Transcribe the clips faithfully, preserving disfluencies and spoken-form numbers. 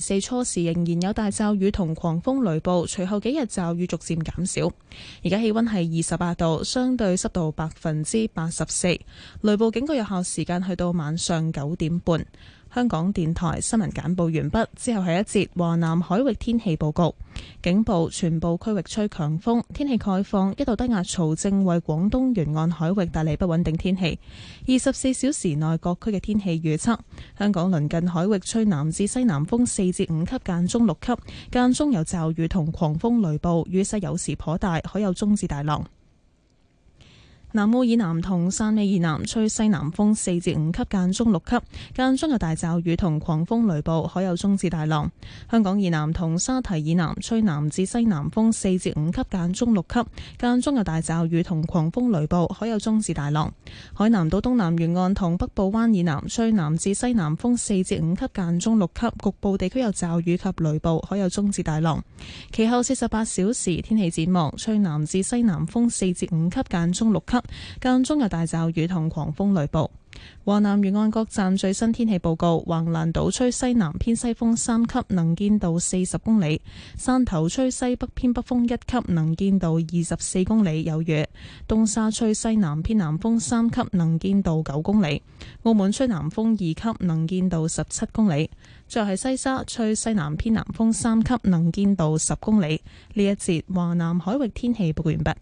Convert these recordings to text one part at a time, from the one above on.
四初時仍然有大驟雨同狂風雷暴，隨後幾日驟雨逐漸減少。而家氣溫係二十八度，相對濕度百分之八十四，雷暴警告有效時間去到晚上九點半。香港電台新聞簡報完畢，之後係一節華南海域天氣報告。警報，全部區域吹強風，天氣概況，一道低壓槽正為廣東沿岸海域帶嚟不穩定天氣。二十四小時內各區嘅天氣預測：香港鄰近海域吹南至西南風四至五級，間中六級，間中有驟雨同狂風雷暴，雨勢有時頗大，海有中至大浪。南澳以南同汕尾以南吹西南風四至五級，間中六級，間中有大驟雨同狂風雷暴，海有中至大浪。香港以南同沙堤以南吹南至西南風四至五級，間中六級，間中有大驟雨同狂風雷暴，海有中至大浪。海南島東南沿岸同北部灣以南吹南至西南風四至五級，間中六級，局部地區有驟雨及雷暴，海有中至大浪。其後四十八小時天氣展望，吹南至西南風四至五級，間中六級，間中有大驟雨同狂風雷暴。華南沿岸各站最新天氣報告：橫瀾島吹西南偏西風三級，能見度四十公里；汕頭吹西北偏北風一級，能見度二十四公里，有雨；東沙吹西南偏南風三級，能見度九公里；澳門吹南風二級，能見度十七公里。最後係西沙吹西南偏南風三級，能見度十公里。呢一節華南海域天氣報告完畢。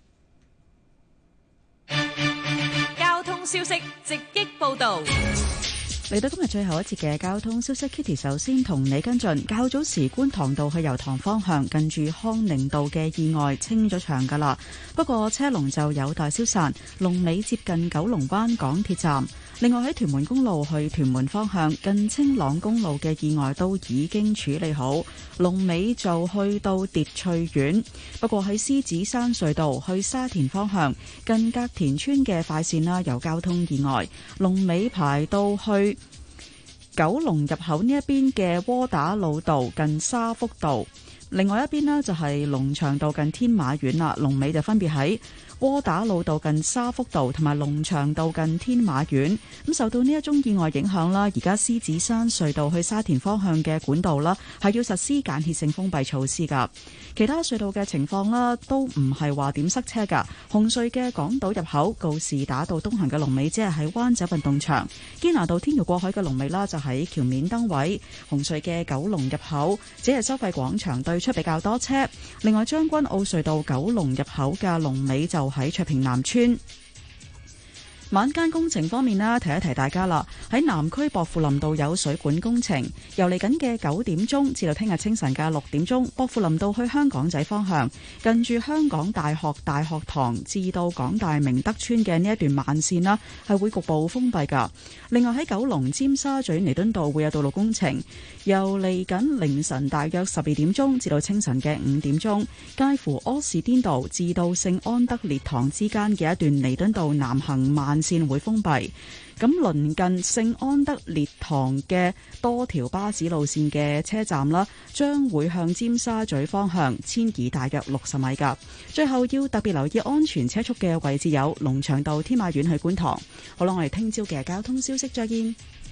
交通消息直擊報道。 嚟到今日最後一節嘅交通消息 ，Kitty 首先同你跟進。較早時觀塘道去油塘方向近住康寧道嘅意外清咗場噶啦，不過車龍就有待消散，龍尾接近九龍灣港鐵站。另外喺屯門公路去屯門方向近青朗公路嘅意外都已經處理好，龍尾就去到蝶翠苑。不過喺獅子山隧道去沙田方向近隔田村嘅快線啦，有交通意外，龍尾排到去九龍入口呢一邊嘅窩打老道近沙福道。另外一邊呢，就係龍翔道近天馬苑啦，龍尾就分別喺窩打老道近沙福道同埋龍翔道近天馬苑。咁受到呢一宗意外影響啦，而家獅子山隧道去沙田方向嘅管道啦，係要實施間歇性封閉措施噶。其他隧道嘅情況啦，都唔係話點塞車噶。紅隧嘅港島入口告士打道東行嘅龍尾只係喺灣仔運動場，堅拿道天橋過海嘅龍尾啦就喺橋面燈位。紅隧嘅九龍入口只係收費廣場對出比較多車。另外將軍澳隧道九龍入口嘅龍尾就喺翠屏南村。晚間工程方面啦，提一提大家啦，喺南區薄扶林道有水管工程，由嚟緊嘅九點鐘至到聽日清晨嘅六點鐘，薄扶林道去香港仔方向，近住香港大學大學堂至到港大明德村嘅呢一段慢線啦，係會局部封閉噶。另外喺九龍尖沙咀彌敦道會有道路工程，由嚟緊凌晨大約十二點鐘至到清晨嘅五點鐘，介乎柯士甸道至到聖安德烈堂之間嘅一段彌敦道南行慢線會封閉。咁鄰近聖安德烈堂嘅多條巴士路線嘅車站啦，將會向尖沙咀方向遷移大約六十米噶。最後要特別留意安全車速嘅位置有龍翔道天馬苑去觀塘。好啦，我哋聽朝嘅交通消息再見。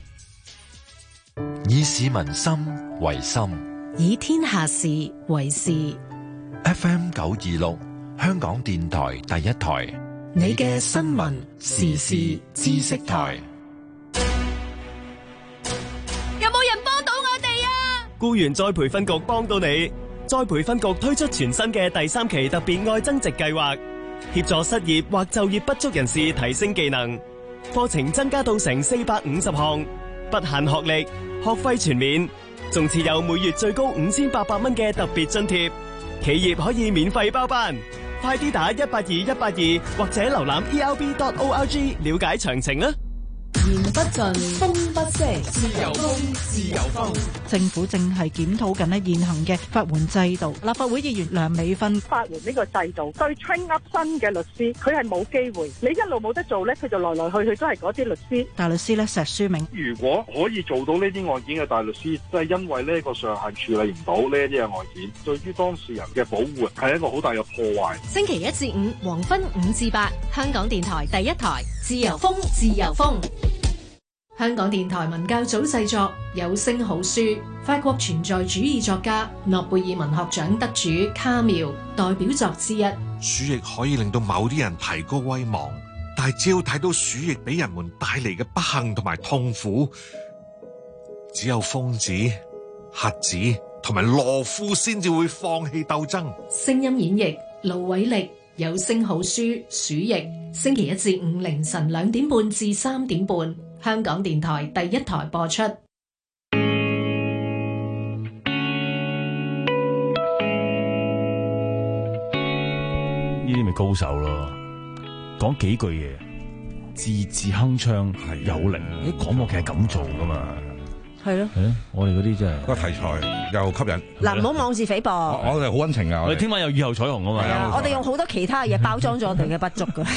以市民心為心， 以天下事為事。 F M 九二六香港電台第一台， 你嘅新聞時事知識台。 有冇人幫到我哋啊？ 僱員再培訓局幫到你。再培訓局推出全新嘅第三期特別愛增值計劃，協助失業或就業不足人士提升技能。課程增加到成四百五十項，不限學歷，學費全免，仲設有每月最高五千八百蚊嘅特別津貼。企業可以免費包班。快啲打一八二一八二或者瀏覽 e l b dot org 了解詳情啦。 言不盡，風不息，自由風，自由風。 政府正係檢討緊咧現行嘅法援制度。立法會議員梁美芬， 法援呢個制度對 train up 新嘅律師，佢係冇機會。你一路冇得做咧，佢就來來去去都係嗰啲律師。 大律師咧石書明， 如果可以做到呢啲案件嘅大律師，即係因為呢個上限處理唔到呢一啲嘅案件，對於當事人嘅保護係一個好大嘅破壞。 星期一至五黃昏五至八，香港電台第一台，自由風，自由風。 香港電台文教組製作有聲好書，法國存在主義作家諾貝爾文學獎得主卡繆代表作之一。 鼠疫可以令到某啲人提高威望，但係只要睇到鼠疫俾人們帶嚟嘅不幸同埋痛苦，只有瘋子、瞎子同埋懦夫先至會放棄鬥爭。 聲音演繹盧偉力，有聲好書《鼠疫》，星期一至五凌晨兩點半至三點半，香港電台第一台播出。 呢啲咪高手咯，講幾句嘢，字字鏗鏘有力。啲廣播劇係咁做噶嘛？ 係咯， 我哋嗰啲真係個題材又吸引。 嗱，唔好妄自菲薄。 我哋好溫情噶， 我哋聽晚有雨後彩虹啊嘛。 係啊，我哋用好多其他嘢包裝咗我哋嘅不足噶，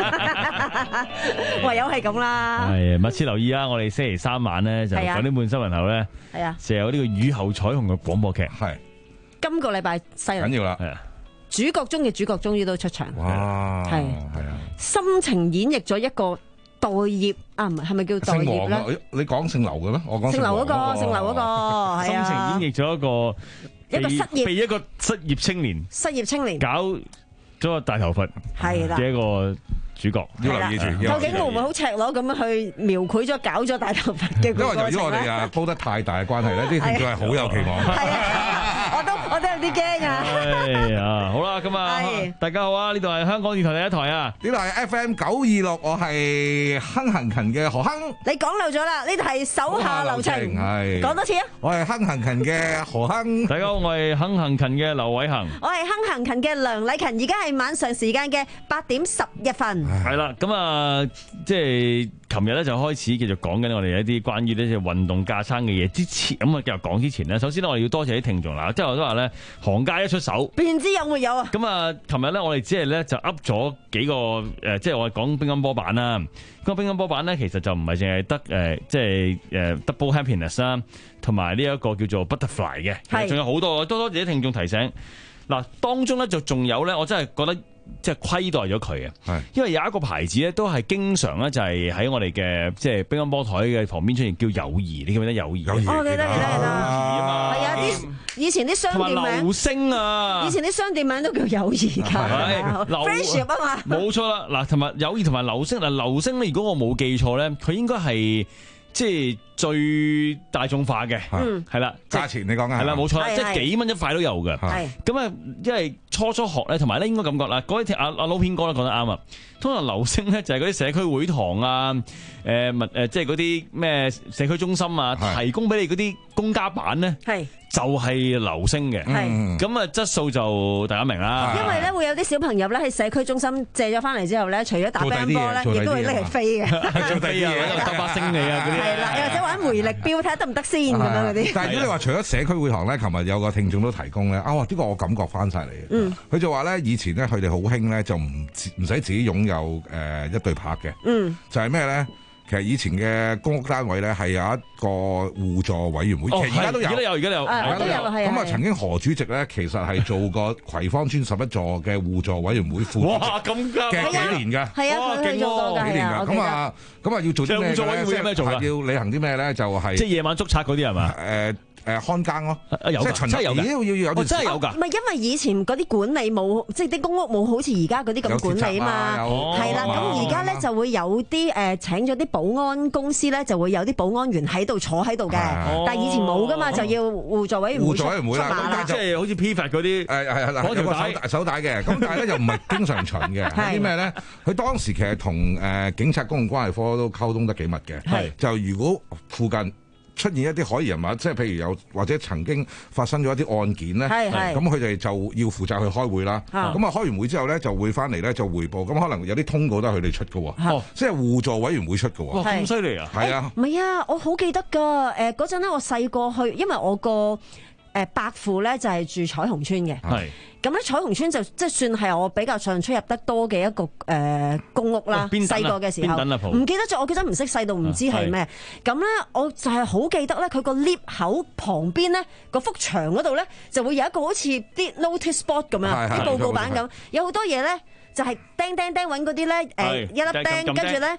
唯有係咁啦。 係密切留意啊！我哋星期三晚咧就九點半新聞後咧， 係啊， 就有呢個雨後彩虹嘅廣播劇。係今個禮拜犀利緊要啦。 主角中嘅主角終於都出場。 哇！係係啊， 深情演繹咗一個代業啊，唔係係咪叫代業咧？ 你講姓劉嘅咩？我講姓劉嗰個，姓劉嗰個係啊。 深情演繹咗一個一個失業， 被一個失業青年， 失業青年搞咗個大頭佛係啦嘅一個主角， 要留意住。 究竟會唔會好赤裸咁樣去描繪咗搞咗大頭佛嘅過程咧？ 因為由於我哋啊煲得太大嘅關係咧，啲聽眾係好有期望。 係啊，我都我都有啲驚啊！ 哎呀，好啦，咁啊，大家好啊！呢度係香港電台第一台啊， 呢度係 F M 九二六，我係亨行勤嘅何亨。 你講漏咗啦，呢度係手下留情，係講多次啊！ 我係亨行勤嘅何亨。 大家好，我係亨行勤嘅劉偉恒。 我係亨行勤嘅梁禮勤。而家係晚上時間嘅八點十一分。 係啦，咁啊，即係琴日咧就開始繼續講緊我哋一啲關於呢隻運動架撐嘅嘢。之前咁啊，繼續講之前呢，首先咧我哋要多謝啲聽眾啦，即係我都話咧，行家一出手， 便知有沒有啊？ 咁啊，琴日咧我哋只係咧就噏咗幾個誒、呃，即係我哋講乒乓波板啦。咁乒乓波板咧其實就唔係淨係得誒，即係誒 double happiness 啦，同埋呢一個叫做 butterfly 嘅，仲有好多多多謝啲聽眾提醒。嗱，當中咧就仲有咧，我真係覺得即係虧待咗佢嘅，因為有一個牌子咧都係經常咧就係喺我哋嘅即係乒乓波台嘅旁邊出現，叫友誼。你記唔記得友誼？ 友誼， 哦，記得記得記得。 啊嘛， 係啊，啲以前啲商店名， 流星啊， 以前啲商店名都叫友誼㗎，friendship 啊嘛。 冇錯啦，嗱，同埋友誼同埋流星，嗱，流星咧，如果我冇記錯咧，佢應該係即係最大眾化嘅，係啦， 價錢你講緊係啦，冇錯啦，即係幾蚊一塊都有嘅。咁啊，因為初初學咧，同埋咧應該咁講啦，嗰位阿阿老片哥都講得啱啊。通常流星咧就係嗰啲社區會堂啊，誒物誒，即係嗰啲咩社區中心啊，提供俾你嗰啲公家版咧，就係流星嘅。咁啊質素就大家明啦。 因為咧會有啲小朋友咧喺社區中心借咗翻嚟之後咧，除咗打乒乓波咧，亦都會拎嚟飛嘅。 做飛啊，打把星你啊嗰啲。 係啦，又或者玩回力鏢睇下得唔得先咁樣嗰啲。 但係如果你話除咗社區會堂咧，琴日有個聽眾都提供咧，啊哇！呢個我感覺翻晒嚟嘅。嗯。佢就話咧，以前咧佢哋好興咧，就唔唔使自己擁有誒一對拍嘅。嗯。就係咩咧？其實以前嘅公屋單位咧係有一個互助委員會，其實而家都有，而家都有，而家都有，而家都有。咁啊，曾經何主席咧，其實係做過葵芳村十一座嘅互助委員會副主席。哇，咁嘅幾年㗎？係啊，佢做過幾年㗎？咁啊，咁啊，要做啲咩咧？互助委員會有咩做㗎？要履行啲咩咧？就係即係夜晚捉賊嗰啲係嘛？ 誒。誒看更咯， 有即係巡真係有㗎， 要要有啲真係有㗎。 唔係因為以前嗰啲管理冇，即係啲公屋冇好似而家嗰啲咁管理嘛。係啦，咁而家咧就會有啲誒請咗啲保安公司咧，就會有啲保安員喺度坐喺度嘅。但係以前冇㗎嘛，就要互助委員會。 互助委員會啦， 即係好似批發嗰啲誒係係嗱，有個手帶手帶嘅。咁但係咧又唔係經常巡嘅。係啲咩咧？佢當時其實同誒警察公共關係科都溝通得幾密嘅。係就如果附近出現一啲可疑人物，即係譬如有或者曾經發生咗一啲案件咧，咁佢哋就要負責去開會啦。咁啊開完會之後咧，就會翻嚟咧就彙報。咁可能有啲通告都係佢哋出嘅喎，即係互助委員會出嘅喎。 哇，咁犀利啊！ 係啊， 唔係啊，我好記得㗎。誒嗰陣咧，我細個去，因為我個誒伯父咧就係住彩虹村嘅。係。咁咧彩虹村就即係算係我比較上出入得多嘅一個誒、呃、公屋啦。細個嘅時候唔記得咗，我記得唔識細到唔知係咩。咁咧、啊、我就係好記得咧，佢個 lift 口旁邊咧個幅牆嗰度咧就會有一個好似啲 notice board 咁樣啲報告板咁，有好多嘢咧就係釘釘釘揾嗰啲咧誒一粒釘，跟住咧。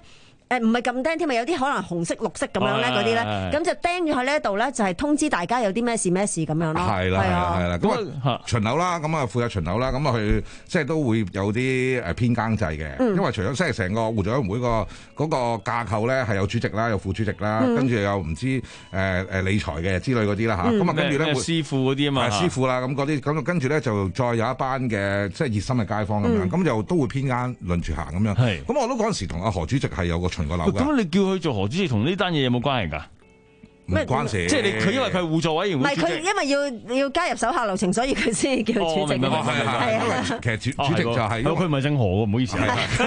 誒唔係咁釘添啊，有啲可能紅色、綠色咁樣咧嗰啲咧，咁就釘咗喺呢一度咧，就係通知大家有啲咩事咩事咁樣咯。 係啦係啦係啦，咁啊巡樓啦，咁啊負責巡樓啦，咁啊佢即係都會有啲誒編更制嘅，嗯、因為除咗即係成個互助委員會個嗰個架構咧係有主席啦，有副主席啦，嗯、跟住又唔知誒誒、呃、理財嘅之類嗰啲啦嚇，咁啊、嗯、跟住咧師傅嗰啲啊嘛， 師傅啦咁嗰啲，咁跟住咧就再有一班嘅即係熱心嘅街坊咁樣，咁、嗯、就都會編更輪住行咁樣。係，咁我都嗰陣時同阿何主席係有個巡過樓㗎。 咁你叫佢做何主席同呢單嘢有冇關係㗎？ 唔關事， 即係你佢因為佢係互助委員會主席， 唔係佢因為要要加入手下留情，所以佢先叫主席。 係係係，其實主主席就係佢唔係姓何喎，唔好意思。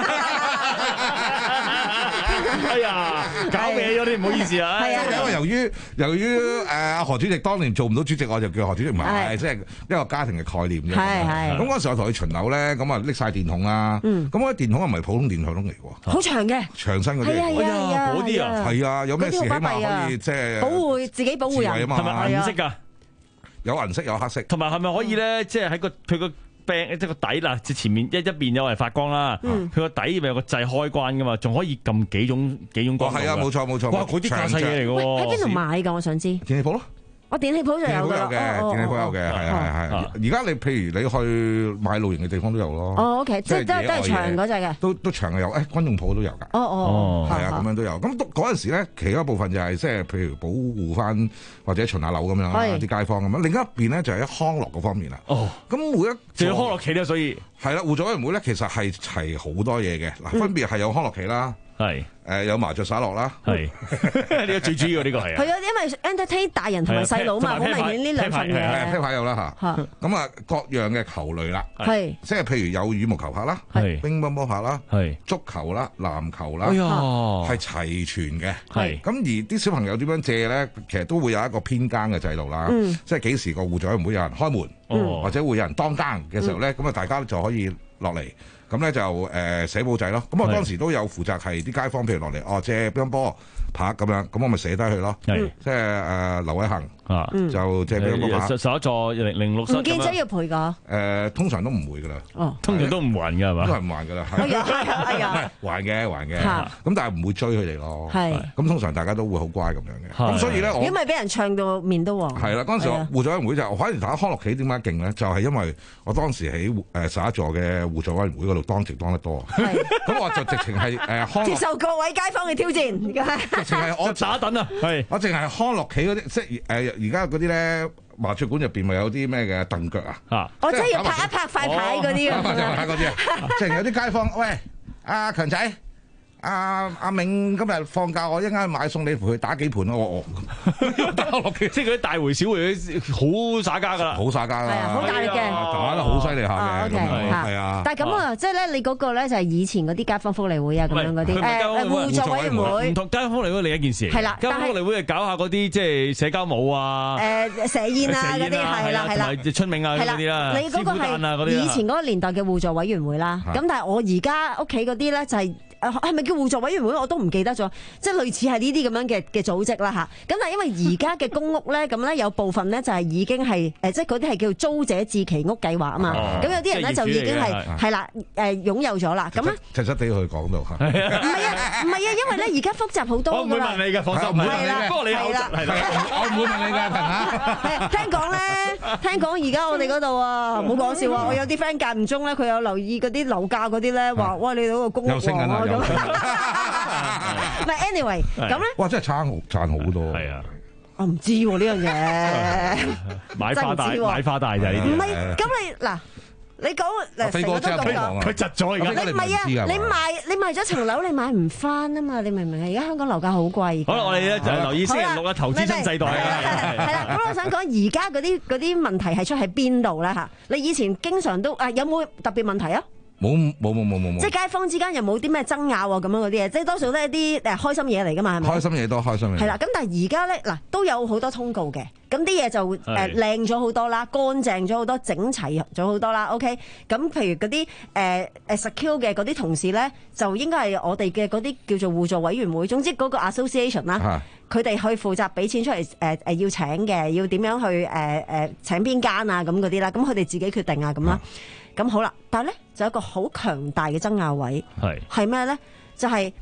哎呀，搞嘢咗啲，唔好意思啊！ 係啊，因為由於由於誒何主席當年做唔到主席，我就叫何主席，唔係即係一個家庭嘅概念啫。係係。咁嗰陣時我同佢巡樓咧，咁啊拎晒電筒啦。咁嗰啲電筒唔係普通電筒嚟喎， 好長嘅， 長身嗰啲。 係啊， 嗰啲啊， 係啊，有咩事起碼可以即係保護自己保護人。 係咪銀色㗎？ 有銀色有黑色， 同埋係咪可以咧？即係喺個佢個。柄即係個底啦，即係前面一一邊有係發光啦，佢個、嗯、底咪有個掣開關噶嘛，仲可以撳幾種幾種光。係啊， 冇錯冇錯。 哇，嗰啲架勢嘢嚟㗎喎。 喺邊度買㗎？我想知。 電器鋪咯。 我電器鋪就有嘅， 電器鋪有嘅，係啊係係。而家你譬如你去買露營嘅地方都有咯。 哦，OK，即係都都係長嗰隻嘅。 都都長嘅有，誒軍用鋪都有㗎。 哦哦， 係啊，咁樣都有。咁嗰陣時咧，其中一部分就係即係譬如保護翻或者巡下樓咁樣啦，啲街坊咁樣。另一邊咧就係喺康樂嗰方面啦。哦，咁每一仲有康樂棋咧，所以係啦，互助委員會咧其實係齊好多嘢嘅。嗱，分別係有康樂棋啦。係誒有麻雀耍落啦，係呢個最主要呢個係啊， 係啊，因為 entertain 大人同埋細佬嘛，好明顯呢兩份嘅。 啤牌有啦嚇，咁啊各樣嘅球類啦，係即係譬如有羽毛球拍啦，係乒乓波拍啦，係足球啦、籃球啦，係齊全嘅。係咁而啲小朋友點樣借咧，其實都會有一個編更嘅制度啦，即係幾時個互助委員會有人開門，或者會有人當更嘅時候咧，咁啊大家就可以落嚟。咁咧就誒寫簿仔咯，咁我當時都有負責係啲街坊，譬如落嚟哦借乒乓波拍咁樣，咁我咪寫低佢咯，即係誒劉偉恒啊，就借乒乓波拍。 十一座零零六室。 唔見咗要賠㗎？ 誒通常都唔會㗎啦。 哦，通常都唔還㗎係嘛？ 都係唔還㗎啦。 係啊係啊， 唔係還嘅還嘅，咁但係唔會追佢哋咯。係。咁通常大家都會好乖咁樣嘅。咁所以咧，我因為俾人唱到面都黃。 係啦，嗰陣時我互助委員會就反而打康樂棋點解勁咧？就係因為我當時喺誒十一座嘅互助委員會嗰度。當值當得多，咁我就直情係誒康樂接受各位街坊嘅挑戰，而家直情係我打等啊，係我淨係康樂棋嗰啲，即係誒而家嗰啲咧麻雀館入邊咪有啲咩嘅凳腳啊， 啊，我真係要拍一拍塊牌嗰啲啊， 拍牌嗰啲啊，即係有啲街坊，喂，阿強仔。阿阿明今日放假，我一陣間買餸，你陪佢打幾盤咯。我打落去，即係嗰啲大回小回，好耍家噶啦， 好耍家噶， 好大力嘅， 打得好犀利下嘅，係啊。 但係咁啊，即係咧，你嗰個咧就係以前嗰啲街坊福利會啊，咁樣嗰啲誒互助委員會， 唔同街坊福利會另一件事。 係啦， 街坊福利會係搞下嗰啲即係社交舞啊， 誒蛇宴啊嗰啲係啦係啦， 春茗啊嗰啲啦， 你嗰個係以前嗰個年代嘅互助委員會啦。咁但係我而家屋企嗰啲咧就係。誒係咪叫互助委員會？我都唔記得咗，即係類似係呢啲咁樣嘅嘅組織啦嚇。咁但係因為而家嘅公屋咧，咁咧有部分咧就係已經係誒，即係嗰啲係叫租者置其屋計劃啊嘛。咁有啲人咧就已經係係啦誒擁有咗啦。咁咧， 實質地去講到嚇。 唔係啊，唔係啊，因為咧而家複雜好多㗎啦。 我唔會問你嘅，放心。 係啦， 不過你係啦，係啦， 我唔會問你嘅， 嚇。聽講咧，聽講而家我哋嗰度啊，唔好講笑啊！我有啲 friend 間唔中咧，佢有留意嗰啲樓價嗰啲咧，話哇你嗰個公屋喎。唔係 ，anyway，咁咧， 哇，真係差好賺好多， 係啊， 我唔知喎呢樣嘢， 買花大，買花大就係呢啲。 唔係，咁你嗱，你講嗱成日都咁講， 佢窒咗而家。 你唔係啊，你賣你賣咗層樓，你買唔翻啊嘛？你明唔明啊？而家香港樓價好貴。 好啦，我哋咧就留意星期六嘅投資新世代啊。 係啦，咁我想講而家嗰啲嗰啲問題係出喺邊度咧嚇？你以前經常都啊，有冇特別問題啊？ 冇冇冇冇冇冇， 即係街坊之間有冇啲咩爭拗啊咁樣嗰啲嘢，即係多數都係啲誒開心嘢嚟㗎嘛，係咪？ 開心嘢多，開心嘢。 係啦，咁但係而家咧嗱都有好多通告嘅，咁啲嘢就誒靚咗好多啦，乾淨咗好多，整齊咗好多啦。OK，咁譬如嗰啲誒誒 secure 嘅嗰啲同事咧，就應該係我哋嘅嗰啲叫做互助委員會，總之嗰個 association 啦，佢哋去負責俾錢出嚟誒誒要請嘅，要點樣去誒誒、呃、請邊間啊咁嗰啲啦，咁佢哋自己決定啊咁啦。咁好啦，但係咧就有一個好強大嘅爭拗位，係係咩咧？就係、是、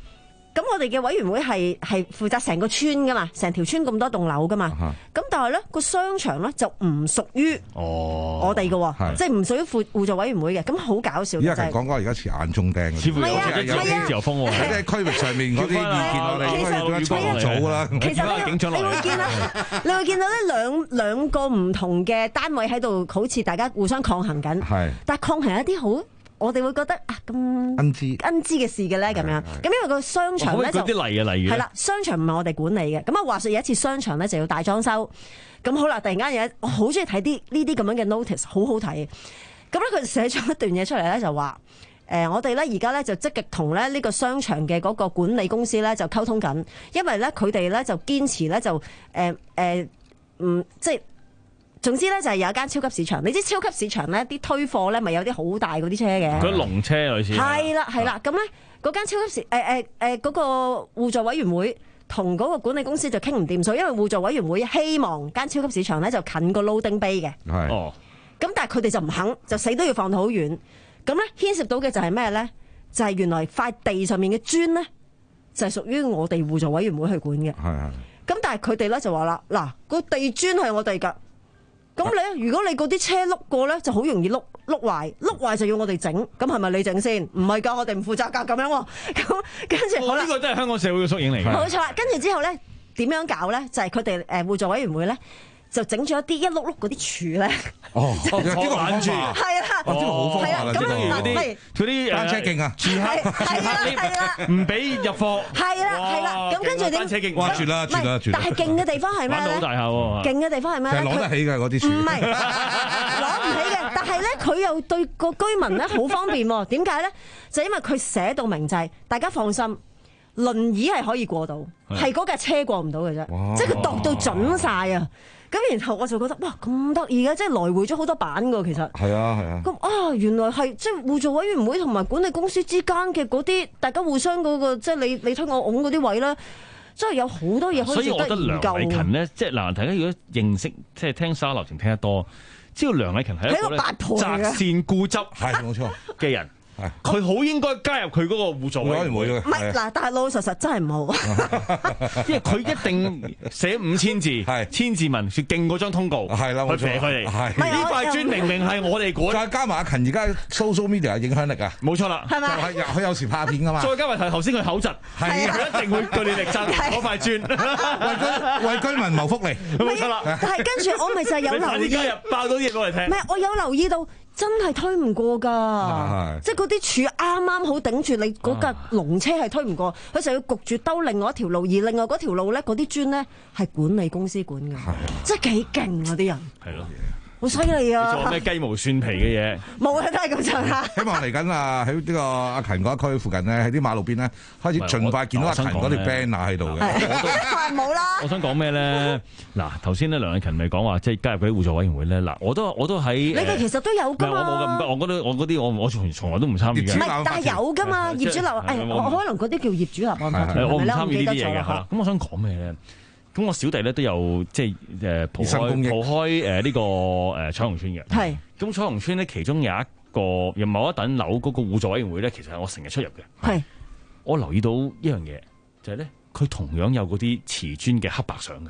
咁我哋嘅委員會係係負責成個村噶嘛，成條村咁多棟樓噶嘛。咁、uh huh. 但係咧個商場咧就唔屬於我哋嘅喎，即係唔屬於輔互助委員會嘅。咁好搞笑。而家講講而家似眼中釘， 似乎有啲有啲自由風喎。 喺啲區域上面嗰啲意見我哋應該要重組啦。 其實你你會見啦，你會見到呢兩兩個唔同嘅單位喺度，好似大家互相抗衡緊。係，但係抗衡一啲好。我哋會覺得啊咁恩知恩知嘅事嘅咧咁樣，咁因為個商場咧就啲例嘅例如係啦， 商場唔係我哋管理嘅。咁啊話説有一次商場咧就要大裝修，咁好啦，突然間有我好中意睇啲呢啲咁樣嘅 notice， 好好睇。咁咧佢寫咗一段嘢出嚟咧，就話誒、呃、我哋咧而家咧就積極同咧呢個商場嘅嗰個管理公司咧就溝通緊，因為咧佢哋咧就堅持咧就誒誒唔即係。總之咧就係有一間超級市場，你知超級市場咧啲推貨咧咪有啲好大嗰啲車嘅， 嗰啲龍車類似。係啦係啦，咁咧嗰間超級市誒誒誒嗰個互助委員會同嗰個管理公司就傾唔掂數，因為互助委員會希望間超級市場咧就近個 loading bay 嘅。係。哦。咁但係佢哋就唔肯，就死都要放到好遠。咁咧牽涉到嘅就係咩咧？就係、是、原來塊地上面嘅磚咧就係屬於我哋互助委員會去管嘅。係係。咁但係佢哋咧就話啦，嗱個地磚係我哋㗎。咁你如果你嗰啲車碌過咧，就好容易碌碌壞，碌壞就要我哋整，咁係咪你整先？唔係㗎，我哋唔負責㗎，咁樣喎。咁跟住好啦， 呢個真係香港社會嘅縮影嚟嘅。 冇錯啦，跟住之後咧點樣搞咧？就係佢哋誒互助委員會咧。就整咗一啲一碌碌嗰啲柱咧， 哦，呢個好方法， 係啊， 呢個好方法啦，呢個嗰啲嗰啲單車徑啊，住客住客唔俾入貨， 係啦係啦，咁跟住點？ 單車徑哇，住啦住啦住！ 但係勁嘅地方係咩咧？ 玩到好大下喎！ 勁嘅地方係咩咧？ 攞得起嘅嗰啲柱， 唔係攞唔起嘅，但係咧佢又對個居民咧好方便喎。點解咧？就因為佢寫到明就係大家放心。輪椅係可以過到，係嗰架車過唔到嘅啫，即係佢度到準晒啊！咁然後我就覺得哇咁得意嘅，即係來回咗好多版㗎其實。係啊係啊。咁啊原來係即係互助委員會同埋管理公司之間嘅嗰啲，大家互相嗰、嗰個即係你你推我擁嗰啲位咧，真係有好多嘢可以值得研究。 所以我覺得梁偉勤咧，即係嗱，大家如果認識即係聽沙流情聽得多，知道梁偉勤係一個八婆擇善固執係冇錯嘅人。佢好應該加入佢嗰個互助委員會嘅。 唔係嗱，但係老老實實真係唔好， 因為佢一定寫五千字，千字文，説勁嗰張通告，係啦，去射佢哋。呢塊磚明明係我哋管， 再加埋阿勤而家 social media 影響力啊， 冇錯啦， 係咪？ 係佢有時拍片噶嘛。 再加埋頭先佢口窒，係佢一定會據理力爭嗰塊磚， 為居為居民謀福利， 冇錯啦。 但係跟住我咪就係有留意， 加入爆到啲嘢過嚟聽。 唔係，我有留意到。真係推唔過㗎，即係嗰啲柱啱啱好頂住你嗰架龍車係推唔過，佢就要焗住兜另外一條路，而另外嗰條路咧，嗰啲磚咧係管理公司管嘅，即係幾勁啊啲人。係咯。好犀利啊！ 做咩雞毛蒜皮嘅嘢？ 冇啊，都係咁上下。 希望嚟緊啊，喺呢個阿勤嗰一區附近咧，喺啲馬路邊咧，開始盡快見到阿勤嗰條 banner 喺度嘅。 冇啦。 我想講咩咧？嗱，頭先咧梁偉勤咪講話，即係加入嗰啲互助委員會咧。嗱，我都我都喺。你哋其實都有㗎嘛？ 我冇㗎，我嗰啲我嗰啲我我從從來都唔參與嘅。 唔係，但係有㗎嘛？業主立誒，可能嗰啲叫業主立案法團， 我唔參與呢啲嘢嘅嚇。咁我想講咩咧？咁我小弟咧都有即係誒蒲開蒲開誒呢個誒彩虹村嘅。係。咁彩虹村咧其中有一個有某一棟樓嗰個互助委員會咧，其實係我成日出入嘅。係。我留意到一樣嘢，就係咧佢同樣有嗰啲瓷磚嘅黑白相嘅。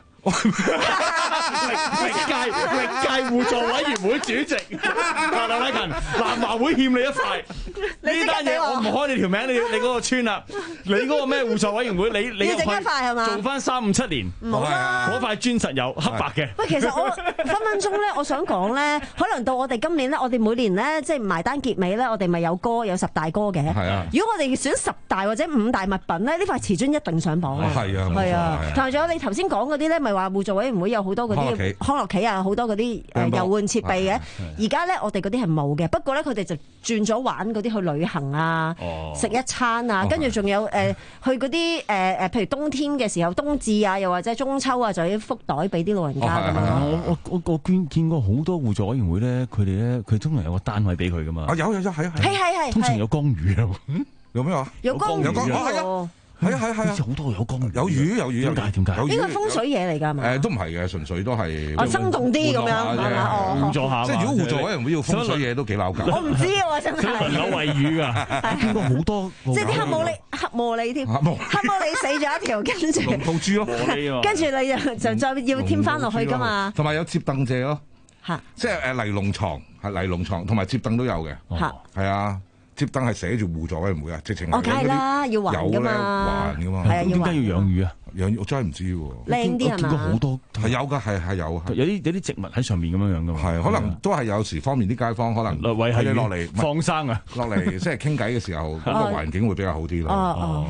歷屆歷屆互助委員會主席梁偉勤，南華會欠你一塊。呢單嘢我唔開你條名，你你嗰個村啦，你嗰個咩互助委員會，你你要整一塊係嘛？ 做翻三五七年， 冇啦， 嗰塊磚實有黑白嘅。 喂，其實我分分鐘咧，我想講咧，可能到我哋今年咧，我哋每年咧，即係埋單結尾咧，我哋咪有歌有十大歌嘅。係啊。如果我哋選十大或者五大物品咧，呢塊瓷磚一定上榜啊。係啊。係啊。同埋仲有你頭先講嗰啲咧，咪話互助委員會有好多嗰啲康樂棋啊，好多嗰啲誒遊玩設備嘅。而家咧，我哋嗰啲係冇嘅。不過咧，佢哋就轉咗玩嗰啲去旅行啊，食一餐啊，跟住仲有誒去嗰啲誒誒，譬如冬天嘅時候冬至啊，又或者中秋啊，就要福袋俾啲老人家咁樣。 我我我我見見過好多互助委員會咧，佢哋咧佢通常有個單位俾佢噶嘛。 啊有有有係啊係係係。 通常有江魚啊。 有咩話？ 有江魚有江係啊。 係啊係啊係啊， 好多有江有魚有魚， 點解點解？ 呢個風水嘢嚟㗎嘛？ 誒都唔係嘅，純粹都係哦生動啲咁樣係嘛？哦， 互助下， 即係如果互助委員會要風水嘢都幾鬧交。 我唔知喎，真係有餵魚㗎，見過好多， 即係啲黑毛利黑毛利添，黑毛利死咗一條，跟住龍吐珠咯， 跟住你就就再要添翻落去㗎嘛。 同埋有接凳借咯，即係誒尼龍床係尼龍床，同埋接凳都有嘅，係啊。接燈係寫住互助委員會啊，直情係梗係啦，要還㗎嘛， 還㗎嘛。 係啊， 點解要養魚啊？ 養魚我真係唔知喎。 靚啲係嘛？我見過好多係有㗎，係係有。 有啲有啲植物喺上面咁樣樣㗎嘛。 係，可能都係有時方便啲街坊，可能餵係落嚟放生啊， 落嚟即係傾偈嘅時候，嗰個環境會比較好啲咯。 哦哦，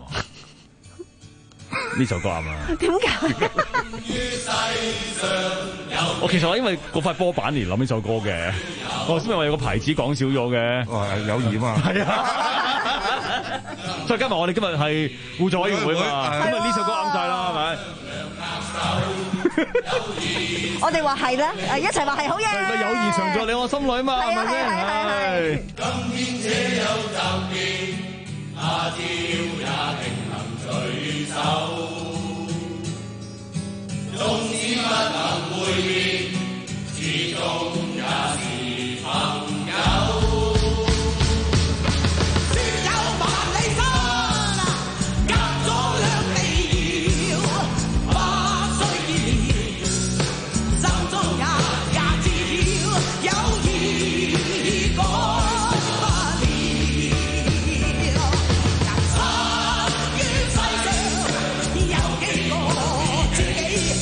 呢首歌係嘛？ 點解？ 我其實我因為嗰塊波板而諗呢首歌嘅，我先話有個牌子講少咗嘅， 哦友誼啊嘛，係啊，再加埋我哋今日係互助委員會嘛，咁啊呢首歌啱晒啦，係咪？ 我哋話係啦，誒一齊話係好嘢， 友誼常在你我心裏嘛，係咪先？係。 今天這有集結，他朝也定能聚首。縱使不能會面，始終也是朋友。説有萬里山，隔咗兩地遙，不需見，心中也也知曉，友誼改不了。人生於世上有幾個知己？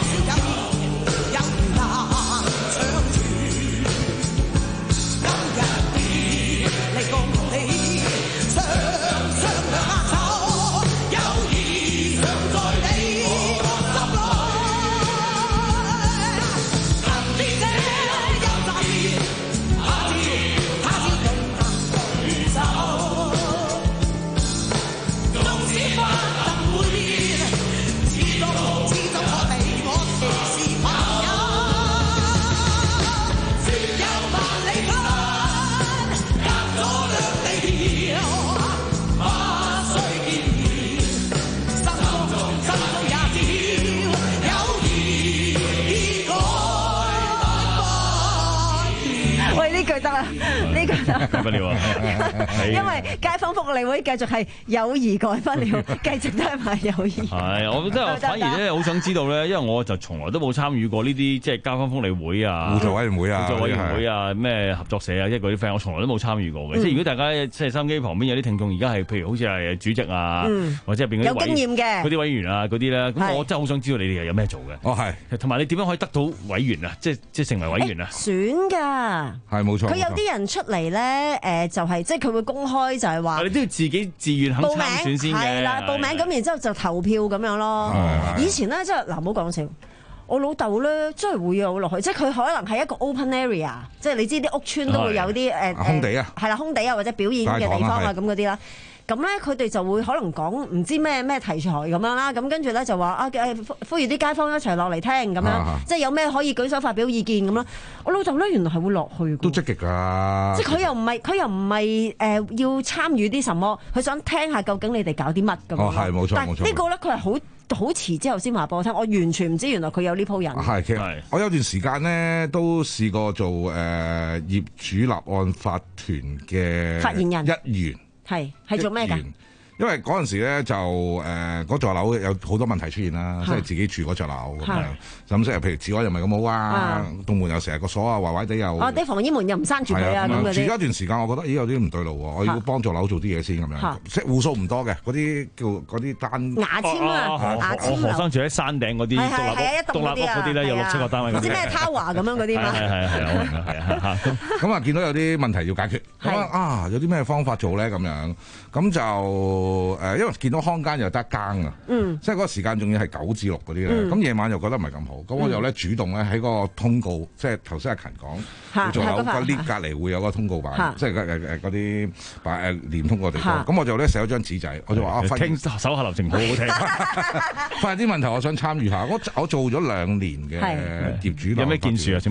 得啦，呢個就改不了啊！ 因為街坊福利會繼續係友誼改不了，繼續都係賣友誼。 係，我真係反而咧好想知道咧，因為我就從來都冇參與過呢啲即係街坊福利會啊、 互助委員會啊、 互助委員會啊、咩合作社啊，即係嗰啲 friend，我從來都冇參與過嘅。即係如果大家即係收音機旁邊有啲聽眾，而家係譬如好似係主席啊，或者入邊嗰啲有經驗嘅嗰啲委員啊嗰啲咧，咁我真係好想知道你哋係有咩做嘅。 哦，係， 同埋你點樣可以得到委員啊？即係即係成為委員啊？ 選㗎， 係冇錯。 佢有啲人出嚟咧，誒就係即係佢會公開就係話， 你都要自己自願肯參選先嘅。 係啦，報名咁，然之後就投票咁樣咯。以前咧，即係嗱，唔好講笑，我老豆咧真係會有落去，即係佢可能係一個 open area， 即係你知啲屋邨都會有啲誒空地啊， 係啦，空地啊或者表演嘅地方啊咁嗰啲啦。咁咧，佢哋就會可能講唔知咩咩題材咁樣啦，咁跟住咧就話啊誒，呼籲啲街坊一齊落嚟聽咁樣，啊、即係有咩可以舉手發表意見咁啦。我老豆咧原來係會落去，都積極㗎。即係佢又唔係佢又唔係誒要參與啲什麼，佢想聽下究竟你哋搞啲乜咁。 哦，係冇錯冇錯。 但係呢個咧佢係好好遲之後先話俾我聽，我完全唔知原來佢有呢鋪人。 係，其實我有段時間咧都試過做誒、呃、業主立案法團嘅發言人一員。 係係做咩㗎？ 因為嗰陣時咧就誒嗰、呃、座樓有好多問題出現啦，即係自己住嗰座樓咁樣。咁即係譬如治安又唔係咁好啊，棟門又成日個鎖啊壞壞地又。哦， 啲防煙門又唔閂住佢啊咁嗰啲。住咗一段時間，我覺得咦有啲唔對路喎，我要幫座樓做啲嘢先咁樣。即係戶數唔多嘅，嗰啲叫嗰啲單牙籤啊，牙籤我何生住喺山頂嗰啲獨立獨立屋嗰啲咧，有六七個單位。 唔知咩 tower 咁樣嗰啲嘛？ 係係係係係咁啊，見到有啲問題要解決，咁啊有啲咩方法做咧咁樣？咁就誒，因為見到康間又得更啊，嗯、即係嗰個時間仲要係九至六嗰啲咧，咁夜、嗯、晚又覺得唔係咁好，咁、嗯、我就咧主動咧喺嗰個通告，即係頭先阿勤講，做樓個 lift 隔離會有個通告板，即係誒誒嗰啲擺誒連通個地方，咁我就咧寫咗張紙仔，我就話啊， 聽手下留情好好聽， 發現啲問題我想參與下，我我做咗兩年嘅業主， 有咩建樹啊？請問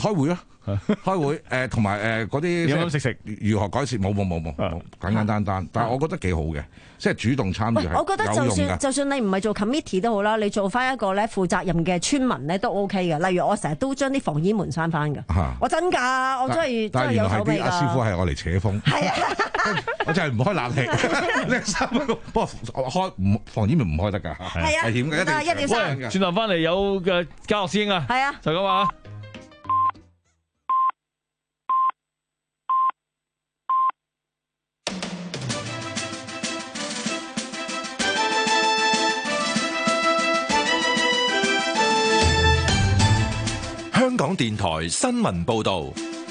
開會啊，開會誒，同埋誒嗰啲飲飲食食如何改善？冇冇冇冇冇，簡簡單單。但係我覺得幾好嘅，即係主動參與係我覺得就算就算你唔係做 committee 都好啦，你做翻一個咧負責任嘅村民咧都 OK 嘅。例如我成日都將啲防煙門閂翻嘅，我真㗎，我真係真係有手尾㗎。 但係原來係啲阿師傅係我嚟扯風，係啊，我就係唔開冷氣，呢三不過開唔防煙門唔開得㗎，係啊，危險嘅，一定要閂嘅。轉頭翻嚟有嘅教學師兄啊， 係啊， 就咁話。 香港電台新聞報道，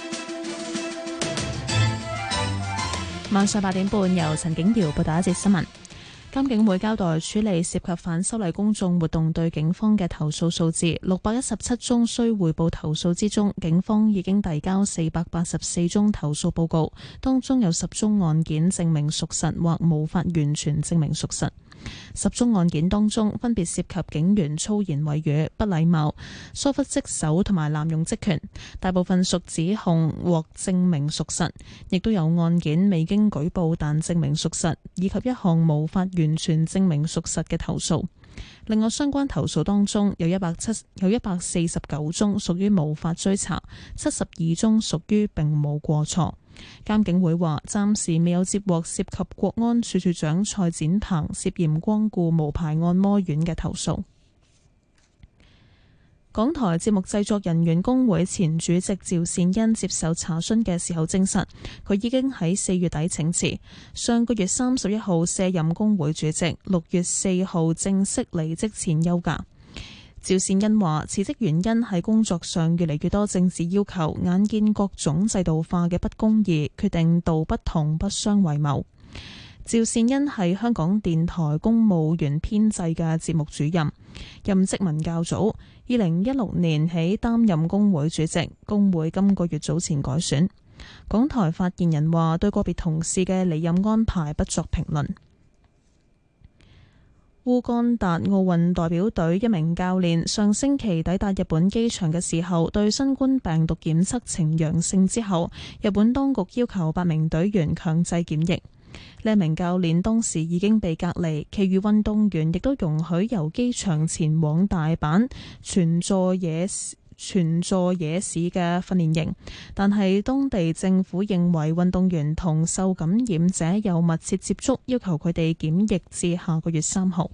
晚上八點半由陳景瑤報道一節新聞。監警會交代處理涉及反修例公眾活動對警方嘅投訴數字，六百一十七宗需匯報投訴之中，警方已經遞交四百八十四宗投訴報告，當中有十宗案件證明屬實或無法完全證明屬實。十宗案件當中，分別涉及警員粗言穢語、不禮貌、疏忽職守同埋濫用職權，大部分屬指控獲證明屬實，亦都有案件未經舉報但證明屬實，以及一項無法完全證明屬實嘅投訴。另外，相關投訴當中有一百七有一百四十九宗屬於無法追查，七十二宗屬於並冇過錯。監警會話，暫時未有接獲涉及國安處處長蔡展鵬涉嫌光顧無牌按摩院嘅投訴。港台節目製作人員工會前主席趙善恩接受查詢嘅時候證實，佢已經喺四月底請辭，上個月三十一號卸任工會主席，六月四號正式離職前休假。趙善恩話：辭職原因係工作上越嚟越多政治要求，眼見各種制度化嘅不公義，決定道不同不相為謀。趙善恩係香港電台公務員編制嘅節目主任，任職文教組，二零一六年起擔任工會主席，工會今個月早前改選。港台發言人話：對個別同事嘅離任安排不作評論。烏干達奧運代表隊一名教練上星期抵達日本機場嘅時候，對新冠病毒檢測呈陽性之後，日本當局要求八名隊員強制檢疫。呢名教練當時已經被隔離，其餘運動員亦都容許由機場前往大阪全座野全座野市嘅訓練營，但係當地政府認為運動員同受感染者有密切接觸，要求佢哋檢疫至下個月三號。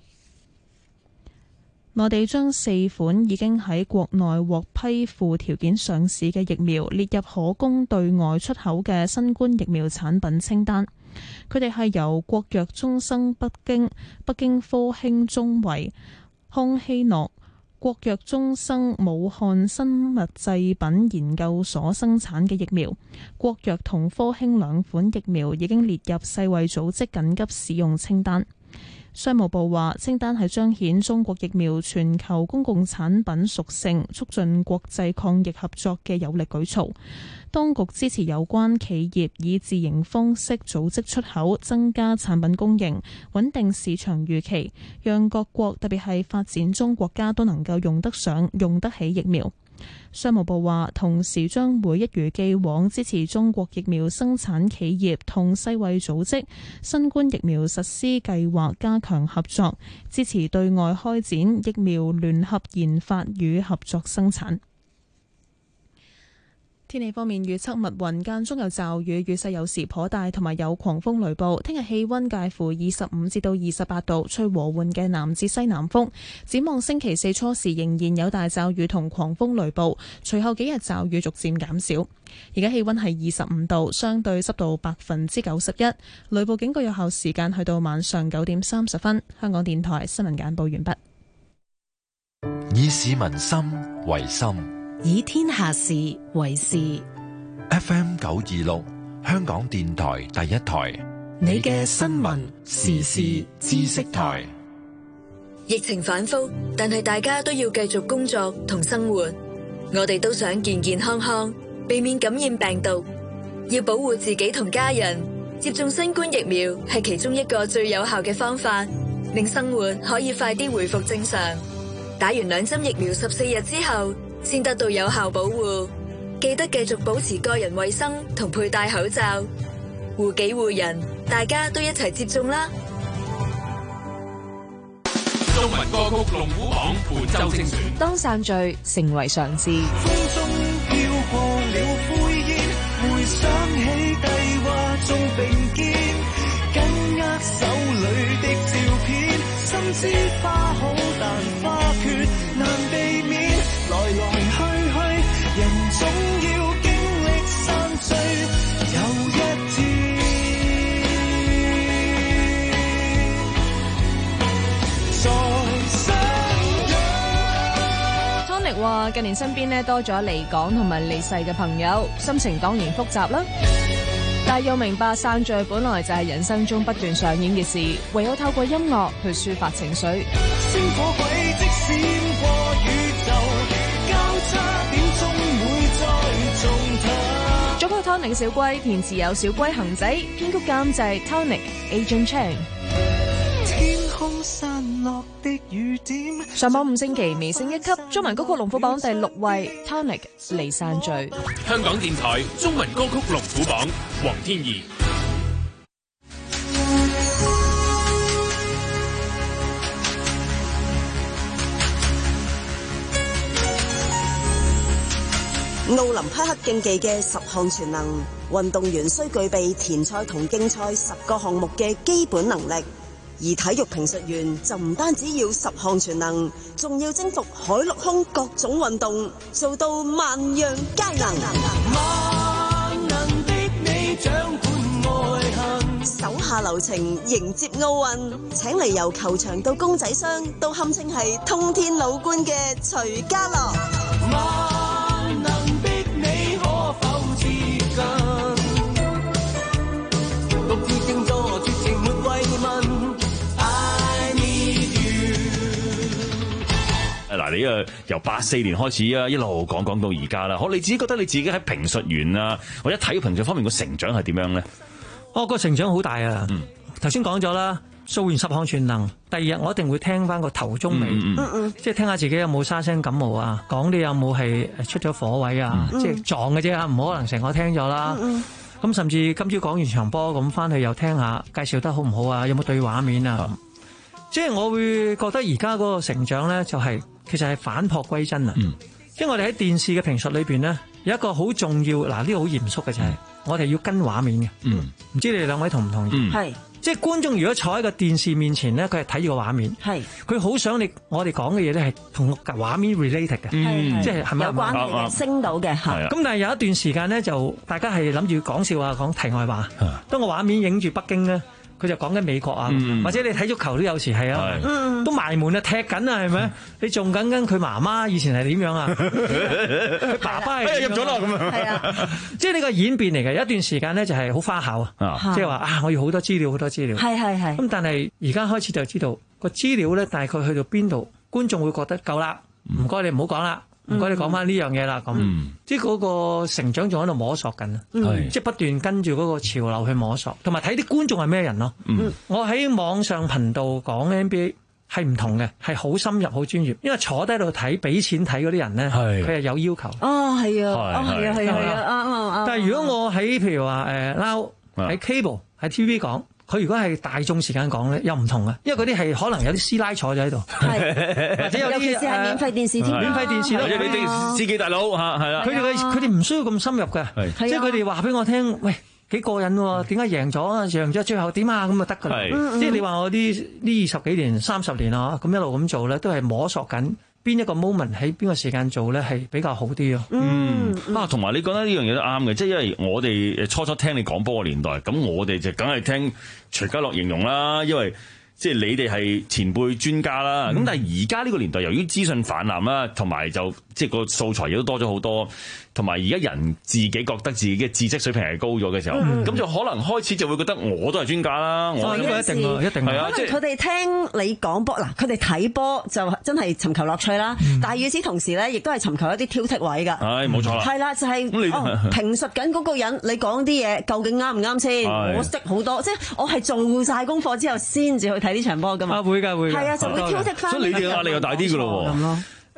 內地將四款已經喺國內獲批附條件上市嘅疫苗列入可供對外出口嘅新冠疫苗產品清單。佢哋係由國藥中生北京、北京科興中維、康希諾、國藥中生武漢生物製品研究所生產嘅疫苗。國藥同科興兩款疫苗已經列入世衛組織緊急使用清單。商務部話，清單係彰顯中國疫苗全球公共產品屬性，促進國際抗疫合作嘅有力舉措。當局支持有關企業以自營方式組織出口，增加產品供應，穩定市場預期，讓各國特別係發展中國家都能夠用得上、用得起疫苗。商務部話，同時將會一如既往支持中國疫苗生產企業同世衛組織新冠疫苗實施計劃加強合作，支持對外開展疫苗聯合研發與合作生產。天氣方面，預測密雲間中有驟雨，雨勢有時頗大，同埋有狂風雷暴。聽日氣溫介乎二十五至到二十八度，吹和緩嘅南至西南風。展望星期四初時仍然有大驟雨同狂風雷暴，隨後幾日驟雨逐漸減少。而家氣溫係二十五度，相對濕度百分之九十一。雷暴警告有效時間去到晚上九點三十分。香港電台新聞簡報完畢。 以市民心為心， 以天下事為事。 F M 九二六，香港電台第一台， 你嘅新聞時事知識台。 疫情反覆，但係大家都要繼續工作同生活。我哋都想健健康康，避免感染病毒。要保護自己同家人，接種新冠疫苗係其中一個最有效嘅方法，令生活可以快啲回復正常。打完兩針疫苗十四日之後，先得到有效保護。 記得繼續保持個人衛生同佩戴口罩，護己護人，大家都一齊接種啦！ 中文歌曲龍虎榜本周精選， 當散聚成為常事。 風中飄過了灰煙，回想起計劃中並肩，緊握手裏的照片，心知花好但花缺難避免，來來去去，人總要經歷散聚，有一天。 Tonic 話近年身邊咧多咗離港同埋離世嘅朋友，心情當然複雜啦。但又明白散聚本來就係人生中不斷上演嘅事，唯有透過音樂去抒發情緒。 星火軌跡閃過宇宙，交叉點終會再重頭。 作曲 Tonic 小龜，填詞有小龜恒仔，編曲監製 Tonic Agent Chang。上榜五星期微升一級，中文歌曲龍虎榜第六位 Tonic 離散聚。 香港電台中文歌曲龍虎榜，黃天怡。 奧林匹克競技嘅十項全能，運動員需具備田賽同競賽十個項目嘅基本能力。而體育評述員就唔單止要十項全能，仲要征服海陸空各種運動，做到萬樣皆能。萬能的你掌管愛恨，手下留情迎接奧運。請嚟由球場到公仔箱都堪稱係通天老倌嘅徐家樂。萬能的你可否接近？獨自靜坐，絕情沒慰問。 嗱，你啊由八四年開始啊，一路講講到而家啦。好，你自己覺得你自己喺評述員啊，或者體育評述方面個成長係點樣咧？ 我個成長好大啊！頭先講咗啦，掃完十項全能，第二日我一定會聽翻個頭中尾，嗯嗯嗯即係聽下自己有冇沙聲感冒啊，講啲有冇係出咗火位啊，嗯、即係撞嘅啫，唔可能成個聽咗啦。咁、嗯嗯、甚至今朝講完場波咁翻去又聽下，介紹得好唔好啊？有冇對畫面啊？嗯、即係我會覺得而家嗰個成長咧，就係、是。其實係反璞歸真啊！嗯、因為我哋喺電視嘅評述裏邊咧，有一個好重要嗱，呢、這個好嚴肅嘅就係、是嗯、我哋要跟畫面嘅。唔、嗯、知你哋兩位同唔同意？係、嗯、即係觀眾如果坐喺個電視面前咧，佢係睇住個畫面，係佢好想你我哋講嘅嘢咧係同個畫面 related 嘅，嗯、即係係咪有關係嘅，升到嘅嚇。 咁但係有一段時間咧，就大家係諗住講笑啊，講題外話。當個畫面影住北京咧。佢就講緊美國啊，嗯、或者你睇足球都有時係啊，嗯、都埋門啊踢緊啊，係咪？嗯、你仲緊緊佢媽媽以前係點樣啊？佢爸爸係入咗咯咁啊！係啊，即係呢個演變嚟嘅。有一段時間咧就係好花巧啊，即係話啊，我要好多資料，好多資料。係係係。咁但係而家開始就知道個資料咧，大概去到邊度，觀眾會覺得夠啦，唔該你唔好講啦。唔該，你講翻呢樣嘢啦，咁、嗯、即係嗰個成長仲喺度摸索緊啊，嗯、即係不斷跟住嗰個潮流去摸索，同埋睇啲觀眾係咩人咯。嗯、我喺網上頻道講 N B A 係唔同嘅，係好深入、好專業，因為坐低度睇、俾錢睇嗰啲人咧，佢係有要求。 哦，係啊，哦，係啊，係啊，係啊，啱啱啱。 但係如果我喺譬如話誒 Now 喺 Cable 喺 T V 講。佢如果係大眾時間講咧，又唔同啊，因為嗰啲係可能有啲師奶坐咗喺度，或者有啲尤其是係免費電視添， 免費電視咯， 或者你啲司機大佬嚇係啦， 佢哋嘅佢哋唔需要咁深入嘅，即係佢哋話俾我聽，喂幾過癮喎，點解贏咗贏咗最後點啊咁就得㗎啦，即係你話我啲呢二十幾年三十年啊，咁一路咁做咧，都係摸索緊。邊一個 moment 喺邊個時間做咧係比較好啲咯？ 嗯，啊，同埋你講得呢樣嘢都啱嘅，即係因為我哋初初聽你講波嘅年代，咁我哋就梗係聽徐家樂形容啦，因為即係你哋係前輩專家啦。咁、嗯、但係而家呢個年代，由於資訊氾濫啦，同埋就即係個素材亦都多咗好多。同埋而家人自己覺得自己嘅知識水平係高咗嘅時候，咁、嗯、就可能開始就會覺得我都係專家啦。我呢個一定喎，一定係啊！ 可能佢哋聽你講波嗱，佢哋睇波就真係尋求樂趣啦。嗯、但係與此同時咧，亦都係尋求一啲挑剔位㗎。 係冇錯啦。 係啦，就係、是、哦，評述緊嗰個人，你講啲嘢究竟啱唔啱先？我識好多，即係我係做晒功課之後先至去睇呢場波㗎嘛。 啊，會㗎會㗎。 係啊，就會挑剔翻。 所以你哋嘅壓力又大啲㗎咯喎。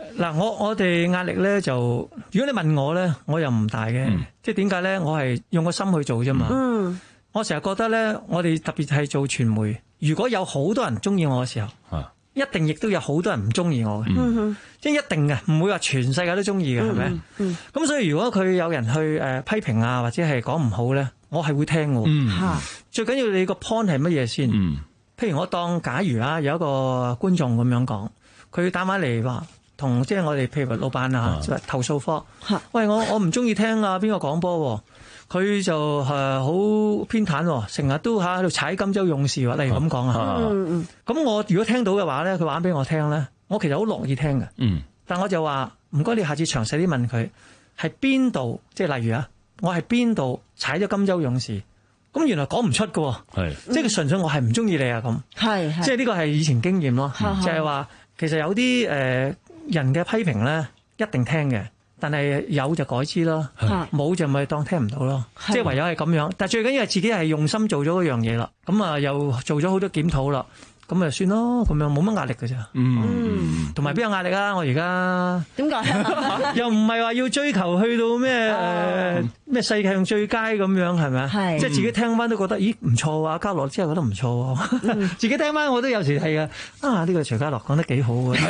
嗱，我我哋壓力咧就，如果你問我咧，我又唔大嘅， 嗯、 即係點解咧？我係用個心去做啫嘛。嗯，我成日覺得咧，我哋特別係做傳媒，如果有好多人中意我嘅時候，啊、一定亦都有好多人唔中意我嘅，嗯、即係一定嘅，唔會話全世界都中意嘅，係咪？嗯？嗯，咁所以如果佢有人去誒批評啊，或者係講唔好咧，我係會聽嘅。嗯，最緊要你個 point 係乜嘢先？嗯，譬如我當假如啊，有一個觀眾咁樣講，佢打返嚟話。同即係我哋譬如老闆啊，啊投訴科，啊、喂我我唔中意聽啊邊個廣播，佢就誒好偏袒，成日都嚇喺度踩金州勇士喎，例如咁講啊。嗯嗯。咁我如果聽到嘅話咧，佢話俾我聽咧，我其實好樂意聽嘅。嗯。但我就話唔該，你下次詳細啲問佢係邊度，即係例如啊，我係邊度踩咗金州勇士，咁原來講唔出嘅喎。係。即係佢純粹我係唔中意你啊咁。係係。即係呢個係以前經驗咯，就係話其實有啲誒。呃人嘅批評咧一定聽嘅，但係有就改之咯，冇就咪當聽唔到咯，即係唯有係咁樣。但係最緊要係自己係用心做咗嗰樣嘢啦，咁啊又做咗好多檢討啦，咁咪算咯，咁樣冇乜壓力㗎咋。嗯，同埋邊有壓力啊？我而家點解？又唔係話要追求去到咩誒咩世界上最佳咁樣係咪啊？係，即係自己聽翻都覺得咦唔錯啊！嘉樂之後覺得唔錯喎，自己聽翻我都有時係啊啊呢個徐嘉樂講得幾好喎。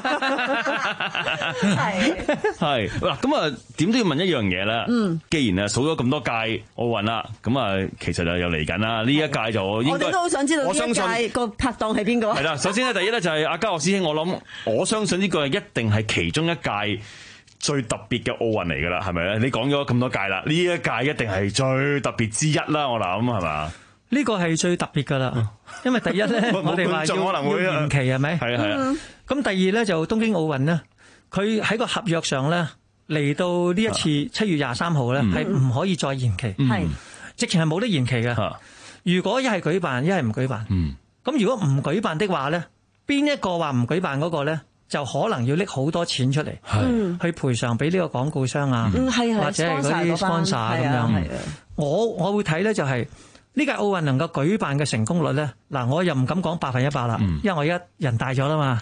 係係嗱咁啊點都要問一樣嘢啦。嗯，既然啊數咗咁多屆奧運啦，咁啊其實就又嚟緊啦。呢一屆就我應該我哋都好想知道呢一屆個拍檔係邊個？ 係啦，首先咧第一咧就係阿嘉樂師兄，我諗我相信呢個係一定係其中一屆最特別嘅奧運嚟㗎啦，係咪咧？你講咗咁多屆啦，呢一屆一定係最特別之一啦，我諗係嘛？ 呢個係最特別㗎啦，因為第一咧，我哋話要可能會延期係咪？係啊係啊。咁第二咧就東京奧運呢，佢喺個合約上咧嚟到呢一次七月廿三號咧係唔可以再延期，係直情係冇得延期嘅。如果一係舉辦，一係唔舉辦。咁如果唔舉辦的話咧，邊一個話唔舉辦嗰個咧，就可能要拎好多錢出嚟，去賠償俾呢個廣告商啊，或者係嗰啲 sponsor 咁樣。我我會睇咧就係呢屆奧運能夠舉辦嘅成功率咧，嗱我又唔敢講百分一百啦，因為我而家人大咗啦嘛，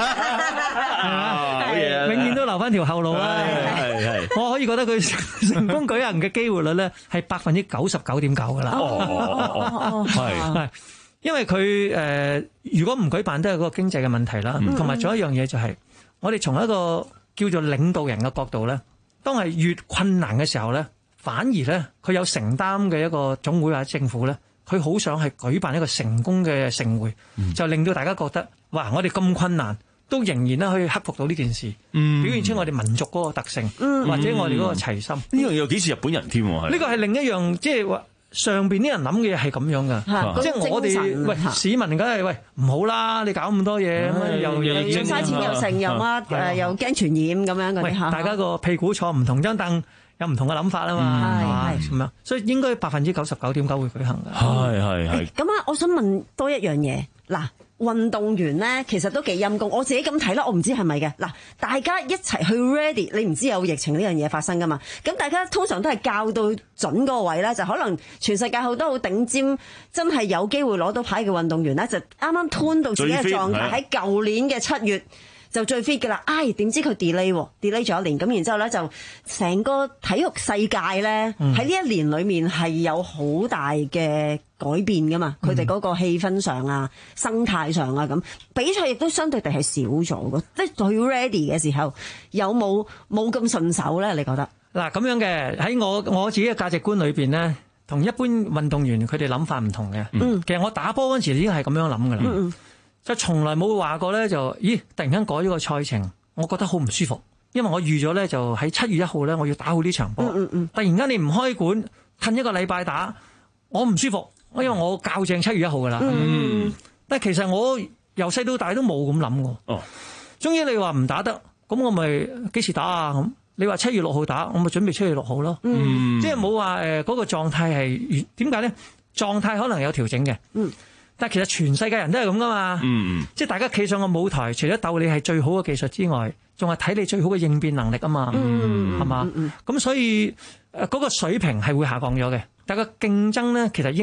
永遠都留翻條後路啦。我可以覺得佢成功舉行嘅機會率咧係百分之九十九點九噶啦。係。因為佢誒、呃，如果唔舉辦都係嗰個經濟嘅問題啦，同埋仲有一樣嘢就係、是，我哋從一個叫做領導人嘅角度咧，當係越困難嘅時候咧，反而咧佢有承擔嘅一個總會或者政府咧，佢好想係舉辦一個成功嘅盛會，嗯、就令到大家覺得，哇！我哋咁困難都仍然咧可以克服到呢件事，嗯、表現出我哋民族嗰個特性，嗯、或者我哋嗰個齊心。呢樣又幾似日本人添喎？ 呢個係另一樣，即係話。上邊啲人諗嘅嘢係咁樣噶，即係我哋喂市民梗係喂唔好啦，你搞咁多嘢，又又嘥錢又剩又乜誒，又驚傳染咁樣嗰啲嚇。 大家個屁股坐唔同張凳，有唔同嘅諗法啊嘛，係咁樣，所以應該百分之九十九點九會舉行嘅。 係係係。 咁啊，我想問多一樣嘢嗱。運動員咧，其實都幾陰功。我自己咁睇啦，我唔知係咪嘅。嗱，大家一齊去 ready，你唔知有疫情呢樣嘢發生噶嘛？咁大家通常都係教到準嗰個位咧，就可能全世界好多好頂尖，真係有機會攞到牌嘅運動員咧，就啱啱 turn 到自己嘅狀態喺舊年嘅七月。就最 fit 嘅啦，唉，點知佢 delay delay 咗一年，咁然之後咧就成個體育世界咧喺呢一年裏面係有好大嘅改變噶嘛，佢哋嗰個氣氛上啊、生態上啊咁，比賽亦都相對地係少咗嘅，即係佢 ready 嘅時候有冇冇咁順手咧？你覺得？ 嗱咁樣嘅喺我我自己嘅價值觀裏邊咧，同一般運動員佢哋諗法唔同嘅。嗯，其實我打波嗰陣時已經係咁樣諗㗎啦。嗯嗯。就從來冇話過咧，就咦突然間改咗個賽程，我覺得好唔舒服，因為我預咗咧就喺七月一號咧我要打好呢場波。嗯嗯嗯。突然間你唔開館，褪一個禮拜打，我唔舒服，因為我校正七月一號噶啦。嗯。但係其實我由細到大都冇咁諗過。哦。終於你話唔打得，咁我咪幾時打啊？咁你話七月六號打，我咪準備七月六號咯。嗯。即係冇話誒嗰個狀態係點解咧？狀態可能有調整嘅。嗯。但係其實全世界人都係咁噶嘛，嗯、即係大家企上個舞台，除咗鬥你係最好嘅技術之外，仲係睇你最好嘅應變能力啊嘛，係嘛？咁所以誒嗰個水平係會下降咗嘅，但係個競爭咧其實應該係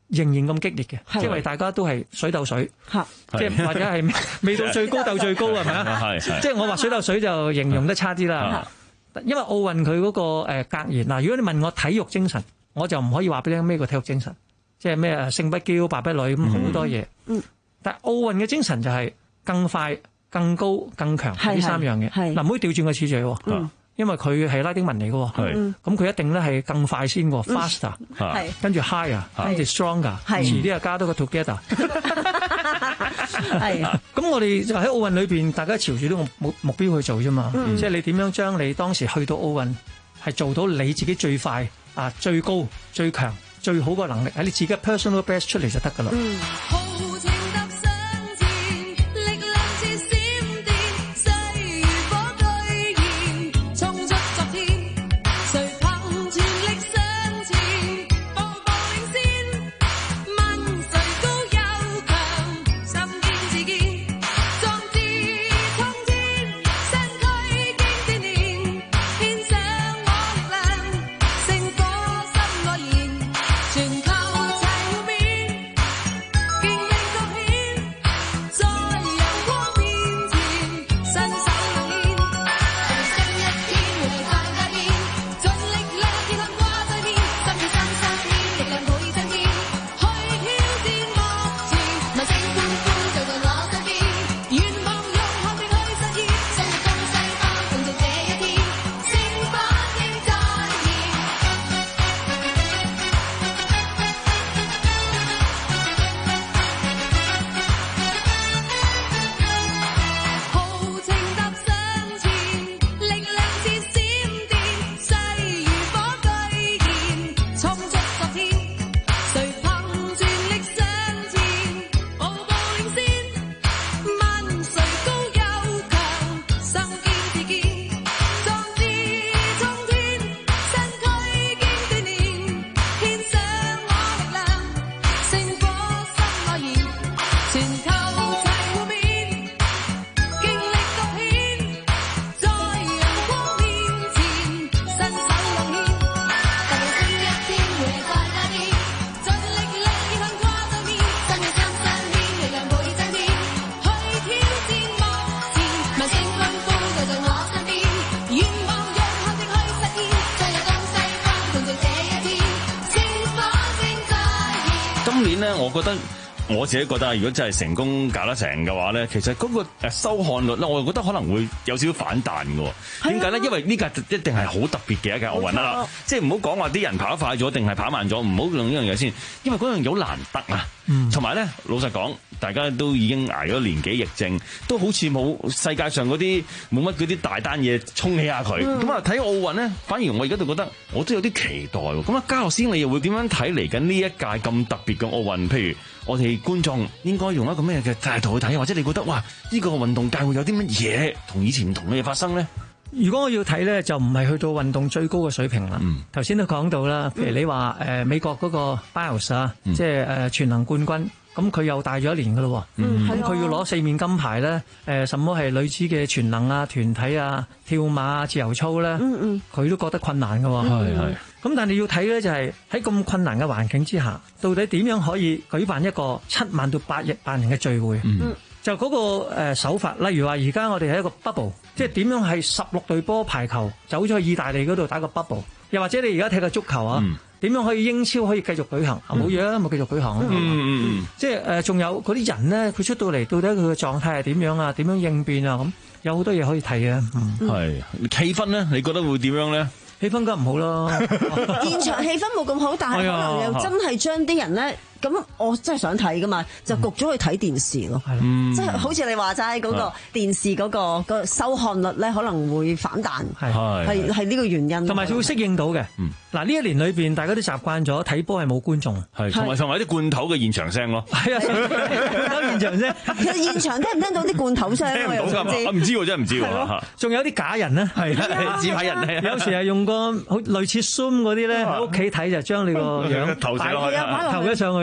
仍然咁激烈嘅，因為大家都係水鬥水，即係或者係未到最高鬥最高係咪啊？即係我話水鬥水就形容得差啲啦。因為奧運佢嗰個誒格言嗱，如果你問我體育精神，我就唔可以話俾你聽咩個體育精神，即係咩勝不驕敗不餒咁好多嘢。嗯，但係奧運嘅精神就係更快、更高、更強呢三樣嘢。嗱，唔可以調轉個次序喎。嗯。因為佢係拉丁文嚟嘅，咁佢一定咧係更快先喎 ，faster，跟住 higher，跟住 stronger，遲啲又加多個 together。係，咁我哋就喺奧運裏邊，大家朝住呢個目目標去做啫嘛。即係你點樣將你當時去到奧運係做到你自己最快啊、最高、最強、最好嘅能力，喺你自己 personal best 出嚟就得㗎啦。 我覺得我自己覺得，如果真係成功搞得成嘅話咧，其實嗰個誒收看率咧，我覺得可能會有少少反彈嘅。點解咧？因為呢屆一定係好特別嘅一屆奧運啦，即係唔好講話啲人跑得快咗定係跑慢咗，唔好用呢樣嘢先，因為嗰樣嘢好難得啊。同埋咧，老實講，大家都已經捱咗年幾疫症，都好似冇世界上嗰啲冇乜嗰啲大單嘢衝起下佢。咁啊睇奧運咧，反而我而家就覺得我都有啲期待。咁啊，嘉樂師你又會點樣睇嚟緊呢一屆咁特別嘅奧運？譬如我哋觀眾應該用一個咩嘅態度去睇，或者你覺得哇，呢個運動界會有啲乜嘢同以前唔同嘅嘢發生咧？ 如果我要睇咧，就唔係去到運動最高嘅水平啦。頭先都講到啦，譬如你話誒、呃、美國嗰個 Biles 啊、嗯，即係誒全能冠軍，咁佢又大咗一年噶咯。咁、嗯、佢要攞四面金牌咧，誒、呃，什麼係女子嘅全能啊、團體啊、跳馬啊、自由操咧，佢、嗯嗯、都覺得困難噶。係係。咁但係你要睇咧，就係喺咁困難嘅環境之下，到底點樣可以舉辦一個七萬到八億萬人嘅聚會？嗯、就嗰個誒手法，例如話而家我哋係一個 bubble。即係點樣係十六隊波排球走咗去意大利嗰度打個 bubble， 又或者你而家踢個足球啊，點、嗯、樣可以英超可以繼續舉行？冇嘢啦，冇繼續舉行啊！嗯、即係誒，仲、呃、有嗰啲人咧，佢出到嚟到底佢嘅狀態係點樣啊？點樣應變啊？咁有好多嘢可以睇啊！係、 嗯、氣氛咧，你覺得會點樣咧？ 氣氛梗係唔好啦， 現場氣氛冇咁好，但係可能又真係將啲人咧。咁我真係想睇噶嘛，就焗咗去睇電視咯，嗯、即係好似你話齋嗰個電視嗰、嗰個、嗰個收看率咧可能會反彈，係係係呢個原因， 同埋佢會適應到嘅。嗱呢、嗯、一年裏邊，大家都習慣咗睇波係冇觀眾， 係同埋同埋啲罐頭嘅現場聲咯，係啊， 罐頭現場聲， 其實現場聽唔聽到啲罐頭聲？ 聽唔到㗎嘛，我唔知喎，真係唔知喎。 仲有啲假人咧，係自拍人， 有時係用個好類似 Zoom 嗰啲咧，喺屋企睇就將你個樣投投咗上去。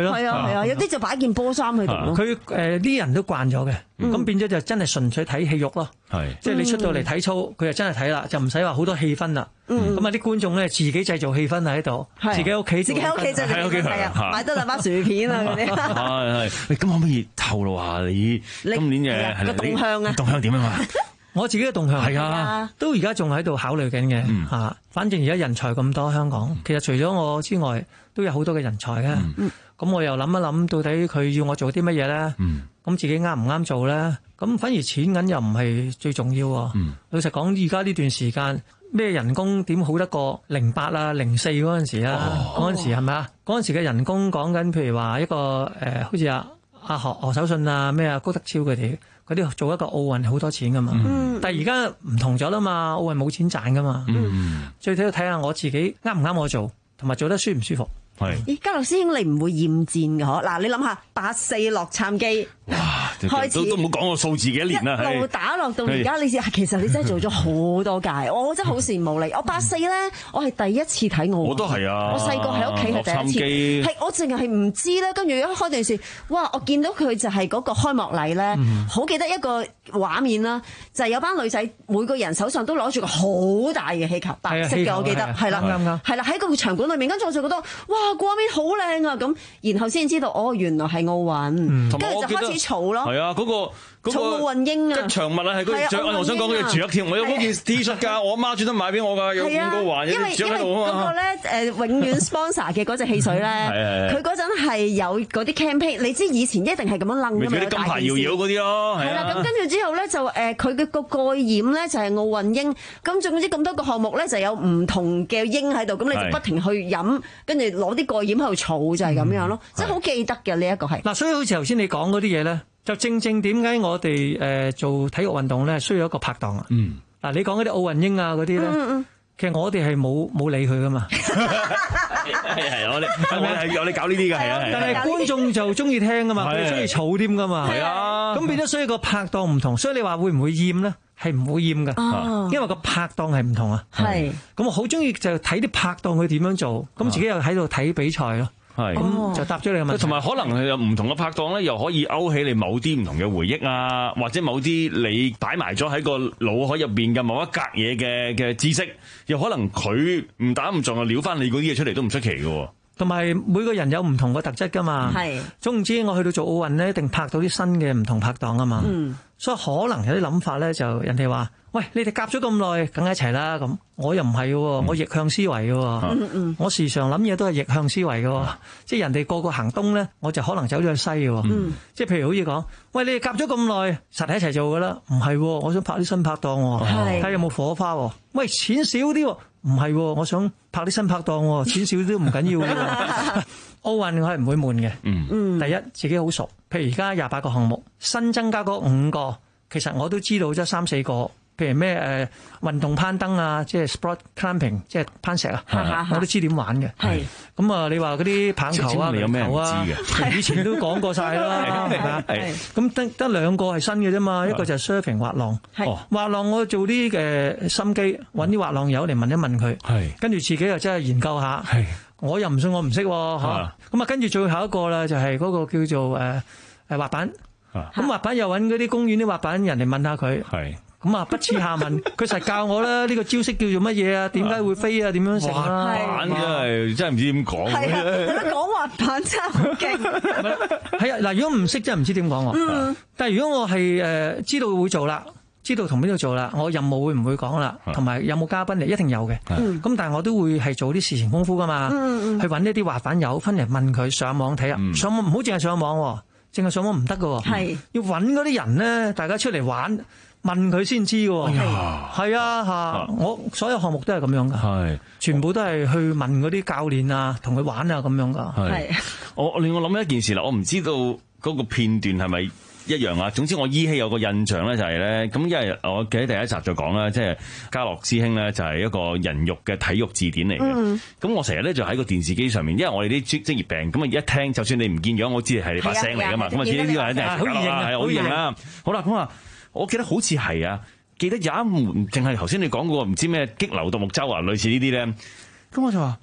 咯。 係啊係啊，有啲就擺件波衫喺度咯。 佢誒啲人都慣咗嘅，咁變咗就真係純粹睇戲肉咯。 係， 即係你出到嚟睇操，佢就真係睇啦，就唔使話好多氣氛啦。咁啊啲觀眾咧自己製造氣氛喺度，自己屋企自己屋企製造氣氛，係啊，買多兩包薯片啊嗰啲。 係係，喂，咁可唔可以透露下你今年嘅個動向啊？ 動向點啊嘛？ 我自己嘅動向係啊， 都而家仲喺度考慮緊嘅嚇。反正而家人才咁多，香港其實除咗我之外，都有好多嘅人才嘅。咁我又諗一諗，到底佢要我做啲乜嘢咧？咁自己啱唔啱做咧？咁反而錢銀又唔係最重要。老實講，而家呢段時間咩人工點好得過零八啊、零四嗰陣時啊？嗰陣時係咪啊？嗰陣時嘅人工講緊，譬如話一個誒，好似阿阿何何守信啊、咩啊高德超佢哋。嗰啲做一個奧運好多錢噶嘛，嗯、但係而家唔同咗啦嘛，奧運冇錢賺噶嘛，嗯、最緊要睇下我自己啱唔啱我做，同埋做得舒唔舒服。 係， 咦，嘉樂師兄你唔會厭戰嘅嗬？嗱，你諗下八四洛杉磯， 哇， 開始都都冇講個數字幾多年啦， 一路打落到而家，你其實你真係做咗好多屆，我真係好羨慕你。我八四咧，我係第一次睇奧運， 我都係啊， 我細個喺屋企係第一次，係我淨係係唔知咧，跟住一開電視，哇！我見到佢就係嗰個開幕禮咧，好記得一個畫面啦，就係有班女仔每個人手上都攞住個好大嘅氣球，白色嘅我記得，係啦，係啦，喺個場館裏面，跟住我就覺得哇！畫面好靚啊，咁然後先知道哦，原來係奧運，跟住、嗯、就開始嘈咯。 係啊，嗰、那個嗰、那個奧運英啊， 吉祥物啊，係嗰隻。我想講嗰隻住一條，我有嗰件 T 恤㗎，我媽專登買俾我㗎，有五個環，有啲住喺度啊嘛。因為因為嗰個咧誒永遠 sponsor 嘅嗰隻汽水咧，佢嗰陣係有嗰啲 campaign，你知以前一定係咁樣擸㗎嘛， 啲金牌搖搖嗰啲咯。 係啦，咁跟住之後咧就誒佢嘅個蓋掩咧就係奧運英，咁總之咁多個項目咧就有唔同嘅英喺度，咁你就不停去飲，跟住攞啲蓋掩喺度儲就係咁樣咯，即係好記得嘅呢一個係。 嗱，所以好似頭先你講嗰啲嘢咧，就正正點解我哋誒做體育運動咧需要一個拍檔啊？嗯，嗱，你講嗰啲奧運英啊嗰啲咧，其實我哋係冇冇理佢噶嘛。 係係，我哋我哋係我哋搞呢啲㗎，係啊。 但係觀眾就中意聽噶嘛，佢哋中意儲添噶嘛。係啊，咁變咗所以個拍檔唔同，所以你話會唔會厭咧？係唔會厭噶，因為個拍檔係唔同啊。係，咁我好中意就睇啲拍檔佢點樣做，咁自己又喺度睇比賽咯。係，咁就答咗你嘅問題。同埋可能係有唔同嘅拍檔咧，又可以勾起你某啲唔同嘅回憶啊，或者某啲你擺埋咗喺個腦海入邊嘅某一格嘢嘅嘅知識，又可能佢唔打唔撞就撩翻你嗰啲嘢出嚟都唔出奇嘅。同埋每個人有唔同嘅特質噶嘛，係。總唔知我去到做奧運咧，一定拍到啲新嘅唔同拍檔啊嘛。嗯。所以可能有啲諗法咧，就人哋話：喂，你哋夾咗咁耐，梗係一齊啦。咁我又唔係嘅，我逆向思維嘅。嗯嗯。我時常諗嘢都係逆向思維嘅，即係人哋個個行東咧，我就可能走咗去西嘅。嗯。即係譬如好似講：喂，你哋夾咗咁耐，實係一齊做嘅啦。唔係，我想拍啲新拍檔，睇下有冇火花。喂，錢少啲。唔係，我想拍啲新拍檔，錢少都唔緊要嘅。奧運我係唔會悶嘅。嗯，第一自己好熟，譬如而家廿八個項目，新增加嗰五個，其實我都知道咗三四個。譬如咩誒運動攀登啊，即係 sport climbing， 即係攀石啊，我都知點玩嘅。係咁啊，你話嗰啲棒球啊、籃球啊，以前都講過晒啦，係咪？係咁得得兩個係新嘅啫嘛，一個就係 surfing 滑浪。係滑浪我做啲嘅心機，揾啲滑浪友嚟問一問佢。係跟住自己又真係研究下。係我又唔信我唔識喎嚇。咁啊，跟住最後一個啦，就係嗰個叫做誒誒滑板。咁滑板又揾嗰啲公園啲滑板人嚟問下佢。係。咁啊，不恥下問，佢實教我啦。呢個招式叫做乜嘢啊？點解會飛啊？點樣成啊？滑板真係真係唔知點講。係啊， 講滑板真係好勁。 係啊，嗱，如果唔識真係唔知點講喎。嗯。但係如果我係誒知道會做啦，知道同邊度做啦，我任務會唔會講啦？同埋有冇嘉賓嚟？一定有嘅。嗯。咁但係我都會係做啲事前功夫噶嘛。嗯嗯。去揾一啲滑板友，分嚟問佢上網睇啊。嗯。上網唔好淨係上網喎，淨係上網唔得噶喎。係。要揾嗰啲人咧，大家出嚟玩。問佢先知喎，係啊嚇！我所有項目都係咁樣噶，係全部都係去問嗰啲教練啊，同佢玩啊咁樣噶。係我令我諗一件事啦，我唔知道嗰個片段係咪一樣啊？總之我依稀有個印象咧，就係咧咁，因為我記得第一集就講啦，即係嘉樂師兄咧就係一個人肉嘅體育字典嚟嘅。咁、嗯、我成日咧就喺個電視機上面，因為我哋啲職職業病，咁啊一聽，就算你唔見樣，我知係你把聲嚟噶嘛。咁啊，知呢啲話一定係好型啊，好型啊！好啦，咁啊。我記得好似係啊，記得有一門淨係頭先你講過唔知咩激流獨木舟啊，類似呢啲咧。咁我就話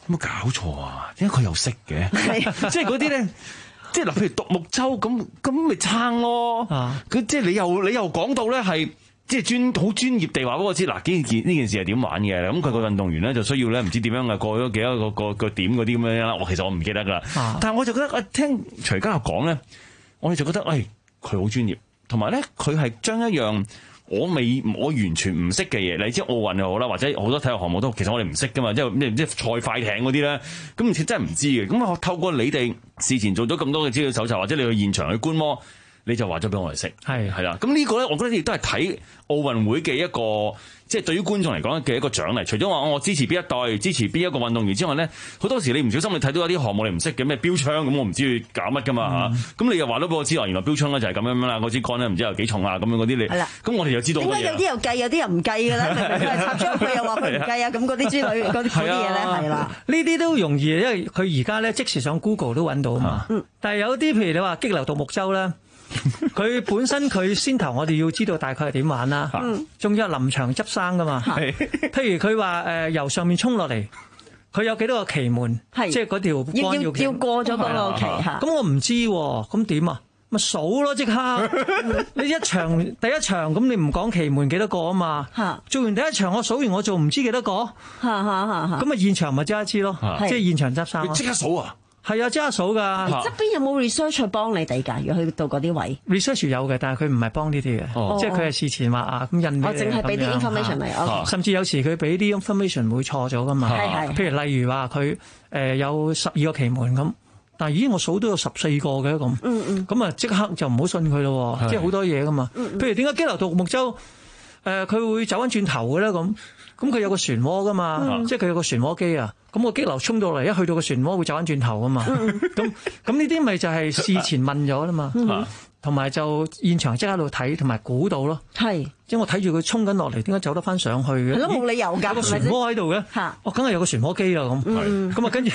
有冇搞錯啊？點解佢又識嘅？即係嗰啲咧。即係嗱，譬如獨木舟咁，咁咪撐咯。佢即係你又你又講到咧係即係專好專業地話俾我知，嗱呢件呢件事係點玩嘅。咁佢個運動員咧就需要咧唔知點樣嘅過咗幾多個個個點嗰啲咁樣啦。我其實我唔記得㗎啦。啊、但係我就覺得，我聽徐家樂講咧，我哋就覺得，喂、哎，佢好專業，同埋咧佢係將一樣我未我完全唔識嘅嘢，你知奧運又好啦，或者好多體育項目都，其實我哋唔識㗎嘛，即係咩唔知賽快艇嗰啲咧，咁真係唔知嘅。咁我透過你哋事前做咗咁多嘅資料搜集，或者你去現場去觀摩，你就話咗俾我哋識，係係啦。咁呢個咧，我覺得亦都係睇奧運會嘅一個，即係對於觀眾嚟講嘅一個獎勵。除咗話我支持邊一隊、支持邊一個運動員之外咧，好多時你唔小心你睇到有啲項目你唔識嘅咩標槍咁，我唔知佢搞乜㗎嘛嚇。咁、嗯、你又話咗俾我知，原來標槍咧就係咁樣啦，嗰支桿咧唔知有幾重啊咁樣嗰啲你。係啦。咁我哋就知道。點解有啲又計，有啲又唔計㗎啦？明明插咗佢又話佢唔計啊，咁嗰啲之類嗰啲嘢咧係啦。呢啲都容易，因為佢而家咧即時上 Google 都揾到啊嘛。嗯、但係有啲譬如你話激流獨木舟咧。佢本身佢先頭我哋要知道大概係點玩啦，仲、嗯、有臨場執生噶嘛。譬如佢話誒由上面衝落嚟，佢有幾多個旗門，即係嗰條桿要要，要過咗嗰個旗嚇。咁我唔知喎，咁點啊？咪數咯即刻。你一場第一場咁你唔講旗門幾多個啊嘛？做完第一場我數完我做唔知幾多個，咁啊現場咪即刻知咯，即係現場執生。即刻數啊！係啊，即刻數㗎。側邊有冇 research 去幫你哋㗎？如果去到嗰啲位 ，research 有嘅，但係佢唔係幫呢啲嘅，哦、即係佢係事前話啊咁印。我淨係俾啲 information 嚟，啊、甚至有時佢俾啲 information 會錯咗㗎嘛。係係。譬如例如話佢誒有十二個旗門咁，但係咦我數都有十四個嘅咁。嗯嗯。咁啊即刻就唔好信佢咯，即係好多嘢㗎嘛。嗯嗯譬如點解激流獨木舟誒佢會走翻轉頭嘅咧咁？咁佢有個漩渦㗎嘛，嗯、即係佢有個漩渦機啊。咁個激流衝到嚟，一去到個漩渦會走翻轉頭啊嘛。咁咁呢啲咪就係事前問咗啦嘛。同埋就現場即刻喺度睇，同埋估到咯。係，即係我睇住佢衝緊落嚟，點解走得翻上去嘅？係咯，冇理由㗎。有個漩渦喺度嘅。嚇！我梗係有個漩渦機啦咁。咁啊，跟住，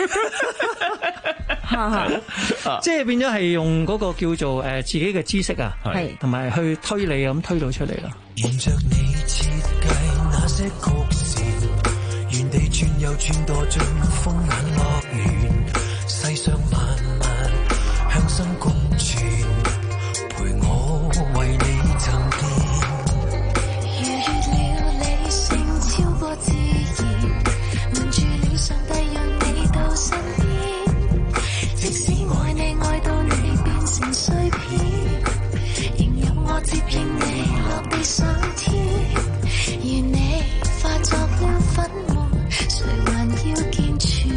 即係變咗係用嗰個叫做誒自己嘅知識啊，係，同埋去推理咁推到出嚟啦。沿着你設計那些曲線，原地轉又轉墮進風眼樂園，世上萬萬向心共存，陪我為你尋見。逾越了理性，超過自然，瞞住了上帝，讓你到身邊。即使愛你愛到你變成碎片，仍有我接應你落地上天。願你化作了粉末，誰還要健全？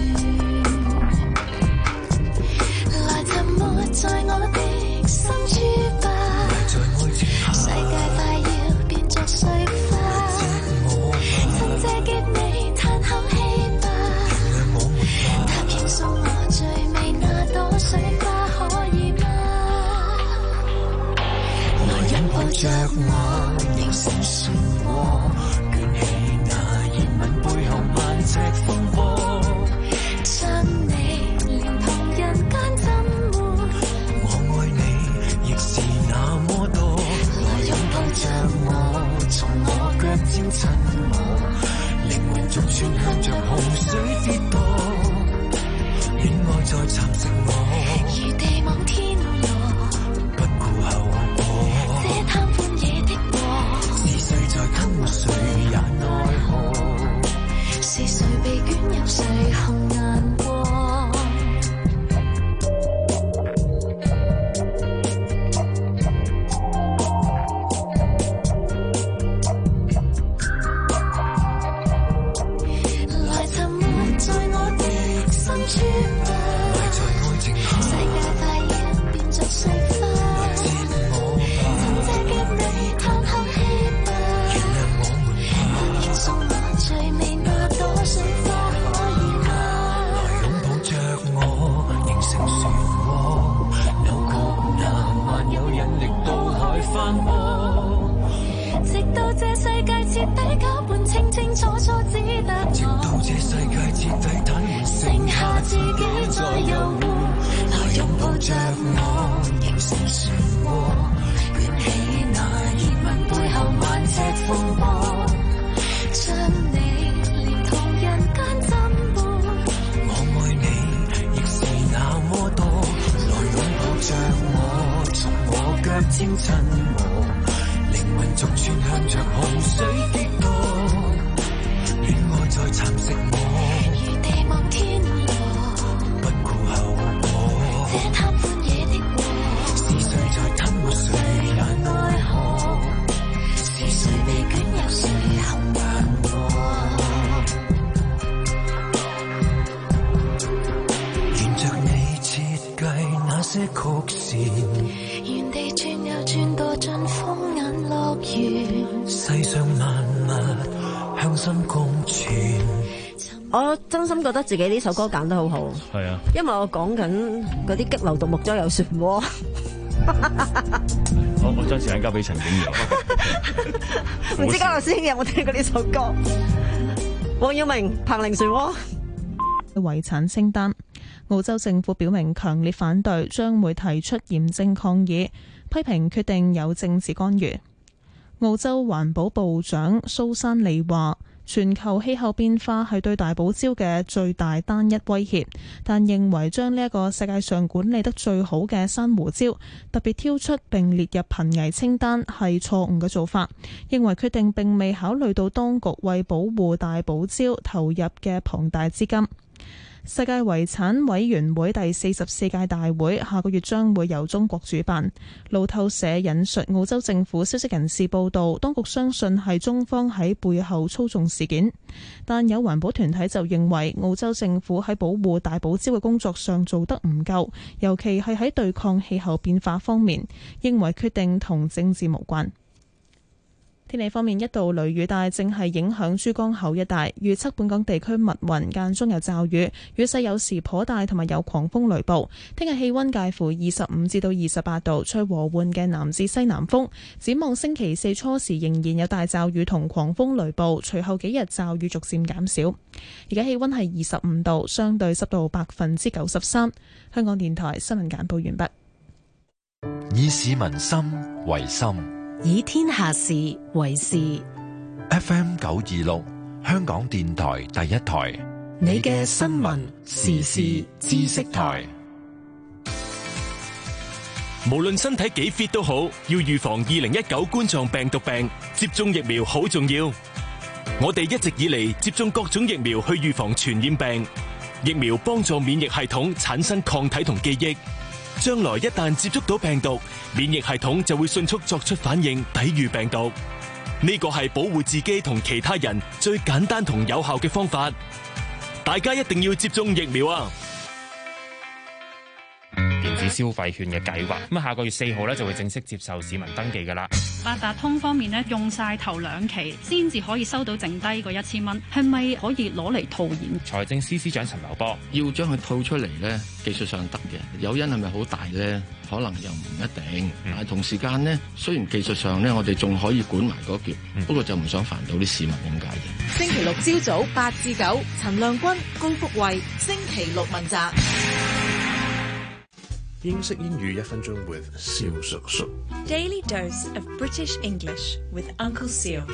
來沉沒在我的心珠吧，世界快要變作碎花，趁這結尾嘆口氣吧，答應送我最美那朵水花可以嗎？來擁抱着我，形成漩渦，捲起那熱吻背後萬尺風波，將你連同人間浸沒。我愛你亦是那麼多，來擁抱着我，從我腳尖親我，靈魂逐寸向着洪水跌墮，戀愛在蠶食我，如地網天羅，不顧後果。這貪歡野的禍，是誰在吞沒誰也奈何？是誰被捲入誰紅顏過？來沉沒在我的心珠吧，世界快要變作碎花，趁這結尾嘆口氣吧，答應送我最美那朵水花可以嗎？來擁抱着我，形成漩渦，扭曲那萬有引力到海翻波，直到這世界徹底攪拌，清清楚楚只得我，直到這世界徹底癱瘓，剩下自己在遊玩。來擁抱着我，形成漩渦，捲起那熱吻背後萬尺風波，將你連同人間浸沒。 應親我，靈魂逐串向着洪水激我，戀愛在蠶食我，如地望天羅，不顧後果。這貪歡野的禍，是誰在吞沒誰也奈何？是誰被捲入誰行難過？沿着你設計那些曲線，原地轉又轉墮進風眼樂園，世上萬物向心共存。 我真心覺得自己呢首歌揀得好好， 係啊， 因為我講緊嗰啲激流獨木舟有漩渦。 好，我將時間交俾陳景瑤。 唔知嘉樂師兄有冇聽過呢首歌？黃耀明《彭羚漩渦》 遺產清單，澳洲政府表明強烈反對，將會提出嚴正抗議，批評決定有政治干預。澳洲環保部長蘇珊莉話，全球氣候變化係對大堡礁嘅最大單一威脅，但認為將呢一個世界上管理得最好嘅珊瑚礁特別挑出並列入瀕危清單係錯誤嘅做法，認為決定並未考慮到當局為保護大堡礁投入嘅龐大資金。世界遺產委員會第四十四屆大會下個月將會由中國主辦。路透社引述澳洲政府消息人士報道，當局相信係中方喺背後操縱事件，但有環保團體就認為澳洲政府喺保護大堡礁嘅工作上做得唔夠，尤其係喺對抗氣候變化方面，認為決定同政治無關。天氣方面，一道雷雨帶正係影響珠江口一帶，預測本港地區密雲間中有驟雨，雨勢有時頗大，同埋有狂風雷暴。聽日氣溫介乎二十五至到二十八度，吹和緩嘅南至西南風。展望星期四初時仍然有大驟雨同狂風雷暴，隨後幾日驟雨逐漸減少。而家氣溫係二十五度，相對濕度百分之九十三。香港電台新聞簡報完畢。 以市民心為心， 以天下事為事。 F M 九二六，香港電台第一台， 你嘅新聞時事知識台。 無論身體幾 fit 都好，要預防二零一九冠狀病毒病，接種疫苗好重要。我哋一直以嚟接種各種疫苗去預防傳染病，疫苗幫助免疫系統產生抗體同記憶。將來一旦接觸到病毒，免疫系統就會迅速作出反應，抵禦病毒。呢個係保護自己同其他人最簡單同有效嘅方法。大家一定要接種疫苗啊！ 電子消費券嘅計劃，咁啊下個月四號咧就會正式接受市民登記噶啦。 八達通方面咧，用晒頭兩期先至可以收到剩低嗰一千蚊，係咪可以攞嚟套現？ 財政司司長陳茂波要將佢套出嚟咧，技術上得嘅，誘因係咪好大咧？可能又唔一定。嗯、但係同時間咧，雖然技術上咧，我哋仲可以管埋嗰橛，嗯、不過就唔想煩到啲市民咁解嘅。 星期六朝早八至九，陳亮君、高福慧，星期六問責。 英式英語一分鐘 with 蕭叔叔。 Daily dose of British English with Uncle Seal。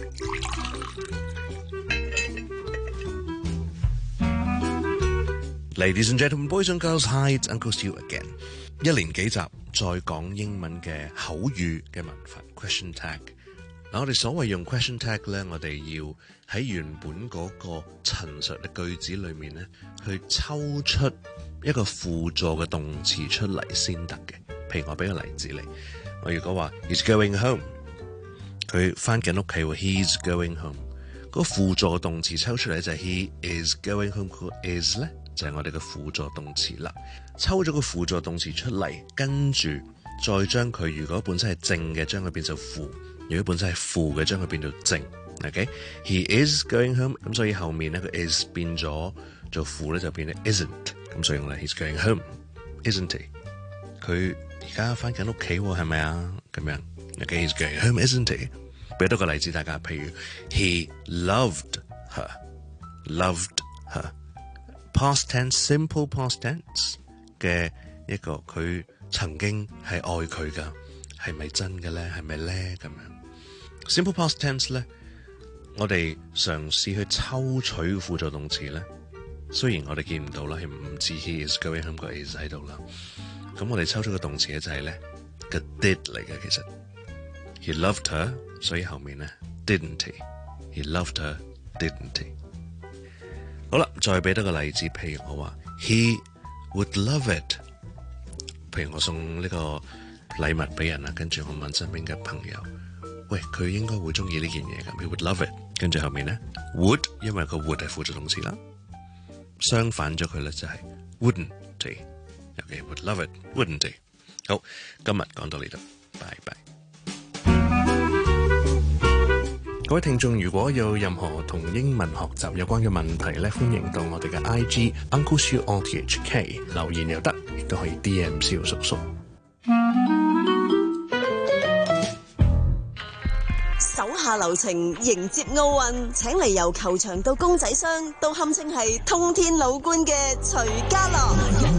Ladies and gentlemen, boys and girls, hi, it's Uncle Seal again。一連幾集再講英文嘅口語嘅文法 question tag。嗱，我哋所謂用 question tag 咧，我哋要喺原本嗰個陳述嘅句子裏面咧，去抽出一個輔助嘅動詞出嚟先得嘅。譬如我俾個例子你，我如果話 He's going home， 佢翻緊屋企喎 He's going home， 嗰個輔助嘅動詞抽出嚟就係 He is going home， 個 is 咧就係我哋嘅輔助動詞啦。抽咗個輔助動詞出嚟，跟住再將佢如果本身係正嘅，將佢變做負；如果本身係負嘅，將佢變做正。OK，He is going home， 咁所以後面咧個 is 變咗做負咧，就變咗 isn't。咁所以我哋 He's going home，isn't he？ 佢而家翻緊屋企喎，係咪啊？咁樣 OK，He's going home，isn't he？ 俾多個例子大家，譬如 He loved her，loved her。Past tense，simple past tense 嘅一個，佢曾經係愛佢噶，係咪真嘅咧？係咪咧？咁樣 simple past tense 咧，我哋嘗試去抽取輔助動詞咧。雖然我哋見唔到啦，係唔似 he is going home 個 is 喺度啦。咁我哋抽出個動詞咧就係咧嘅 did 嚟嘅，其實 he loved her， 所以後面咧 didn't he？He loved her, didn't he？ 好啦，再俾多個例子，譬如我話 he would love it。譬如我送呢個禮物俾人啦，跟住我問身邊嘅朋友，喂，佢應該會中意呢件嘢㗎 ，he would love it。跟住後面咧 would， 因為個 would 係輔助動詞啦，相反咗佢咧就係 wouldn't he。OK， would love it, wouldn't he？ 好，今日講到呢度，拜拜。各位聽眾，如果有任何同英文學習有關嘅問題咧，歡迎到我哋嘅 I G Uncle Siu O T H K 留言又得，亦都可以 D M 蕭叔叔。 手下留情迎接奧運，請嚟由球場到公仔箱都堪稱係通天老倌嘅徐家樂。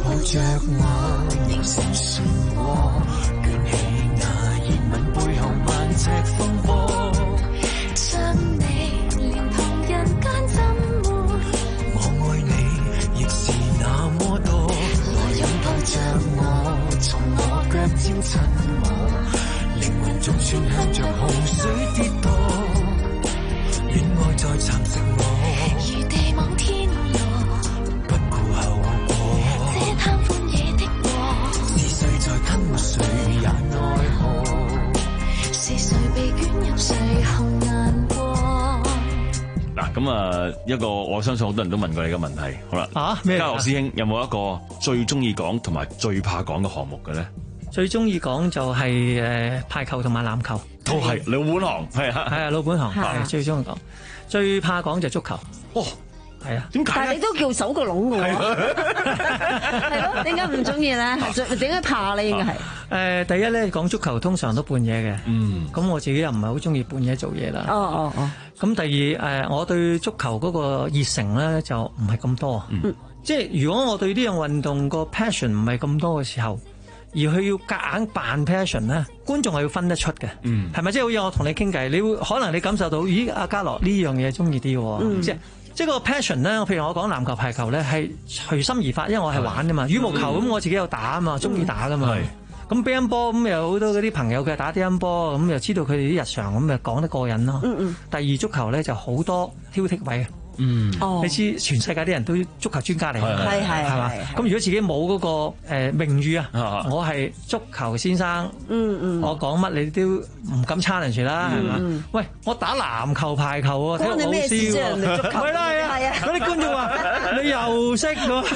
將你連同人間怎麼？我愛你亦是那麼多。來擁抱着我，從我腳尖親我，靈魂逐寸向着洪水跌墮。戀愛在蠶食我，如地網天羅，不顧後果。這貪歡喜的我，是誰在吞沒誰也奈何？是誰被捲入誰紅顏過？ 嗱，咁啊，一個我相信好多人都問過你嘅問題，好啦， 啊咩？ 嘉樂師兄有冇一個最中意講同埋最怕講嘅項目嘅咧？ 最中意講就係誒排球同埋籃球， 都係老本行，係啊， 係啊，老本行係最中意講，最怕講就足球。 哦， 係啊， 點解？但係你都叫手個窿嘅喎，係咯？點解唔中意咧？點解怕咧？應該係誒第一咧講足球通常都半夜嘅，嗯，咁我自己又唔係好中意半夜做嘢啦。 哦哦哦。 咁第二誒，我對足球嗰個熱誠咧就唔係咁多，嗯，即係如果我對呢樣運動個 passion 唔係咁多嘅時候，而佢要夾硬扮 passion 咧，觀眾係要分得出嘅，嗯，係咪？即係好似我同你傾偈，你會可能你感受到，咦，阿嘉樂呢樣嘢中意啲喎，嗯，即係。即係個 passion 咧，譬如我講籃球、排球咧，係隨心而發，因為我係玩噶嘛。羽毛球咁我自己有打啊嘛，中意打噶嘛。咁乒乓波咁有好多嗰啲朋友佢打乒乓波，咁又知道佢哋啲日常，咁咪講得過癮咯。嗯嗯。第二足球咧就好多挑剔位。嗯，你知全世界啲人都足球專家嚟， 係係係嘛？ 咁如果自己冇嗰個誒名譽啊，我係足球先生，嗯嗯，我講乜你都唔敢 challenge 啦，係嘛？喂，我打籃球、排球喎，睇我好笑喎，係啦係啊，嗰啲觀眾話你又識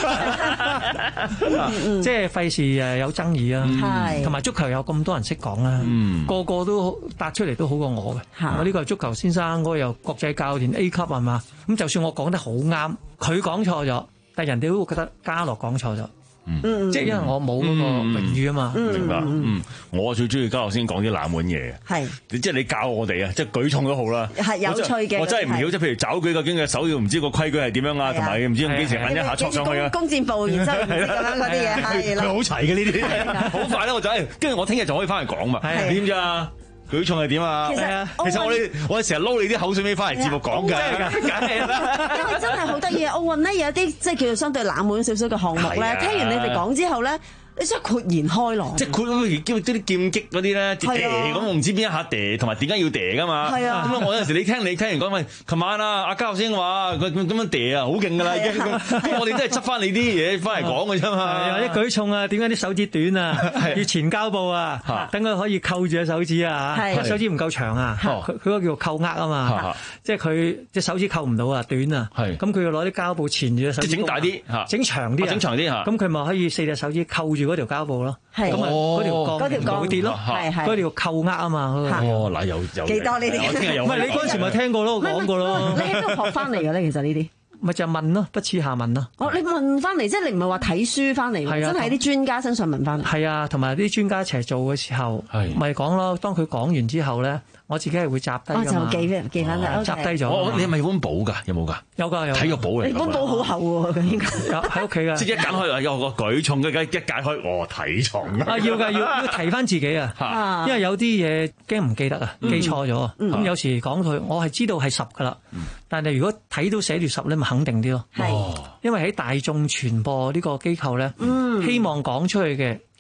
喎，即係費事誒有爭議啊，同埋足球有咁多人識講啦，個個都答出嚟都好過我嘅，我呢個係足球先生，嗰個又國際教練 A 級係嘛？咁就算我講得好啱，佢講錯咗，但係人哋都會覺得嘉樂講錯咗。嗯，即係因為我冇嗰個榮譽啊嘛。 明白。嗯，我最中意嘉樂先講啲冷門嘢。係，即係你教我哋啊，即係舉重都好啦。 係有趣嘅。 我真係唔曉，即係譬如抓舉究竟嘅手要唔知個規矩係點樣啊，同埋唔知用幾時摁一下戳上去啊。 弓箭步，然之後唔知咁樣嗰啲嘢係啦。 佢好齊嘅呢啲，好快咧我就係，跟住我聽日就可以翻嚟講嘛。係點咋？舉重係點啊？其實其實我哋我哋成日撈你啲口水尾翻嚟節目講㗎，梗係啦。 因為真係好得意啊！奧運咧有啲即係叫做相對冷門少少嘅項目咧，聽完你哋講之後咧。你真係豁然開朗， 即係豁然叫啲劍擊嗰啲咧，跌咁我唔知邊一下跌，同埋點解要跌噶嘛？係啊，咁啊我有陣時你聽你聽完講喂，琴晚啊阿嘉樂先話佢咁樣跌啊，好勁噶啦，咁我哋都係執翻你啲嘢翻嚟講嘅啫嘛。 係啊，一舉重啊，點解啲手指短啊？要前交步啊，等佢可以扣住隻手指啊，手指唔夠長啊，佢佢嗰個叫扣握啊嘛，即係佢隻手指扣唔到啊，短啊，咁佢要攞啲膠布纏住隻手指， 整大啲， 整長啲， 整長啲嚇， 咁佢咪可以四隻手指扣住嗰條膠布咯，咁啊嗰條鋼唔會跌咯，嗰條扣握啊嘛。 哦，嗱有有幾多呢啲？ 唔係你嗰陣時咪聽過咯，講過咯。 你喺度學翻嚟嘅咧，其實呢啲咪就問咯，不恥下問咯。 哦，你問翻嚟，即係你唔係話睇書翻嚟，真係喺啲專家身上問翻嚟。 係啊，同埋啲專家一齊做嘅時候，咪講咯。當佢講完之後咧，我自己係會集低㗎嘛。 我就記記翻嚟， 集低咗。 你係咪本簿㗎？有冇㗎？ 有㗎有。 體育簿嚟。 你本簿好厚喎，應該。 有喺屋企㗎。 即係一揀開有個舉重嘅，一解開哦體重。 啊要㗎要要提翻自己啊，因為有啲嘢驚唔記得啊，記錯咗啊。咁有時講佢，我係知道係十㗎啦，但係如果睇到寫住十咧，咪肯定啲咯。因為喺大眾傳播呢個機構咧，希望講出去嘅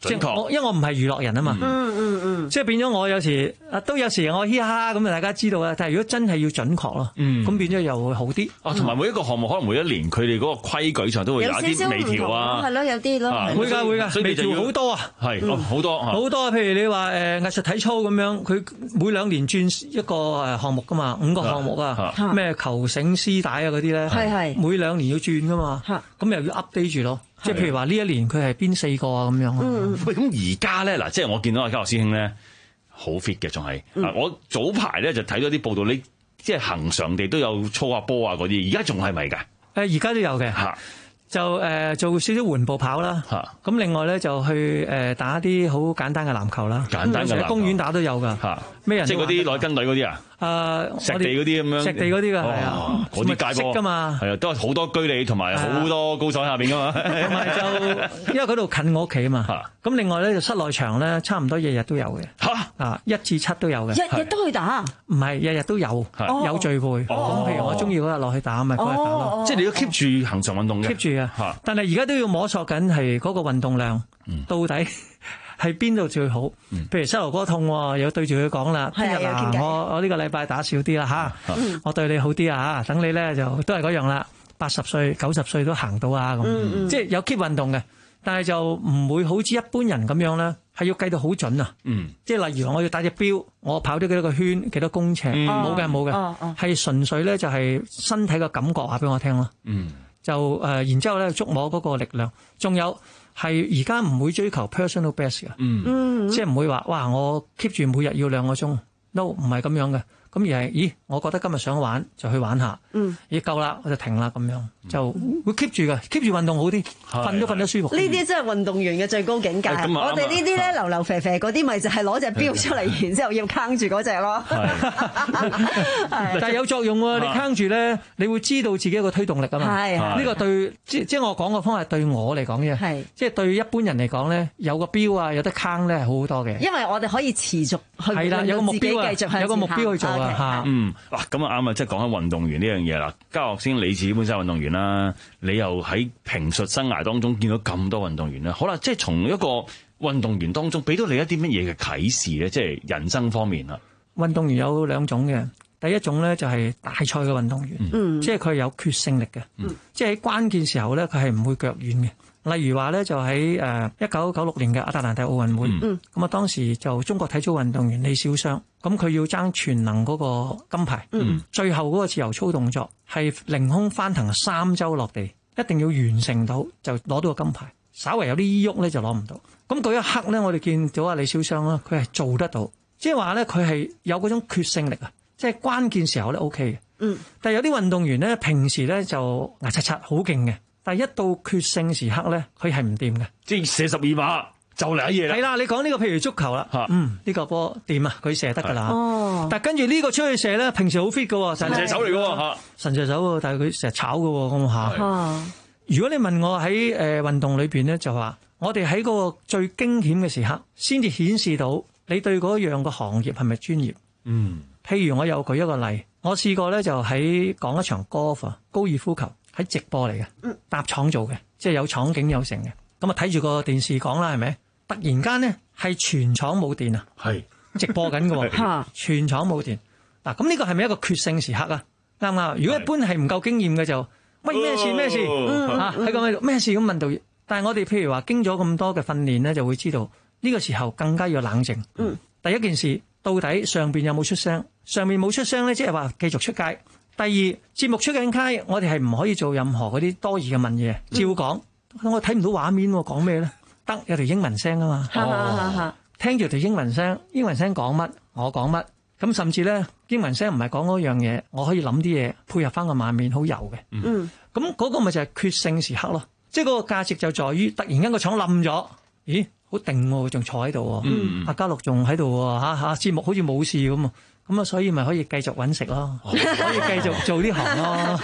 即係我因為我唔係娛樂人啊嘛。 嗯嗯嗯。 即係變咗我有時啊都有時我嘻哈咁啊，大家知道啊。但係如果真係要準確咯，咁變咗又會好啲。 啊，同埋每一個項目可能每一年佢哋嗰個規矩上都會有一啲微調啊。 係咯，有啲咯。 會㗎會㗎，微調好多啊。 係好多好多，譬如你話誒藝術體操咁樣，佢每兩年轉一個誒項目㗎嘛，五個項目啊，咩球繩、絲帶啊嗰啲咧， 係係每兩年要轉㗎嘛，咁又要 update 住咯。即係譬如話呢一年佢係邊四個啊咁樣。 嗯，喂，咁而家咧嗱，即係我見到阿嘉樂師兄咧好 fit 嘅，仲係、嗯、我早排咧就睇咗啲報道，你即係恒常地都有操下波啊嗰啲，而家仲係咪㗎？誒， 而家都有嘅。嚇。就誒、呃、做少少緩步跑啦，咁、啊、另外咧就去誒、呃、打啲好簡單嘅籃球啦， 簡單嘅籃球， 公園打都有㗎，咩、啊、人即係嗰啲內跟隊嗰啲啊？誒、呃，石地嗰啲咁樣， 石地嗰啲㗎係啊， 嗰啲街波㗎嘛，係啊，都係好多居里同埋好多高手喺下邊㗎嘛， 同埋就因為嗰度近我屋企啊嘛，咁、啊、另外咧就室內場咧差唔多日日都有嘅，嚇啊一至七都有嘅， 日日都去打， 唔係日日都有有聚會，咁、哦、譬如我中意嗰日落去打咪嗰日打咯， 即係你都 keep 住恆常運動嘅 keep 住啊，但係而家都要摸索緊係嗰個運動量、嗯、到底。係邊度最好？譬如膝頭哥痛，又對住佢講啦。聽日嗱，我我呢個禮拜打少啲啦吓，我對你好啲啊吓，等你咧就都係嗰樣啦。八十歲、九十歲都行到啊咁，嗯、即係有 keep 運動嘅，但係就唔會好似一般人咁樣咧，係要計到好準啊。嗯、即係例如我要打隻錶，我跑咗幾多個圈，幾多公尺，冇嘅冇嘅，係純、哦、粹咧就係身體嘅感覺話俾我聽咯。嗯、就誒、呃，然之後咧觸摸嗰個力量，仲有。係而家唔會追求 personal best 嘅，嗯，即係唔會話哇，我 keep 住每日要兩個鐘 ，no 唔係咁樣嘅，咁而係，咦，我覺得今日想玩就去玩下，嗯，咦夠啦，我就停啦咁樣，就會 keep 住嘅 ，keep 住運動好啲，瞓都瞓得舒服。呢啲真係運動員嘅最高境界。我哋呢啲咧流流肥肥嗰啲，咪就係攞隻錶出嚟，然之後要坑住嗰隻咯。 但係有作用喎，你坑住咧，你會知道自己一個推動力啊嘛。係呢個對，即即係我講個方法對我嚟講嘅，係即係對一般人嚟講咧，有個錶啊，有得坑咧係好好多嘅。 因為我哋可以持續去係啦，有個目標啊，有個目標去做啊嚇。 嗯，哇，咁啊啱啊，即係講緊運動員呢樣嘢啦。嘉樂先，你自己本身係運動員啦，你又喺評述生涯當中見到咁多運動員啦，好啦，即係從一個運動員當中俾到你一啲乜嘢嘅啟示咧，即係人生方面啦。 運動員有兩種嘅，第一種咧就係大賽嘅運動員，嗯、即係佢係有決勝力嘅，嗯、即係喺關鍵時候咧佢係唔會腳軟嘅。例如話咧，就喺誒一九九六年嘅亞特蘭大奧運會，咁啊、嗯、當時就中國體操運動員李小雙，咁佢要爭全能嗰個金牌，嗯、最後嗰個自由操動作係凌空翻騰三周落地，一定要完成到就攞到個金牌，稍為有啲依喐咧就攞唔到。咁嗰一刻咧，我哋見到阿李小雙啦，佢係做得到，即係話咧佢係有嗰種決勝力啊，即係關鍵時候咧 OK 嘅。嗯，但係有啲運動員咧平時咧就牙刷刷好勁嘅。但係一到決勝時刻咧，佢係唔掂嘅， 即係射十二碼就嚟嘢啦。 係啦，你講呢個譬如足球啦，啊、嗯，呢、呢個波掂啊，佢射得㗎啦。哦，但係跟住呢個出去射咧，平時好 fit 㗎，神射手嚟㗎喎，神射手，但係佢成日炒㗎喎，咁嚇。啊、如果你問我喺誒、呃、運動裏邊咧，就話我哋喺嗰個最驚險嘅時刻，先至顯示到你對嗰樣個行業係咪專業？嗯，譬如我又舉一個例，我試過咧就喺講一場 golf 啊，高爾夫球。喺直播嚟嘅，搭廠做嘅，即係有廠景有成嘅。咁啊睇住個電視講啦，係咪？突然間咧係全廠冇電啊，係直播緊嘅喎，全廠冇電。嗱，咁呢個係咪一個決勝時刻啊？啱唔啱？如果一般係唔夠經驗嘅就，喂咩事咩事啊？喺個咩事咁問到？但係我哋譬如話經咗咁多嘅訓練咧，就會知道呢個時候更加要冷靜。嗯，第一件事到底上邊有冇出聲？上面冇出聲咧，即係話繼續出街。第二，節目出緊街，我哋係唔可以做任何嗰啲多餘嘅問嘢，照講。嗯、我睇唔到畫面喎，講咩咧？得有條英文聲啊嘛，哦、聽住條英文聲，英文聲講乜，我講乜。咁甚至咧，英文聲唔係講嗰樣嘢，我可以諗啲嘢配合翻個畫面，好油嘅。嗯，咁嗰個咪就係決勝時刻咯。即係嗰個價值就在於突然間個廠冧咗，咦，好定喎，仲坐喺度。嗯，阿嘉樂仲喺度喎，嚇嚇節目好似冇事咁啊。咁啊，所以咪可以繼續揾食咯，可以繼續做呢行咯。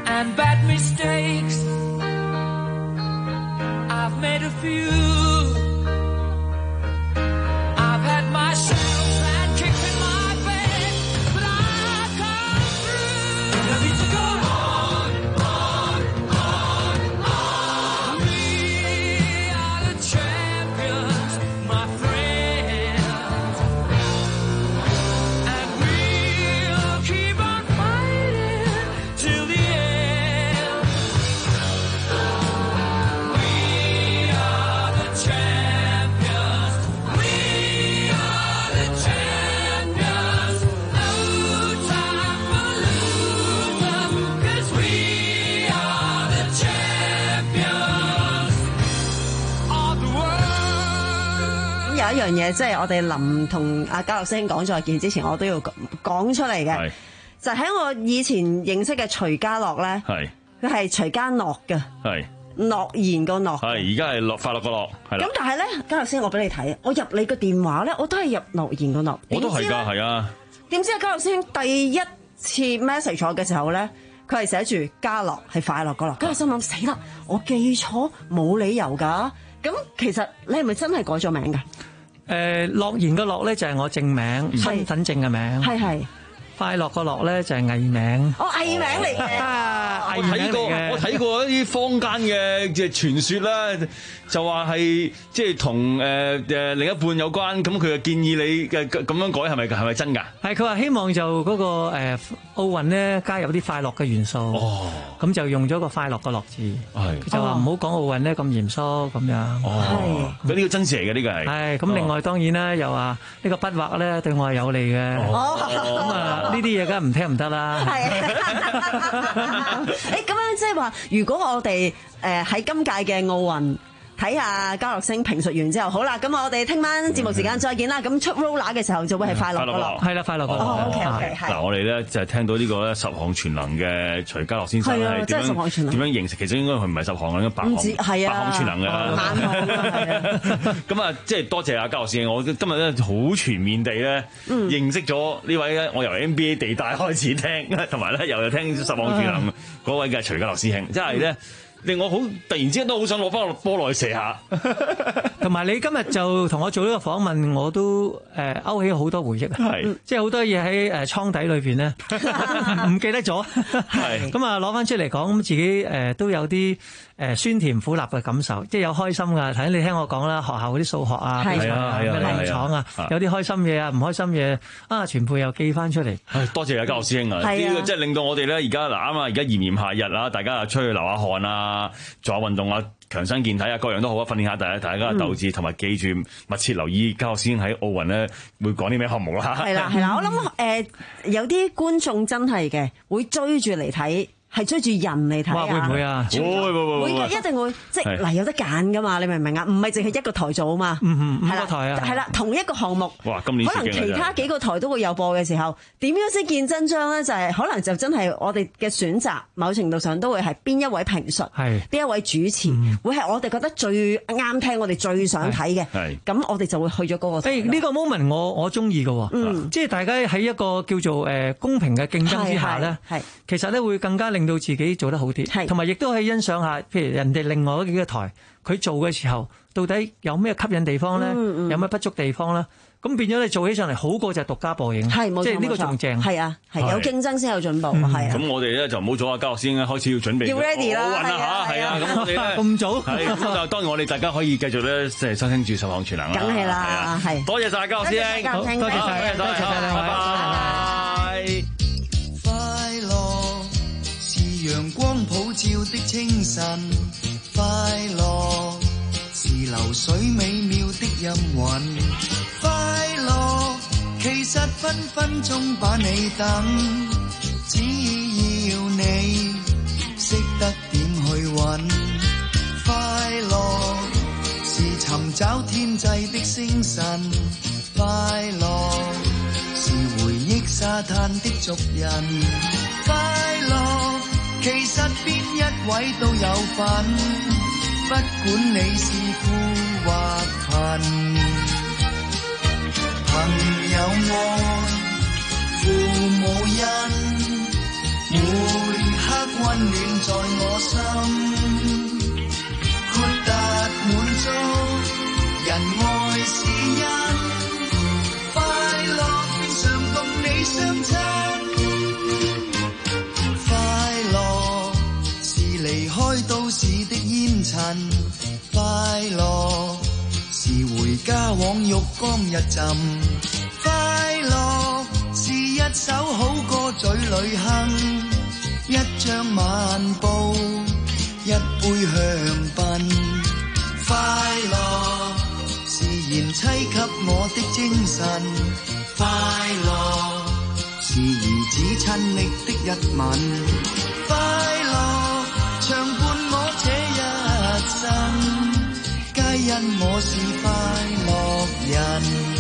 係。 一樣嘢，即係我哋臨同阿嘉樂師兄講再見之前，我都要講出嚟嘅，就喺我以前認識嘅徐家樂咧，佢係徐家樂嘅，諾言個諾， 係而家係樂快樂個樂，係啦。 咁但係咧，嘉樂師兄，我俾你睇，我入你個電話咧，我都係入諾言個諾， 我都係㗎，係啊。點知阿嘉樂師兄第一次 message 我嘅時候咧，佢係寫住家樂係快樂個樂，跟住心諗死啦，我記錯冇理由㗎。咁其實你係咪真係改咗名㗎？ 誒，樂言個樂咧就係我正名，身份證嘅名。係係。快樂個樂咧就係藝名。 哦，藝名嚟嘅。 我睇過，我睇過一啲坊間嘅即係傳說啦，就話係即係同誒誒另一半有關，咁佢就建議你嘅咁樣改，係咪係咪真㗎？係，佢話希望就嗰個誒奧運咧加入啲快樂嘅元素。哦，咁就用咗個快樂個樂字。係，佢就話唔好講奧運咧咁嚴肅咁樣。哦，咁呢個真事嚟嘅呢個係。係，咁另外當然啦，又話呢個筆畫咧對我係有利嘅。哦，咁啊呢啲嘢梗係唔聽唔得啦。係。誒咁樣即係話，如果我哋誒喺今屆嘅奧運睇下嘉樂星評述完之後，好啦，咁我哋聽晚節目時間再見啦。咁出 roller 嘅時候就會係快樂個樂，係啦，快樂個樂。哦 ，OK OK，係。嗱，我哋咧就係聽到呢個咧十項全能嘅徐家樂先生係點樣點樣形成？其實應該佢唔係十項啦，應該八項，係啊，八項全能嘅。萬項係咁啊，即係多謝阿嘉樂先生，我今日咧好全面地咧認識咗呢位咧，我由 N B A 地帶開始聽，同埋咧又有聽十項全能嗰位嘅徐家樂師兄，即係咧。令我好突然之間都好想攞翻個波落去射下，同埋你今日就同我做呢個訪問，我都誒勾起好多回憶啊！係，即係好多嘢喺誒倉底裏邊咧，唔記得咗。係咁啊，攞翻出嚟講，咁自己誒都有啲誒酸甜苦辣嘅感受，即係有開心噶。頭先你聽我講啦，學校嗰啲數學啊，係啊係啊，咩廠啊，有啲開心嘢啊，唔開心嘢啊，全部又記翻出嚟。多謝阿嘉樂師兄啊！呢個即係令到我哋咧，而家嗱啱啊，而家炎炎夏日啦，大家啊出去流下汗啊。啊，做下運動啊，強身健體啊，各樣都好啊，訓練下大家大家嘅鬥志，同埋記住密切留意嘉樂師兄喺奧運咧會講啲咩項目啦。係啦係啦，我諗誒、呃、有啲觀眾真係嘅會追住嚟睇。係追住人嚟睇啊！會唔會啊？會會會會，一定會即係嗱，有得揀噶嘛？你明唔明啊？唔係淨係一個台做啊嘛。嗯嗯，五個台啊。係啦，同一個項目。哇！今年可能其他幾個台都會有播嘅時候，點樣先見真章咧？就係可能就真係我哋嘅選擇，某程度上都會係邊一位評述，係邊一位主持，會係我哋覺得最啱聽，我哋最想睇嘅。係。咁我哋就會去咗嗰個。誒呢個 moment 我我中意嘅。嗯。即係大家喺一個叫做誒公平嘅競爭之下咧，係其實咧會更加令到自己做得好啲，同埋亦都可以欣賞下，譬如人哋另外嗰幾個台，佢做嘅時候，到底有咩吸引地方咧？嗯嗯、有咩不足地方咧？咁變咗你做起上嚟好過就係獨家播映，係冇錯，即係呢個仲正。係啊，係有競爭先有進步，係啊。咁我哋咧就唔好阻阿嘉樂先開始要準備要 ready 啦，奧運啦嚇，係啊。咁我哋咧咁早，係咁就當然我哋大家可以繼續咧即係收聽住十項全能啦。梗係啦，係。多謝曬嘉樂先生，多謝曬，多謝曬，多謝曬兩位，拜拜。陽光普照的清晨，快樂是流水美妙的音韻，快樂其實分分鐘把你等，只要你識得點去揾，快樂是尋找天際的星辰，快樂是回憶沙灘的族人，快樂其實邊一位都有份，不管你是富或貧，朋友愛，父母恩，每刻溫暖在我心，豁達滿足，人愛是因，快樂變常共你相親。離開都市的煙塵，快樂是回家往浴缸一浸，快樂是一首好歌嘴裏哼，一張晚報，一杯香檳，快樂是賢妻給我的精神，快樂是兒子親昵的一吻，快樂長伴我這一生，皆因我是快樂人。 人。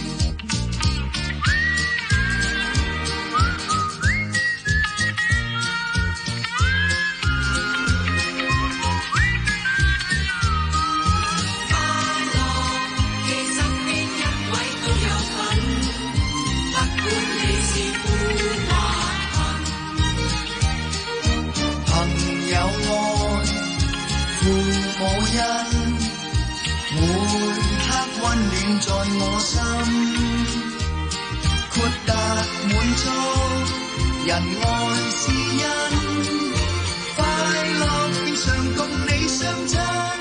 在我心，豁達滿足，人愛是因，快樂經常共你相親，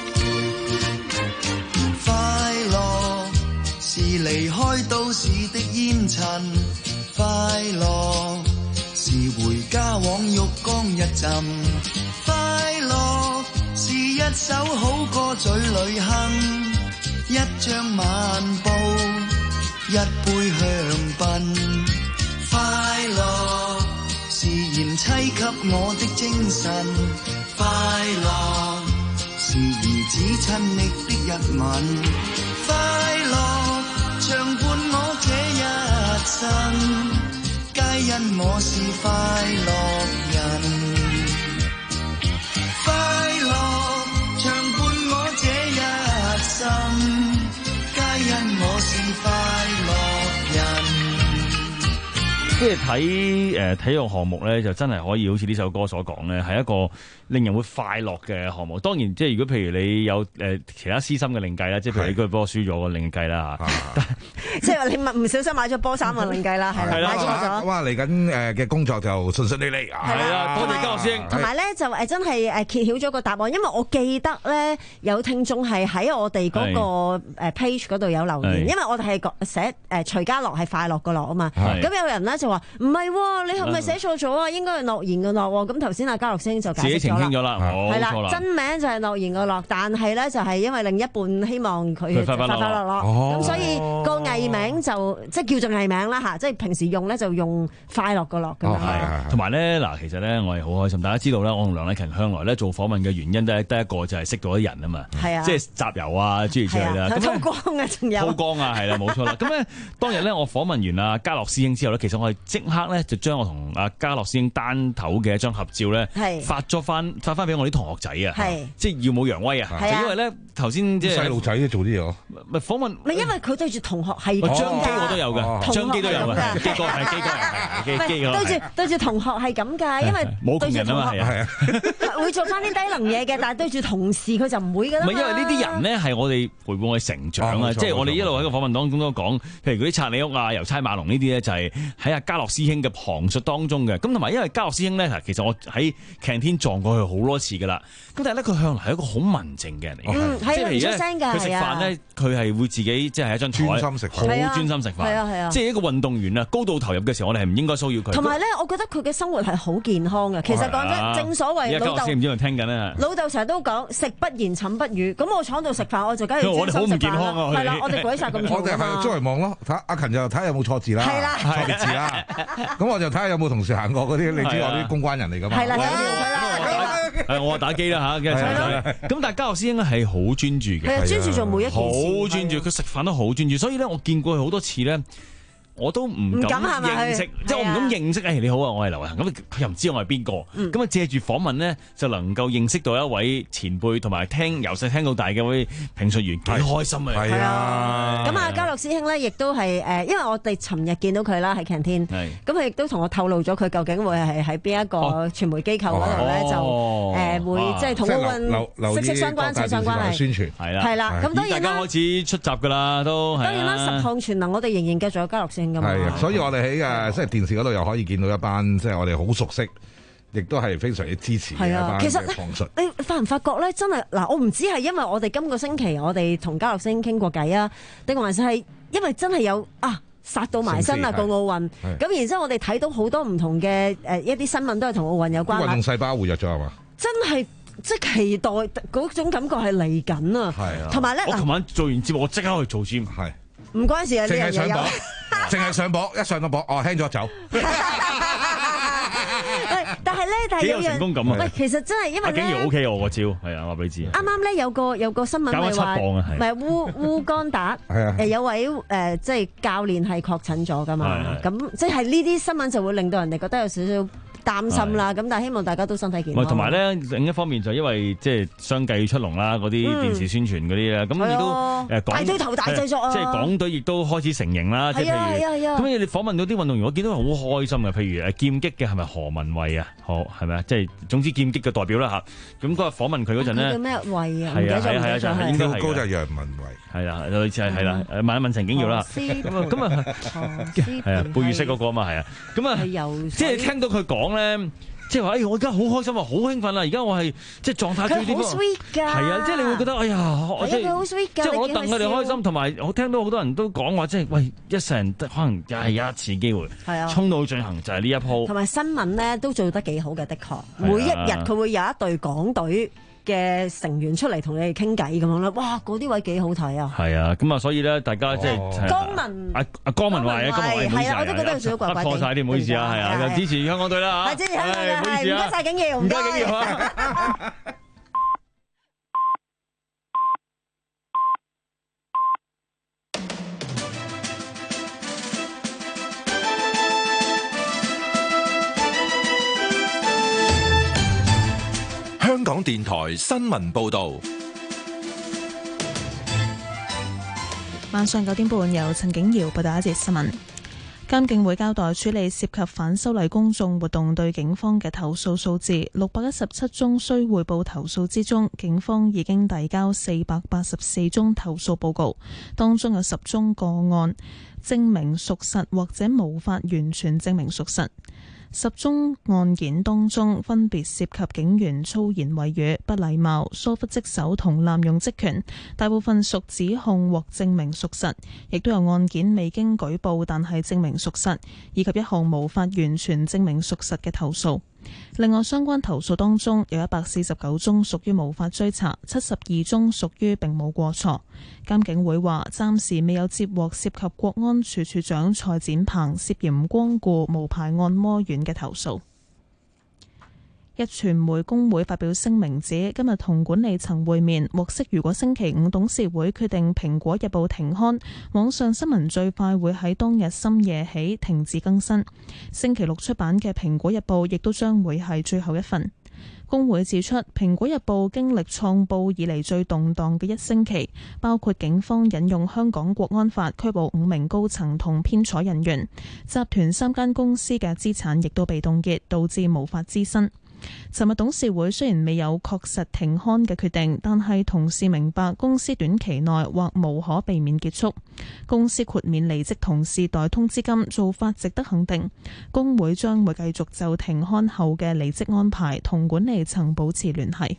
快樂是離開都市的煙塵，快樂是回家往浴缸一浸，快樂是一首好歌嘴裏哼。一張晚報，一杯香檳，快樂是燃妻給我的精神，快樂是兒子親昵的一吻，快樂長伴我這一生，皆因我是快樂人，快樂長伴我這一生。因我是快樂人。 即係睇誒體育項目咧，就真係可以好似呢首歌所講咧，係一個令人會快樂嘅項目。當然，即係如果譬如你有誒、呃、其他私心嘅另計啦，即係譬如你嗰個波輸咗嘅另計啦嚇。 即係話你唔小心買咗波衫嘅另計啦，係啦，買錯咗。 咁啊，嚟緊誒嘅工作就順順利利。 係啊，多謝嘉樂師兄。 同埋咧就誒真係誒揭曉咗個答案，因為我記得咧有聽眾係喺我哋嗰個誒 page 嗰度有留言，因為我哋係寫誒徐家樂係快樂個樂啊嘛。咁有人咧就話唔係喎，你係咪寫錯咗啊？應該係樂言嘅樂喎。咁頭先阿嘉樂師兄就解釋咗啦。自己澄清咗啦，係啦，真名就係樂言嘅樂，但係咧就係因為另一半希望佢快快樂樂，咁所以個藝名就即係叫做藝名啦嚇，即係平時用咧就用快樂個樂咁樣。 同埋咧嗱，其實咧我係好開心，大家知道咧，我同梁禮勤向來咧做訪問嘅原因都係得一個就係識到啲人啊嘛，即係集郵啊諸如此類啦。咁偷光啊，仲有偷光啊，係啦，冇錯啦。咁咧當日咧我訪問完阿嘉樂師兄之後咧，其實我係即刻咧就將我同阿嘉樂師兄單頭嘅一張合照咧，發咗翻發翻俾我啲同學仔啊，即係耀武揚威啊，因為咧頭先即係細路仔都做啲嘢， 咪訪問咪因為佢對住同學係張機我都有嘅，張機都有嘅，機哥係機哥係機機咯， 對住對住同學係咁㗎，因為冇窮人啊嘛，係啊， 會做翻啲低能嘢嘅，但係對住同事佢就唔會㗎啦。 唔係因為呢啲人咧係我哋陪伴我哋成長啊，即係我哋一路喺個訪問當中都講，譬如嗰啲拆你屋啊、郵差馬龍呢啲咧，就係喺阿嘉樂師兄嘅旁述當中嘅。咁同埋因為嘉樂師兄咧，其實我喺 canteen 撞過佢好多次㗎啦。咁但係咧，佢向來係一個好文靜嘅人嚟嘅，即係譬如咧，佢食飯咧，佢係會自己即係喺張台專心食飯， 好專心食飯， 係啊係啊， 即係一個運動員啊，高度投入嘅時候，我哋係唔應該騷擾佢。 同埋咧，我覺得佢嘅生活係好健康嘅。其實講真，正所謂老豆， 唔知聽緊咧？ 老豆成日都講食不言，寢不語。咁我坐喺度食飯，我就梗係我哋好唔健康啊！ 係啦，我哋鬼殺咁嘈。 我哋係周圍望咯，睇阿勤就睇下有冇錯字啦， 係啦， 錯別字啦。咁我就睇下有冇同事行過嗰啲，你知我啲公關人嚟㗎嘛？ 係啦，係啦。 係我打機啦嚇，咁但係嘉樂師兄咧係好專注嘅， 係啊，專注做每一件事， 好專注，佢食飯都好專注，所以咧我見過佢好多次咧。我都唔敢認識，即係我唔敢認識。誒你好啊，我係劉偉恒。咁佢又唔知我係邊個。咁啊借住訪問咧，就能夠認識到一位前輩，同埋聽由細聽到大嘅位評述員，幾開心啊！ 係啊。 咁啊，嘉樂師兄咧，亦都係誒，因為我哋尋日見到佢啦喺 canteen，咁佢亦都同我透露咗佢究竟會係喺邊一個傳媒機構嗰度咧，就誒會即係同奧運息息相關、息息相關係宣傳係啦， 係啦。咁當然啦， 大家開始出閘㗎啦，都當然啦，十項全能我哋仍然繼續有嘉樂師兄。 係啊，所以我哋喺誒即係電視嗰度又可以見到一班即係我哋好熟悉，亦都係非常之支持嘅一班嘅旁述。 你發唔發覺咧？真係嗱，我唔知係因為我哋今個星期我哋同嘉樂師兄傾過偈啊，定還是係因為真係有啊殺到埋身啊個奧運，咁然之後我哋睇到好多唔同嘅誒一啲新聞都係同奧運有關。 運動細胞活躍咗係嘛？ 真係。即係期待嗰種感覺係嚟緊啊！ 係啊， 同埋咧， 我琴晚做完節目，我即刻去做 gym， 係唔關事啊！ 淨係上磅，淨係上磅，一上到磅，哦，輕咗走。 但係咧，但係幾有樣有成功感啊！ 喂，其實真係因為阿景瑤咧 O K 我個招係啊，話俾你知。 啱啱咧有個有個新聞搞咗七咪話， 磅啊係唔係烏烏干達係啊誒有位誒即係教練係確診咗㗎嘛， 係咁即係呢啲新聞就會令到人哋覺得有少少擔心啦。咁但係希望大家都身體健康。 同埋咧另一方面就因為即係相繼出籠啦，嗰啲電視宣傳嗰啲咧，咁亦都誒大堆頭大製作啊！ 即係港隊亦都開始成型啦。即係係啊係啊係啊咁你訪問到啲運動員，我見到好開心嘅。譬如誒劍擊嘅係咪何文慧啊？何係咪啊？即係總之劍擊嘅代表啦嚇。咁嗰日訪問佢嗰陣咧， 佢叫咩慧啊？唔記係得咗唔記啊係啊得咗係應該係跳高就係楊文慧， 係啦，類似係係啦。誒問一問陳景瑤啦。咁啊咁啊係啊，貝爾式嗰個啊嘛係啊。咁啊即係聽到佢講咧。即係話，哎，我而家好開心啊，好興奮啦！而家我係即係狀態最巔峰。 佢好 sweet 㗎。 係啊，即係你會覺得，哎呀，即係佢好 sweet 㗎。 即係我戥佢哋開心，同埋我聽到好多人都講話，即係喂，一世人可能又係有一次機會， 係啊， 衝到進行就係呢一鋪。 同埋新聞咧都做得幾好嘅，的確。每一日佢會有一隊港隊嘅成員出嚟同你哋傾偈咁樣啦，哇！嗰啲位幾好睇啊！ 係啊，咁啊，所以咧，大家即係江文阿阿江文慧啊，江文慧， 係啊，我都覺得有少少怪怪地， 錯曬啲，唔好意思啊，係啊，支持香港隊啦嚇， 係支持香港隊， 唔好意思啊， 唔該曬景瑤， 唔該景瑤啊。 香港電台新聞報導， 晚上九點半由陳景瑤報道一節新聞。監警會交代處理涉及反修例公眾活動對警方嘅投訴數字，六百一十七宗需匯報投訴之中，警方已經遞交四百八十四宗投訴報告，當中有十宗個案證明屬實或者無法完全證明屬實。十宗案件當中，分別涉及警員粗言穢語、不禮貌、疏忽職守同濫用職權，大部分屬指控或證明屬實，亦都有案件未經舉報但係證明屬實，以及一項無法完全證明屬實嘅投訴。另外，相關投訴當中有一百四十九宗屬於無法追查，七十二宗屬於並冇過錯。監警會話，暫時未有接獲涉及國安處處長蔡展鵬涉嫌光顧無牌按摩院嘅投訴。壹傳媒工會發表聲明指，今日同管理層會面，獲悉如果星期五董事會決定蘋果日報停刊，網上新聞最快會喺當日深夜起停止更新。星期六出版嘅蘋果日報亦都將會係最後一份。工會指出，蘋果日報經歷創報以嚟最動盪嘅一星期，包括警方引用香港國安法拘捕五名高層同編採人員，集團三間公司嘅資產亦都被凍結，導致無法資薪。尋日董事會雖然未有確實停刊嘅決定，但係同事明白公司短期內或無可避免結束。公司豁免離職同事代通知金做法值得肯定。工會將會繼續就停刊後嘅離職安排同管理層保持聯繫。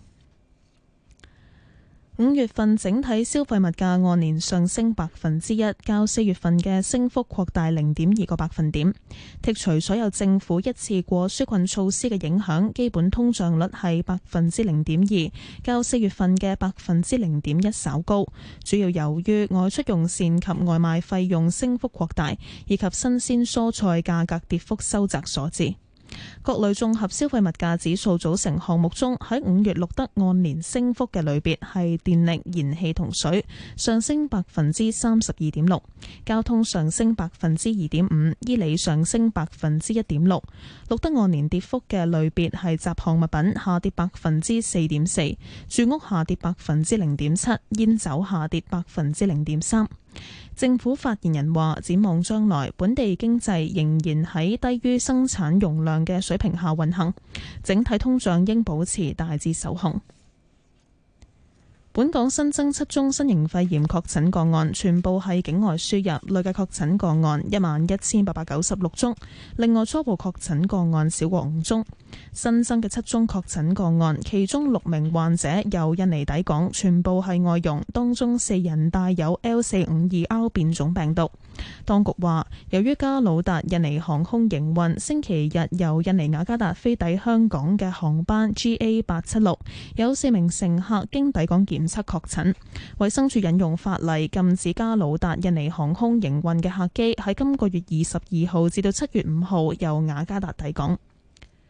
五月份整體消費物價按年上升百分之一，較四月份嘅升幅擴大零點二個百分點。剔除所有政府一次過紓困措施嘅影響，基本通脹率係百分之零點二，較四月份嘅百分之零點一稍高。主要由於外出用膳及外賣費用升幅擴大，以及新鮮蔬菜價格跌幅收窄所致。各類綜合消費物價指數組成項目中，喺五月錄得按年升幅嘅類別係電力、燃氣同水，上升百分之三十二點六；交通上升百分之二點五；衣理上升百分之一點六。錄得按年跌幅嘅類別係雜項物品，下跌百分之四點四；住屋下跌百分之零點七；煙酒下跌百分之零點三。政府發言人話，展望將來，本地經濟仍然喺低於生產容量嘅水平下運行，整體通脹應保持大致受控。本港新增七宗新型肺炎確診個案，全部係境外輸入，累計確診個案一萬一千八百九十六宗。另外，初步確診個案少過五宗。新增嘅七宗確診個案，其中六名患者由印尼抵港，全部係外傭，當中四人帶有 L 四五二 R 變種病毒。當局話，由於加魯達印尼航空營運星期日由印尼雅加達飛抵香港嘅航班 G A 八七六，有四名乘客經抵港檢測確診，衛生署引用法例禁止加魯達印尼航空營運嘅客機喺今個月二十二號至到七月五號由雅加達抵港。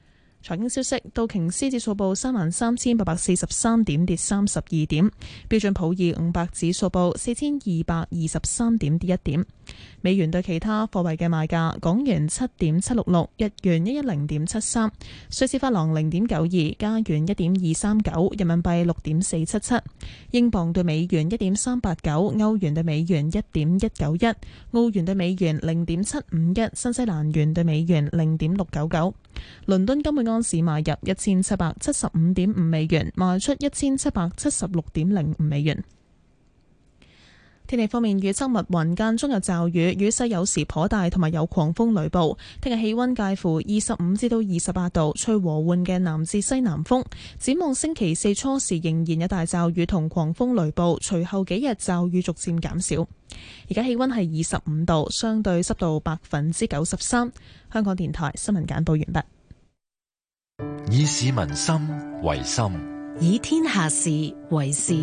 財經消息，道瓊斯指數報三萬三千八百四十三點，跌三十二點；標準普爾五百指數報四千二百二十三點，跌一點。美元對其他貨幣嘅賣價：港元七點七六六，日元一一零點七三，瑞士法郎零點九二，加元一點二三九，人民幣六點四七七，英鎊對美元一點三八九，歐元對美元一點一九一，澳元對美元零點七五一，新西蘭元對美元零點六九九。倫敦金每安士買入一千七百七十五點五美元，賣出一千七百七十六點零五美元。天氣方面，預測密雲間中有驟雨，雨勢有時頗大，同埋有狂風雷暴。聽日氣溫介乎二十五至到二十八度，吹和緩嘅南至西南風。展望星期四初時仍然有大驟雨同狂風雷暴，隨後幾日驟雨逐漸減少。而家氣溫係二十五度，相對濕度百分之九十三。香港電台新聞簡報完畢。以市民心為心， 以天下事為事。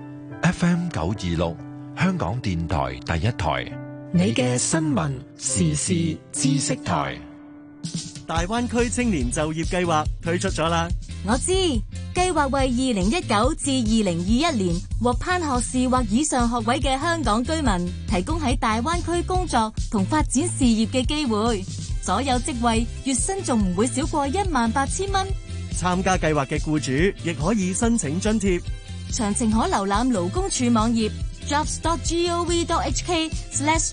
F M 九二六。香港電台第一台， 你嘅新聞時事知識台。 大灣區青年就業計劃推出咗啦。 我知，計劃為二零一九至二零二一年獲頒學士或以上學位嘅香港居民，提供喺大灣區工作同發展事業嘅機會。所有職位月薪仲唔會少過一萬八千蚊。 參加計劃嘅僱主亦可以申請津貼。 詳情可瀏覽勞工處網頁 jobs dot gov dot hk slash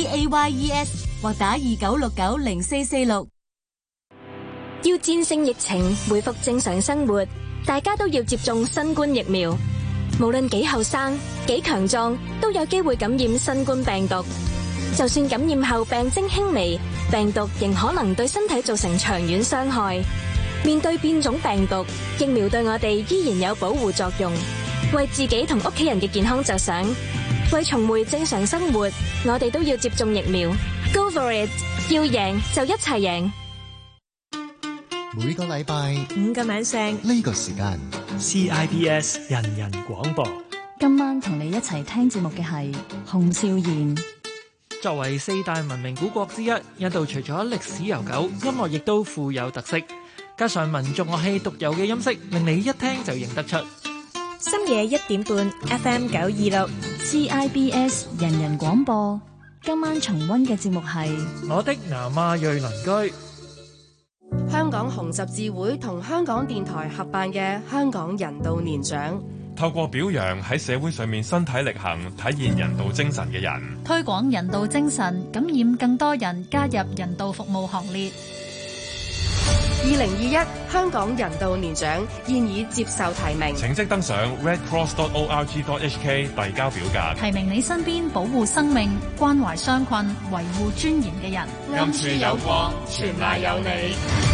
gbayes 或打二九六九零四四六。 要戰勝疫情，恢復正常生活，大家都要接種新冠疫苗。無論幾後生、幾強壯，都有機會感染新冠病毒。就算感染後病徵輕微，病毒仍可能對身體造成長遠傷害。面對變種病毒，疫苗對我哋依然有保護作用。為自己同屋企人嘅健康着想，為重回正常生活，我哋都要接種疫苗。Go for it！ 要贏就一齊贏。 每個禮拜五個晚上呢個時間 C I B S 人人廣播。 今晚同你一齊聽節目嘅係洪少賢。 作為四大文明古國之一，印度除咗歷史悠久，音樂亦都富有特色，加上民族樂器獨有嘅音色，令你一聽就認得出。 深夜一點半 F M 九二六 C I B S 人人廣播。今晚重溫嘅節目係我的南亞裔鄰居。 香港紅十字會同香港電台合辦嘅香港人道年獎， 透過表揚喺社會上面身體力行體現人道精神嘅人， 推廣人道精神，感染更多人加入人道服務行列。 二零二一香港人道年獎現已接受提名， 請即登上 redcross dot org dot hk 遞交表格， 提名你身邊保護生命、關懷傷困、維護尊嚴嘅人。 暗處有光，全賴有你。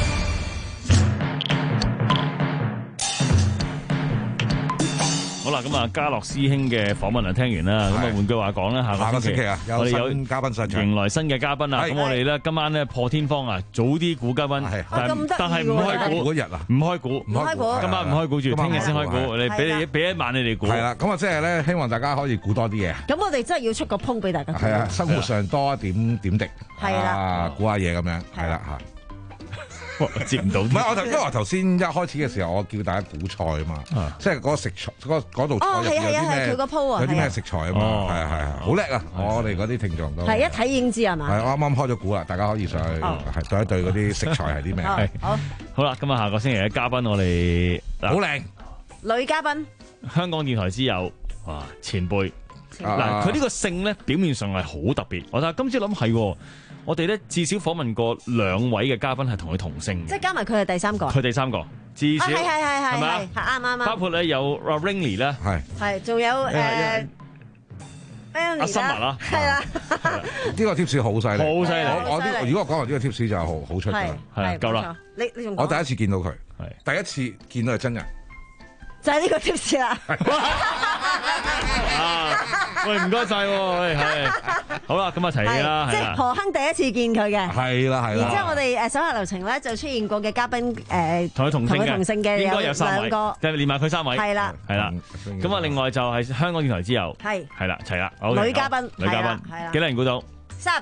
好啦，咁啊，嘉樂師兄嘅訪問啊，聽完啦。咁啊，換句話講咧，下個星期啊， 我哋有新嘉賓上場， 迎來新嘅嘉賓啦。咁我哋咧今晚咧破天荒啊，早啲估嘉賓，但但係唔開估嗰日啊， 唔開估， 唔開估， 今晚唔開估住，聽日先開估。你俾你俾一晚你哋估。 係啦，咁啊，即係咧，希望大家可以估多啲嘢。 咁我哋真係要出個鋪俾大家。 係啊，生活上多一點點滴， 係啦， 估下嘢咁樣，係啦嚇。 接唔到， 唔係我頭，因為我頭先一開始嘅時候，我叫大家估菜啊嘛，即係嗰個食材，嗰嗰道菜入邊有啲咩，有啲咩食材啊嘛，係啊係啊，好叻啊！我哋嗰啲聽眾都係一睇已經知係嘛？ 係我啱啱開咗估啦，大家可以上去係對一對嗰啲食材係啲咩？ 好， 好啦，今日下個星期嘅嘉賓我哋好靚女嘉賓， 香港電台之友哇前輩嗱，佢呢個姓咧表面上係好特別，我但係今朝諗係。我哋咧至少訪問過兩位嘅嘉賓係同佢同姓， 即係加埋佢係第三個。 佢第三個，至少係係係係係咪啱啱啱。 包括咧有阿 Ringley 咧， 係係仲有誒阿森華啦， 係啦。 呢個 tips 好犀利， 好犀利。 我呢如果我講話呢個 tips 就好好出㗎， 係夠啦。 你你仲我第一次見到佢，係第一次見到係真人， 就係呢個 tips 啦。 啊！喂，唔該晒喎，喂，係好啦，咁啊齊啦， 即係何鏗第一次見佢嘅， 係啦係啦。 然之後我哋誒手下留情咧就出現過嘅嘉賓誒， 同佢同姓嘅， 同姓嘅應該有三位，即係連埋佢三位， 係啦， 係啦。咁啊，另外就係香港電台之友， 係係啦，齊啦， 女嘉賓， 女嘉賓，係啦，幾多人估到？ 三十八。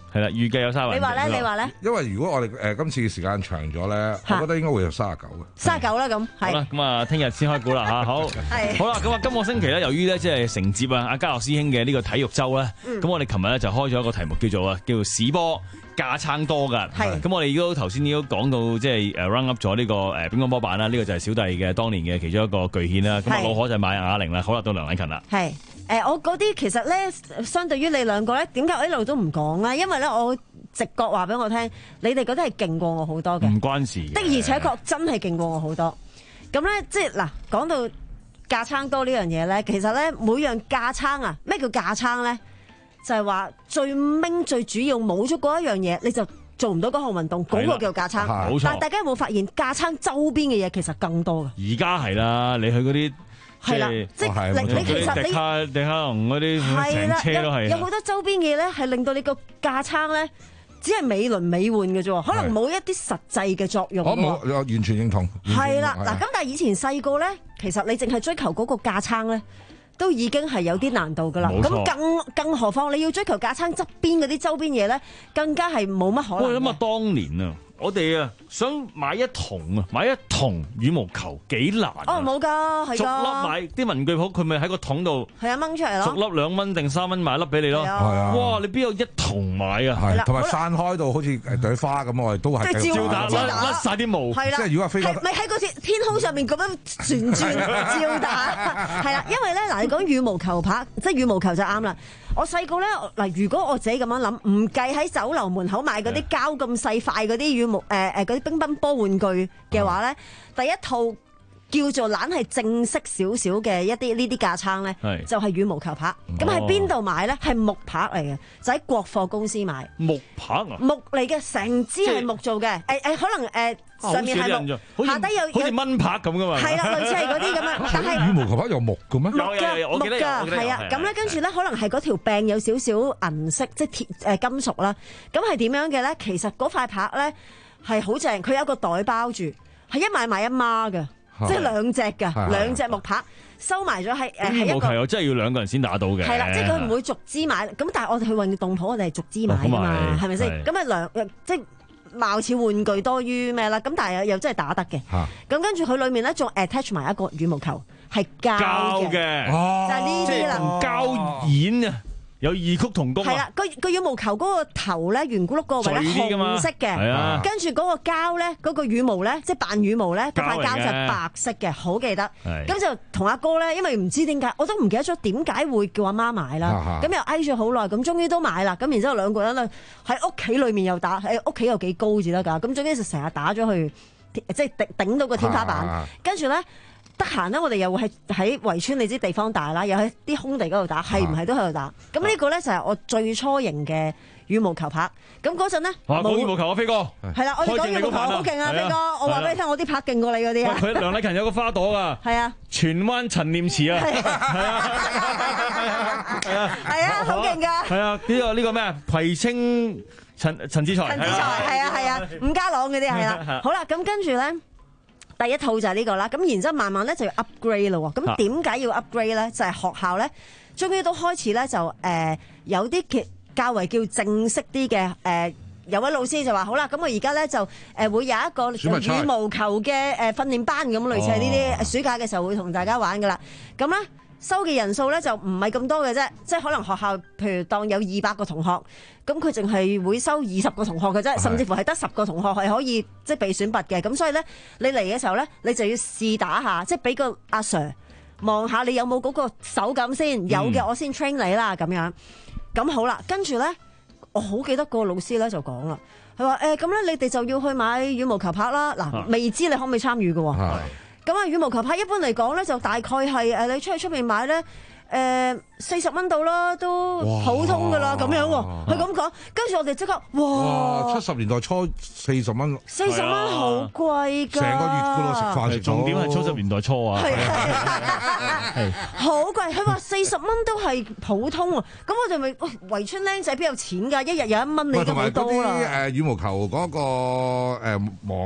係啦，預計有三十。 你話咧？你話咧？ 因為如果我哋誒今次嘅時間長咗咧，我覺得應該會有三十九嘅。 三十九啦，咁好啦，咁啊，聽日先開估啦嚇。好，好啦，咁啊，今個星期咧，由於咧即係承接啊阿嘉樂師兄嘅呢個體育周咧，咁我哋琴日咧就開咗一個題目叫做啊，叫做屎波架撐多㗎。係。咁我哋亦都頭先已經講到即係誒 run up 咗呢個誒乒乓波板啦，呢個就係小弟嘅當年嘅其中一個巨獻啦。咁啊，老可就買啞鈴啦，好啦，到梁禮勤啦。 係。誒，我嗰啲其實咧，相對於你兩個咧，點解我一路都唔講咧？因為咧，我直覺話俾我聽，你哋覺得係勁過我好多嘅。 唔關事。的而且確真係勁過我好多。咁咧，即係嗱，講到架撐多呢樣嘢咧，其實咧每樣架撐啊，咩叫架撐咧？就係話最明最主要冇咗嗰一樣嘢，你就做唔到嗰項運動，嗰、嗰個叫架撐。冇錯。但係大家有冇發現架撐周邊嘅嘢其實更多嘅？ 而家係啦，你去嗰啲。 係啦，即係你你其實你迪卡迪卡龍嗰啲成車都係， 有好多周邊嘢咧，係令到你個架撐咧，只係美輪美奐嘅啫，可能冇一啲實際嘅作用。 我冇，我完全認同。 係啦，嗱，咁但係以前細個咧，其實你淨係追求嗰個架撐咧，都已經係有啲難度噶啦。咁更更何況你要追求架撐側邊嗰啲周邊嘢咧，更加係冇乜可能。 我諗下當年啊。我哋啊想買一桶啊，買一桶羽毛球幾難啊！ 哦，冇噶，係噶。逐粒買啲文具鋪，佢咪喺個桶度係啊掹出嚟咯。 逐粒兩蚊定三蚊買粒俾你咯。係啊！哇！你邊有一桶買啊？ 係同埋散開到好似誒朵花咁，我哋都係即係照打， 甩甩曬啲毛。 係啦， 即係如果飛咪喺嗰天天空上面咁樣旋轉照打。係啦，因為咧嗱，你講羽毛球拍，即係羽毛球就啱啦。我細個咧嗱，如果我自己咁樣諗，唔計喺酒樓門口買嗰啲膠咁細塊嗰啲羽毛誒誒嗰啲乒乓波玩具嘅話咧，第一套叫做懶係正式少少嘅一啲呢啲架撐咧，就係羽毛球拍。咁喺邊度買咧？係木拍嚟嘅，就喺國貨公司買。 木拍啊？ 木嚟嘅，成支係木做嘅。誒誒，可能誒上面係木，下底有好似蚊拍咁噶嘛？係啦，類似係嗰啲咁樣。但係羽毛球拍有木嘅咩？ 木㗎，木㗎，係啊。咁咧，跟住咧，可能係嗰條柄有少少銀色，即係鐵誒金屬啦。咁係點樣嘅咧？其實嗰塊拍咧係好正，佢有一個袋包住，係一買買一孖嘅。即係兩隻㗎，兩隻木拍收埋咗喺誒，係一個羽毛球又真係要兩個人先打到嘅。 係啦，即係佢唔會逐支買，咁但係我哋去運動鋪，我哋係逐支買㗎嘛，係咪先？咁啊兩即係貌似玩具多於咩啦？咁但係又真係打得嘅。咁跟住佢裡面咧仲 attach 埋一個羽毛球，係膠嘅，就係呢啲啦， 膠演啊！有異曲同工啊！ 係啦，個個羽毛球嗰個頭咧，圓咕碌嗰個位咧紅色嘅，跟住嗰個膠咧，嗰個羽毛咧，即係扮羽毛咧，嗰塊膠就係白色嘅，好記得。咁就同阿哥咧，因為唔知點解，我都唔記得咗點解會叫阿媽買啦。咁又挨咗好耐，咁終於都買啦。咁然之後兩個人咧喺屋企裏面又打，喺屋企有幾高至得㗎。咁終於就成日打咗去，即係頂頂到個天花板。跟住咧。得閒咧，我哋又會喺喺圍村，你知地方大啦，又喺啲空地嗰度打，係唔係都喺度打？咁呢個咧就係我最初型嘅羽毛球拍。咁嗰陣咧， 講羽毛球啊，飛哥。係啦，我哋講羽毛球好勁啊，飛哥！我話俾你聽，我啲拍勁過你嗰啲啊。 佢梁禮勤有個花朵㗎。係啊。荃灣陳念慈啊。係啊。係啊。係啊。 係啊，好勁㗎。 係啊，呢個呢個咩啊？葵青陳陳志才。 陳志才係啊係啊，伍家朗嗰啲係啦。好啦，咁跟住咧。第一套就係呢個啦，咁然之後慢慢咧就要 upgrade 咯。咁點解要 upgrade 咧？就係、是、學校咧，終於都開始咧就誒、呃、有啲嘅較為叫正式啲嘅誒，有位老師就話好啦，咁我而家咧就誒、呃、會有一個羽毛球嘅誒訓練班，咁類似係呢啲暑假嘅時候會同大家玩噶啦。咁咧收嘅人數咧就唔係咁多嘅啫，即係可能學校譬如當有二百個同學，咁佢淨係會收二十個同學嘅啫，甚至乎係得十個同學係可以即係被選拔嘅。咁所以咧，你嚟嘅時候咧，你就要試打下，即係俾個阿 Sir 望下你有冇嗰個手感先，有嘅我先 train 你啦咁樣。咁好啦，跟住咧，我好記得個老師咧就講啦，佢話誒咁咧，你哋就要去買羽毛球拍啦。嗱，未知你可唔可以參與嘅喎？咁啊，羽毛球拍一般嚟講咧，就大概係誒你出去出面買咧。誒四十蚊到啦，都普通噶啦，咁樣喎。佢咁講，跟住我哋即刻，哇！ 七十年代初四十蚊， 四十蚊好貴㗎， 成個月噶咯，食飯食重點係七十年代初啊， 係好貴。佢話四十蚊都係普通喎，咁我哋咪圍村僆仔邊有錢㗎？一日有一蚊你都好多啦。 同埋嗰啲誒羽毛球嗰個誒網啊。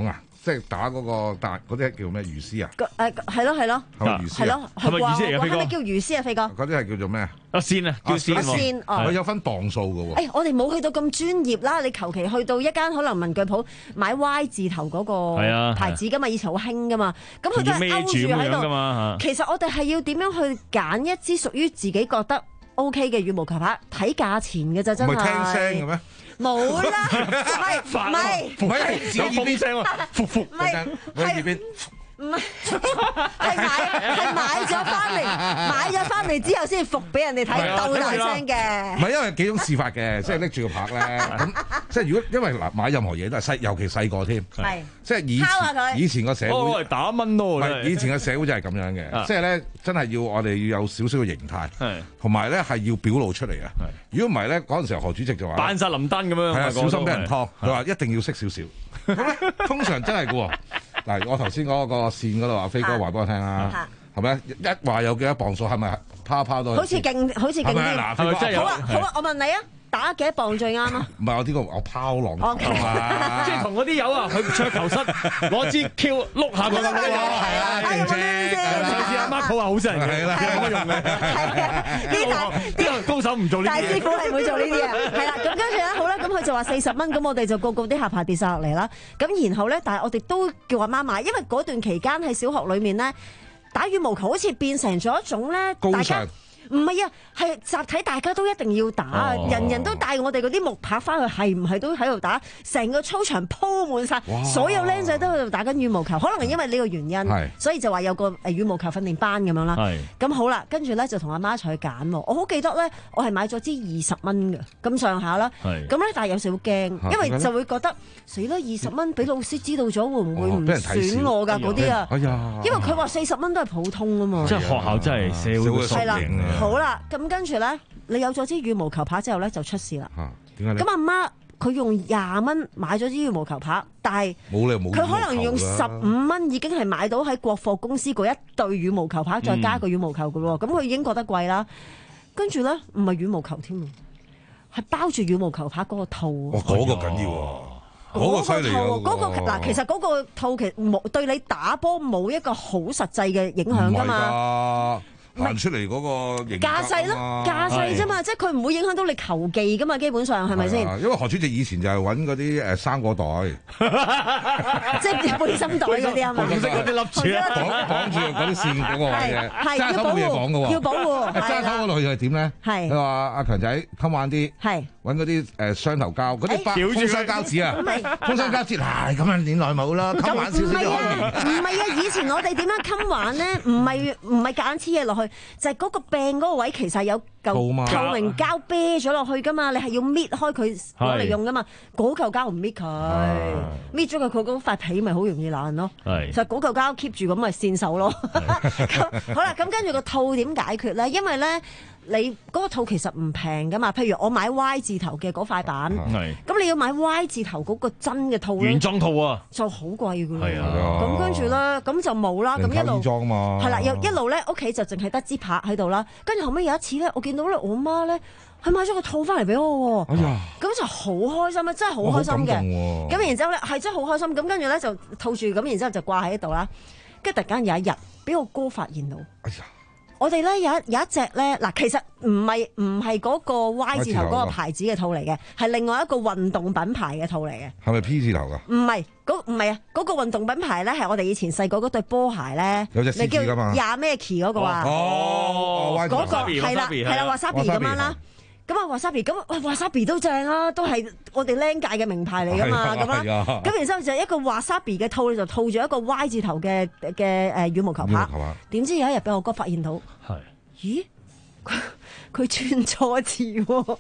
即係打嗰個打嗰啲叫咩魚絲啊？ 誒係咯係咯， 係咪魚絲啊？ 係咯， 係咪魚絲嚟㗎飛哥係咪叫魚絲啊，飛哥？ 嗰啲係叫做咩啊？ 啊線啊，叫線啊線哦佢有分磅數㗎喎。 誒，我哋冇去到咁專業啦，你求其去到一間可能文具鋪買 Y 字頭嗰個牌子㗎嘛，以前好興㗎嘛，咁佢都係勾住喺度。其實我哋係要點樣去揀一支屬於自己覺得 OK 嘅羽毛球拍，睇價錢嘅咋真係。 唔係聽聲嘅咩？ 冇啦，唔係唔係， 有風聲喎，復復唔係係唔係係買係買咗翻嚟，買咗翻嚟之後先復俾人哋睇，鬥大聲嘅。 唔係因為幾種試法嘅，即係拎住個拍咧，咁即係如果因為嗱買任何嘢都係細，尤其細個添，即係以前以前個社會哦打蚊咯， 以前嘅社會就係咁樣嘅，即係咧真係要我哋要有少少嘅形態，同埋咧係要表露出嚟啊！如果唔係咧，嗰陣時候何主席就話扮晒林丹咁樣， 係啊，小心俾人拖。佢話一定要識少少。咁咧通常真係嘅喎。嗱，我頭先嗰個線嗰度話，飛哥話俾我聽啦，係咪？一話有幾多磅數，係咪拋拋到？ 好似勁，好似勁啲。 嗱，飛哥真係好啊，好啊，我問你啊，打幾多磅最啱啊？ 唔係我呢個我拋浪球啊， 即係同嗰啲友啊去桌球室攞支 Q 碌下佢咁樣。 係啊，正正。 上次阿 Marco 話好少人嘅，冇乜用嘅。 呢大啲高手唔做呢啲。 大師傅係唔會做呢啲啊。係啦，咁跟住咧，好啦，咁佢就話四十蚊，咁我哋就個個啲下巴跌晒落嚟啦。咁然後咧，但係我哋都叫阿媽買，因為嗰段期間喺小學裏面咧打羽毛球好似變成咗一種咧，大家。唔係啊，係集體大家都一定要打，哦、人人都帶我哋嗰啲木拍翻去，係唔係都喺度打？成個操場鋪滿晒，所有僆仔都喺度打緊羽毛球。可能係因為呢個原因，所以就話有個誒羽毛球訓練班咁樣啦。咁好啦，跟住咧就同阿媽一齊去揀。我好記得咧，我係買咗支二十蚊嘅咁上下啦。咁咧，但係有時好驚，因為就會覺得死啦，二十蚊俾老師知道咗，會唔會唔選我㗎嗰啲啊？因為佢話四十蚊都係普通啊嘛。 即係學校真係社會嘅縮影啊！ 好啦，咁跟住咧，你有咗支羽毛球拍之後咧，就出事啦。 點解咧？ 咁阿媽佢用廿蚊買咗支羽毛球拍，但係冇理由冇。 佢可能用十五蚊已經係買到喺國貨公司嗰一對羽毛球拍，再加個羽毛球嘅咯。咁佢、嗯、已經覺得貴啦。跟住咧，唔係羽毛球添，係包住羽毛球拍嗰個套。 哦，嗰、嗰個緊要喎。嗰個犀利啊！ 嗰個嗱，其實嗰個套其實冇對你打波冇一個好實際嘅影響㗎嘛。 行出嚟嗰個形架勢咯，架勢啫嘛，即係佢唔會影響到你球技噶嘛，基本上係咪先？ 因為何主席以前就係揾嗰啲誒生果袋， 即係背心袋嗰啲啊嘛， 紅色嗰啲笠住啊， 綁綁住嗰啲線嗰個位嘅， 係揸頭冇嘢綁嘅喎， 要保護。 揸頭嗰度係點咧？ 係佢話阿強仔襟玩啲， 係揾嗰啲誒雙頭膠，嗰啲封箱膠紙啊，封箱膠紙，嗱咁樣練耐冇啦，襟玩少少啲可以。 唔係啊，以前我哋點樣襟玩咧？唔係唔係夾硬黐嘢落去，就係嗰個柄嗰個位其實有嚿透明膠啤咗落去噶嘛，你係要搣開佢攞嚟用噶嘛。嗰嚿膠唔搣佢，搣咗佢佢嗰塊皮咪好容易爛咯。其實嗰嚿膠 keep 住咁咪線手咯。好啦，咁跟住個套點解決咧？因為咧。你嗰個套其實唔平噶嘛，譬如我買 Y 字頭嘅嗰塊板，咁你要買 Y 字頭嗰個真嘅套咧， 原裝套啊， 就好貴噶咯。 係啊， 咁跟住咧，咁就冇啦。咁一路係啦，又一路咧屋企就淨係得支拍喺度啦。跟住後尾有一次咧，我見到咧我媽咧，佢買咗個套翻嚟俾我。哎呀，咁就好開心啊，真係好開心嘅。咁然之後咧係真係好開心。咁跟住咧就套住咁，然之後就掛喺度啦。跟住突然間有一日，俾我哥發現到。哎呀！我哋咧有一有一隻咧嗱，其實唔係唔係嗰個 Y 字頭嗰個牌子嘅套嚟嘅，係另外一個運動品牌嘅套嚟嘅。 係咪 P 字頭噶？ 唔係，嗰唔係啊，嗰個運動品牌咧係我哋以前細個嗰對波鞋咧， 有隻獅子噶嘛 ？Yamaki 嗰個啊， 哦， 嗰個係啦係啦 Wasabi 咁樣啦。咁啊 Wasabi 咁喂 Wasabi 都正啊，都係我哋僆界嘅名牌嚟噶嘛，咁啦。咁然之後就一個 Wasabi 嘅套，就套住一個 Y 字頭嘅嘅誒羽毛球拍。點知有一日俾我哥發現到，係咦佢佢串錯字喎！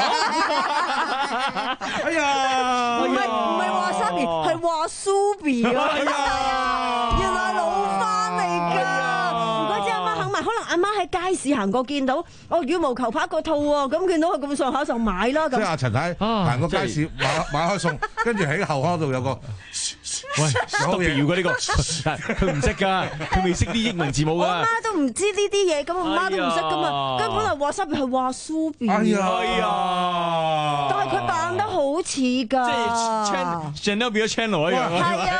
哎呀，唔係唔係 Wasabi 係 Wasubi 啊！原來老翻嚟㗎。可能阿媽喺街市行過見到哦羽毛球拍個套喎，咁見到佢咁上下就買啦。 即係阿陳太行過街市買買開餸，跟住喺後巷度有個喂，stop 嘅呢個，佢唔識㗎，佢未識啲英文字母㗎。 我媽都唔知呢啲嘢，咁我媽都唔識㗎嘛。根本係話 Wasabi 係話 Subi。哎呀！但係佢扮得好似㗎， 即係 channel 變咗 channel 一樣。 係啊！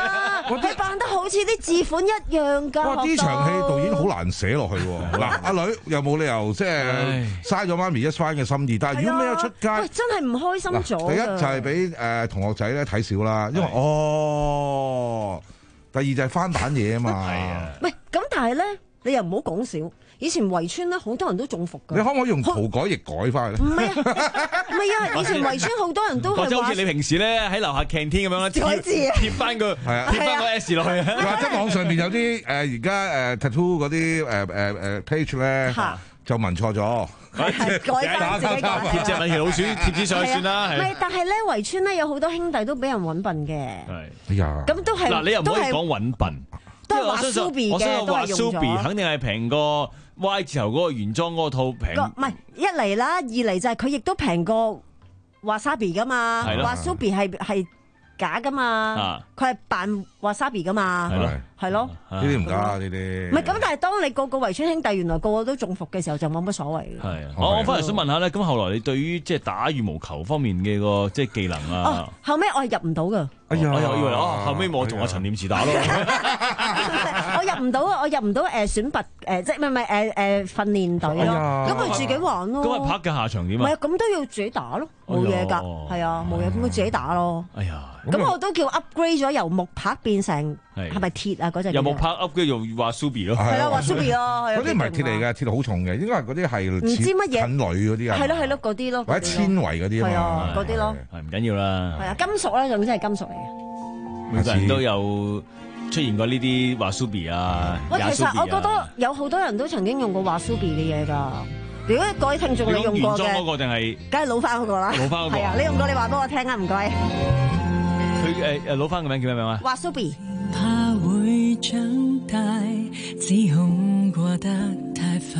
佢扮得好似啲字款一樣㗎。 哇！呢場戲導演好難寫落去喎。嗱，阿女又冇理由即係嘥咗媽咪一番嘅心意，但係如果咩一出街， 喂，真係唔開心咗。 第一就係俾誒同學仔咧睇少啦，因為哦，第二就係翻版嘢啊嘛。係啊。喂， 咁但係咧，你又唔好講少。以前圍村咧，好多人都中伏㗎。 你可唔可以用塗改液改翻去咧？ 唔係啊，唔係啊！以前圍村好多人都係話， 或者好似你平時咧喺樓下 canteen 咁樣咧， 改字貼翻個係啊， 貼翻個 S 落去啊！ 或者網上邊有啲誒而家誒 tattoo 嗰啲誒誒誒 page 咧，就紋錯咗， 改翻自己改， 貼隻米奇老鼠貼紙上去算啦。 唔係，但係咧圍村咧有好多兄弟都俾人揾笨嘅。 係，哎呀， 咁都係嗱，你又唔可以講揾笨， 都係話 Subi 我相信話嘅都係用 Subi 咗。 肯定係平過 Y 字頭嗰個原裝嗰個套平。 唔係一嚟啦，二嚟就係佢亦都平過 Wasabi 噶嘛。 係咯 Wasabi 係係假噶嘛，佢係扮 Wasabi 噶嘛。 係咯， 係咯， 呢啲唔得呢啲。 唔係咁，但係當你個個圍村兄弟原來個個都中伏嘅時候，就冇乜所謂嘅。 係啊，我我翻嚟想問下咧，咁後來你對於即係打羽毛球方面嘅個即係技能啊？ 哦，後尾我係入唔到㗎。 哎呀， 我又以為哦，後尾我同阿陳念慈打咯。 我入唔到，我入唔到誒選拔誒，即係唔係唔係誒誒訓練隊咯。咁咪自己玩咯。 咁阿拍嘅下場點啊？ 唔係啊，咁都要自己打咯，冇嘢㗎。係啊，冇嘢，咁佢自己打咯。 哎呀， 咁我都叫 upgrade 咗由木拍變成係咪鐵啊？嗰隻有木拍 upgrade 用話 Subi 咯。 係啊，話 Subi 咯。 嗰啲唔係鐵嚟嘅，鐵好重嘅，應該係嗰啲係唔知乜嘢近鋁嗰啲啊。 係咯係咯，嗰啲咯。 或者纖維嗰啲啊嘛。 係啊，嗰啲咯。 係唔緊要啦。 係啊，金屬咧，總之係金屬嚟嘅。 每個人都有出現過呢啲話 Subi 啊。 喂，其實我覺得有好多人都曾經用過話 Subi 嘅嘢㗎。如果各位聽眾你用過嘅， 原裝嗰個定係？ 梗係老翻嗰個啦。 老翻嗰個。 係啊，你用過你話俾我聽啊，唔該。 佢誒誒老翻個名叫咩名啊？ 話 Subi。 怕會長大，指控過得太快，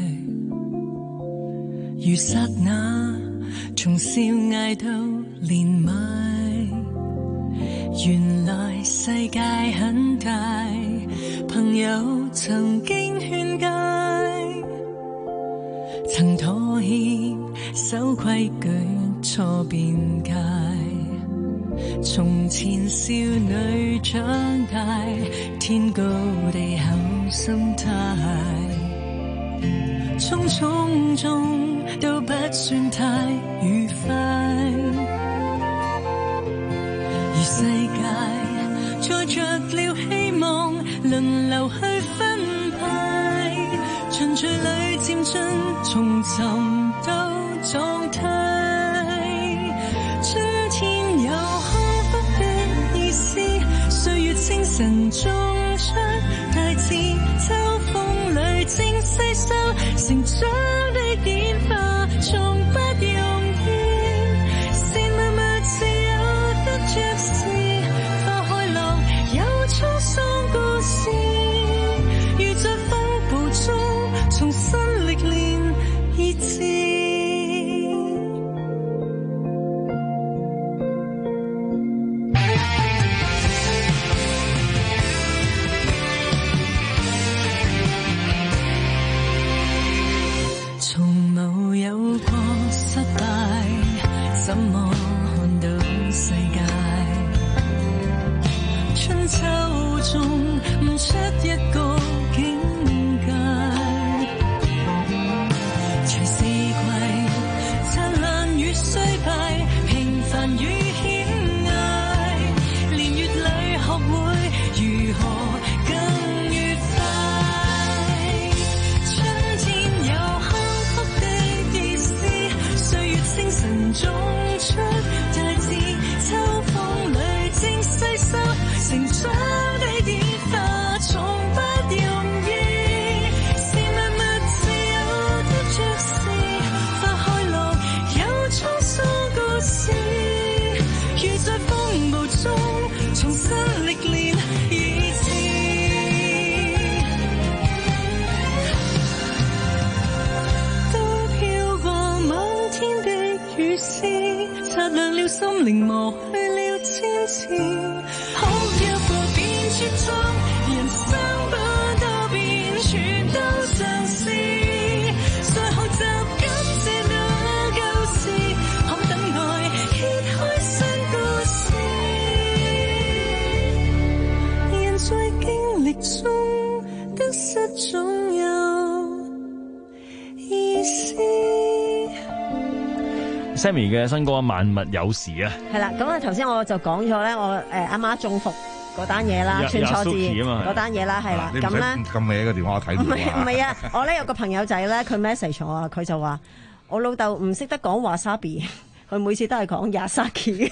如剎那從少捱到年邁。原來世界很大，朋友曾經勸誡，曾妥協守規矩錯辯解。從前少女長大，天高地厚心態，匆匆中都不算太愉快。而世界載着了希望，輪流去分派，循序裏漸進，重尋到狀態。春天有幸福的意思，歲月清晨種出大志，秋風裏正細收成長的演化，從不容易，是默默自有得着時，花開落有滄桑故事，如在風暴中重新歷練意志。怎麼看到世界？春秋中悟出一個境界，隨四季燦爛與衰敗，平凡與險隘，年月裏學會如何更愉快。春天有幸福的意思，歲月清晨中出大志，秋風裏正細收成長的演化，從不容易，是默默自有得着時，花開落有滄桑故事，如在風暴中重新歷練意志。都飄過漫天的雨絲，擦亮了心靈，磨去了千次，哭泣過變茁壯，人生不多變，全都嘗試，再學習感謝那舊時，可等待揭開新故事。 思。 Sammy 嘅新歌《萬物有時》啊， 係啦，咁啊頭先我就講咗咧，我誒阿媽中伏嗰單嘢啦，串錯字嗰單嘢啦，係啦，咁咧咁尾個電話我睇唔到。 唔係唔係啊，我咧有個朋友仔咧，佢 message 我啊，佢就話我老豆唔識得講 wasabi， 佢每次都係講 yasaki。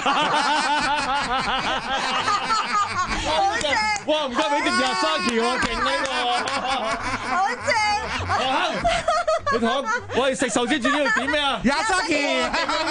好正！哇，唔該俾碟 yasaki 我，勁呢個， 好正！ 你同我，喂，食壽司煮呢度點咩啊 ？yasaki。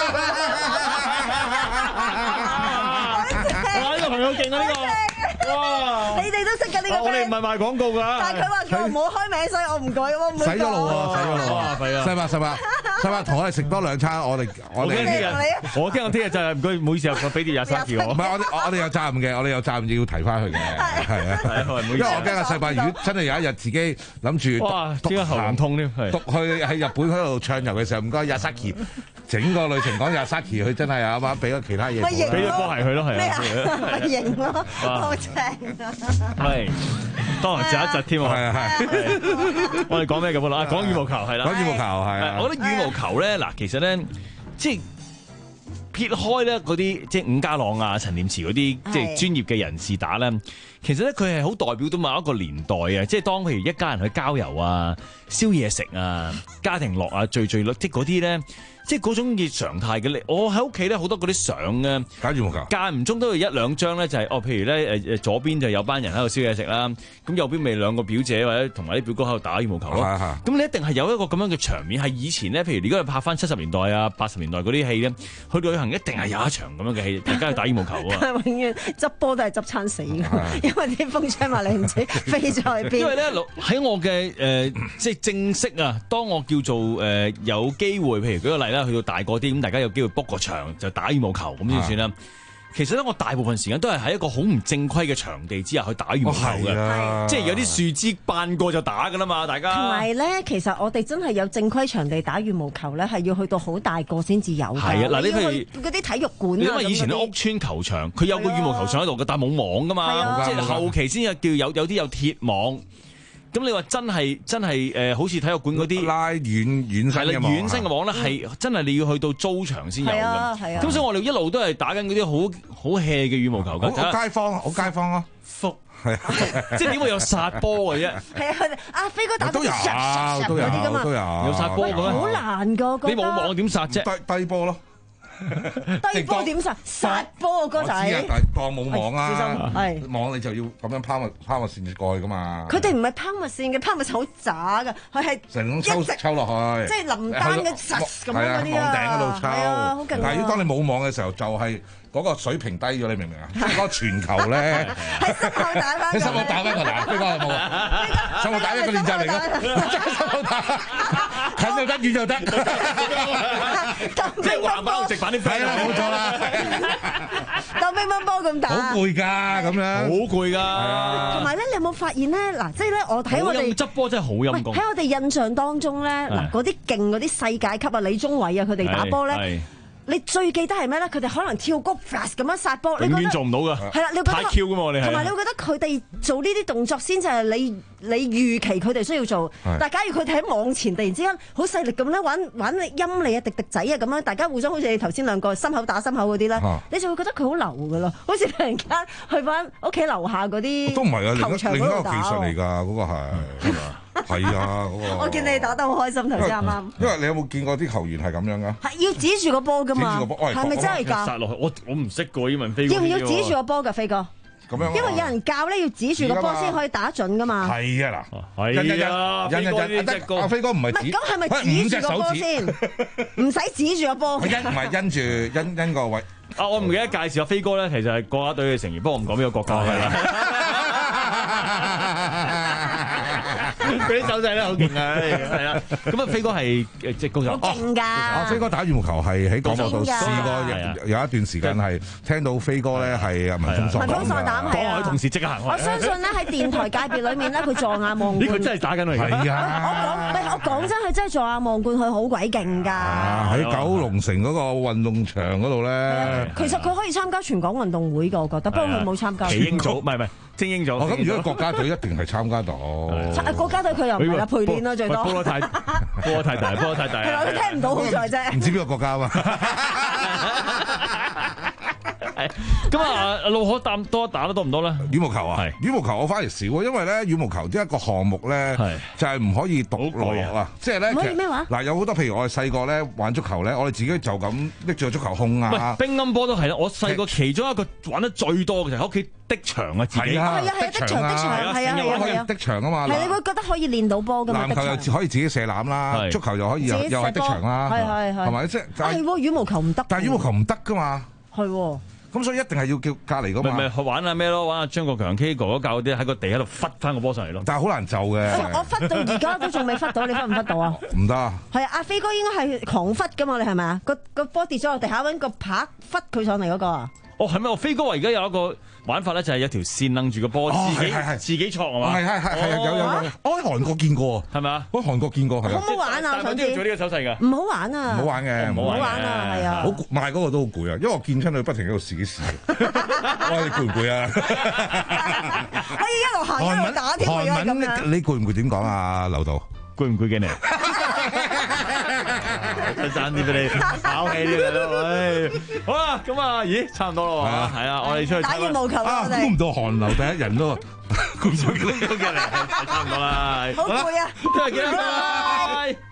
哇！呢個朋友勁啊，呢個，哇！ 你哋都識㗎呢個。 我哋唔係賣廣告㗎。 但係佢話佢唔好開名，所以我唔改，我唔會。 洗咗路喎，洗咗路啊！ 係啊， 細伯細伯細伯，同我哋食多兩餐，我哋我哋。 我驚我聽日就係唔該，唔好意思啊，我俾啲廿三條我。 唔係我哋我哋有責任嘅，我哋有責任要提翻佢嘅，係啊，因為我驚阿細伯如果真係有一日自己諗住哇，點解喉嚨痛添？ 讀去喺日本嗰度暢遊嘅時候，唔該 Yasaki， 整個旅程講 Yasaki， 佢真係啱啱俾咗其他嘢， 俾咗波鞋佢咯，係啊， 咪型咯，好正啊！ 係，當然窒一窒添喎，係啊係。我哋講咩咁啦？講羽毛球係啦， 講羽毛球係啊。 我覺得羽毛球咧，嗱，其實咧，即係撇開咧嗰啲即係伍家朗啊、陳念慈嗰啲即係專業嘅人士打咧，其實咧佢係好代表到某一個年代啊！即係當譬如一家人去郊遊啊、燒嘢食啊、家庭樂啊、聚聚率，即係嗰啲咧。即係嗰種嘅常態嘅咧，我喺屋企咧好多嗰啲相咧， 打羽毛球，間唔中都有一兩張咧，就係、是、哦，譬如咧誒誒左邊就有班人喺度燒嘢食啦，咁右邊咪兩個表姐或者同埋啲表哥喺度打羽毛球咯。咁你一定係有一個咁樣嘅場面，係以前咧，譬如如果你拍翻七十年代啊、八十年代嗰啲戲咧，去旅行一定係有一場咁樣嘅戲，大家去打羽毛球啊。 永遠執波都係執餐死嘅，因為啲風吹埋嚟唔知飛咗去邊。 因為咧喺我嘅誒、呃、即係正式啊，當我叫做誒、呃、有機會，譬如舉個例啦，去到大個啲咁，大家有機會 book 個場就打羽毛球咁先算啦。其實咧，我大部分時間都係喺一個好唔正規嘅場地之下去打羽毛球嘅，哦、即係有啲樹枝扮過就打噶啦嘛，大家。同埋咧，其實我哋真係有正規場地打羽毛球咧，係要去到好大個先至有。係啊，嗱，你譬如嗰啲體育館啊， 因為以前啲屋村球場，佢有個羽毛球場喺度嘅，但係冇網噶嘛，即係後期先有叫有有啲有鐵網。咁你話真係真係誒、呃，好似體育館嗰啲拉遠遠身嘅網， 遠身嘅網咧係、嗯、真係你要去到租場先有嘅。咁、啊、所以我哋一路都係打緊嗰啲好好 hea 嘅羽毛球嘅。 好街坊，好街坊咯， 福係即係點會有殺波嘅啫？ 係啊，阿飛哥打都有，都有啲噶嘛，都有有殺波嘅咩？ 好難噶， 你冇網點殺啫？ 低低波咯。 低波點殺？殺波哥仔， 但係當冇網啊， 係網你就要咁樣拋物拋物線過去噶嘛。 佢哋唔係拋物線嘅，拋物線好渣噶，佢係成種抽抽落去， 即係林丹嘅實咁樣嗰啲啊。 網頂嗰度抽， 係啊，好勁。 但係如果當你冇網嘅時候，就係嗰個水平低咗，你明唔明啊？即係嗰個傳球咧， 喺心口打翻， 喺心口打翻個籃，呢個係冇啊？心口打一個練習嚟㗎，心口打近就得，遠就得， 即係橫板直板啲飛啦， 冇錯啦。 當乒乓波咁打， 好攰㗎，咁樣好攰㗎。 同埋咧，你有冇發現咧？嗱，即係咧，我睇我哋執波真係好陰功。 喺我哋印象當中咧，嗱，嗰啲勁嗰啲世界級啊，李宗偉啊，佢哋打波咧。你最記得係咩咧？佢哋可能跳高 flash 咁樣殺波，你永遠做唔到㗎。 係啦，你覺得太 Q 㗎嘛？我哋係。 同埋你會覺得佢哋做呢啲動作先至係你你預期佢哋需要做。但係假如佢哋喺網前突然之間好細力咁咧玩玩陰你啊、滴滴仔啊咁樣，大家互相好似你頭先兩個心口打心口嗰啲咧，你就會覺得佢好流㗎咯，好似突然間去翻屋企樓下嗰啲都唔係啊， 球場嗰度打。 另一個技術嚟㗎，嗰個係。係啊，嗰個我見你打得好開心，頭先啱啱。 因為你有冇見過啲球員係咁樣噶？ 係要指住個波噶嘛？係咪真係㗎？ 殺落去，我我唔識㗎，英文飛。 要唔要指住個波㗎，飛哥？ 咁樣。 因為有人教咧，要指住個波先可以打準㗎嘛。 係啊嗱， 係啊，飛哥阿飛哥唔係指。 咁係咪指住個波先？唔使指住個波。 因唔係因住因因個位。 啊，我唔記得介紹阿飛哥咧，其實係國家隊嘅成員，不過我唔講邊個國家係啦。嗰啲手勢咧好勁啊，係啊，咁啊飛哥係即係高手， 好勁㗎！ 啊飛哥打羽毛球係喺廣播度試過有一段時間係聽到飛哥咧係文風喪膽， 文風喪膽係啊！ 佢同事即刻行開。 我相信咧喺電台界別裏面咧，佢坐眼望。 呢個真係打緊佢。 係啊！ 我講唔係我講真，佢真係坐眼望冠，佢好鬼勁㗎。 喺九龍城嗰個運動場嗰度咧， 其實佢可以參加全港運動會㗎，我覺得，不過佢冇參加。 奇英組唔係唔係精英組。 咁如果國家隊一定係參加到。 國家隊佢又唔係啦，陪練啦最多。 波太波太大，波太大。 係我都聽唔到，好在啫。 唔知邊個國家啊嘛？ 咁啊，路可打多打得多唔多咧？ 羽毛球啊，羽毛球我反而少，因為咧羽毛球呢一個項目咧，就係唔可以獨樂啊，即係咧， 唔可以咩話？ 嗱，有好多譬如我哋細個咧玩足球咧，我哋自己就咁拎住個足球控啊。 乒乓波都係啦，我細個其中一個玩得最多嘅就喺屋企的場啊，自己係啊， 係啊，的場的場係啊係啊， 的場啊嘛。 係你會覺得可以練到波㗎嘛？ 籃球又可以自己射籃啦，足球又可以又又係的場啦， 係係係， 係咪即係？ 係喎，羽毛球唔得。 但係羽毛球唔得㗎嘛。 係喎。 咁所以一定係要叫隔離噶嘛， 咪咪玩下咩咯？玩下張國強 K 哥哥教嗰啲喺個地喺度忽翻個波上嚟咯。 但係好難就嘅。 我忽到而家都仲未忽到，你忽唔忽到啊？ 唔得。 係啊，阿飛哥應該係狂忽噶嘛？你係咪啊？個個波跌咗落地下，揾個拍忽佢上嚟嗰個啊？ 哦，係咩？我飛哥話而家有一個玩法咧，就係有條線掕住個波，自己自己戳係嘛？ 係係係係有有有，我喺韓國見過， 係咪啊？ 我喺韓國見過係。 好唔好玩啊？ 但係都要做呢個手勢㗎。 唔好玩啊！ 唔好玩嘅， 唔好玩啊！係啊， 好賣嗰個都好攰啊，因為我見親佢不停喺度試試。我哋攰唔攰啊？ 可以一路行一路打添， 韓文你攰唔攰點講啊？劉導攰唔攰嘅你？真爭啲俾你考起啲嚟咯，唉！好啦，咁啊，咦，差唔多咯喎，係啊，我哋出去打羽毛球啊！ 估唔到韓流第一人咯， 估唔到嘅嚟，差唔多啦， 好攰啊！ 聽日見啦，拜拜。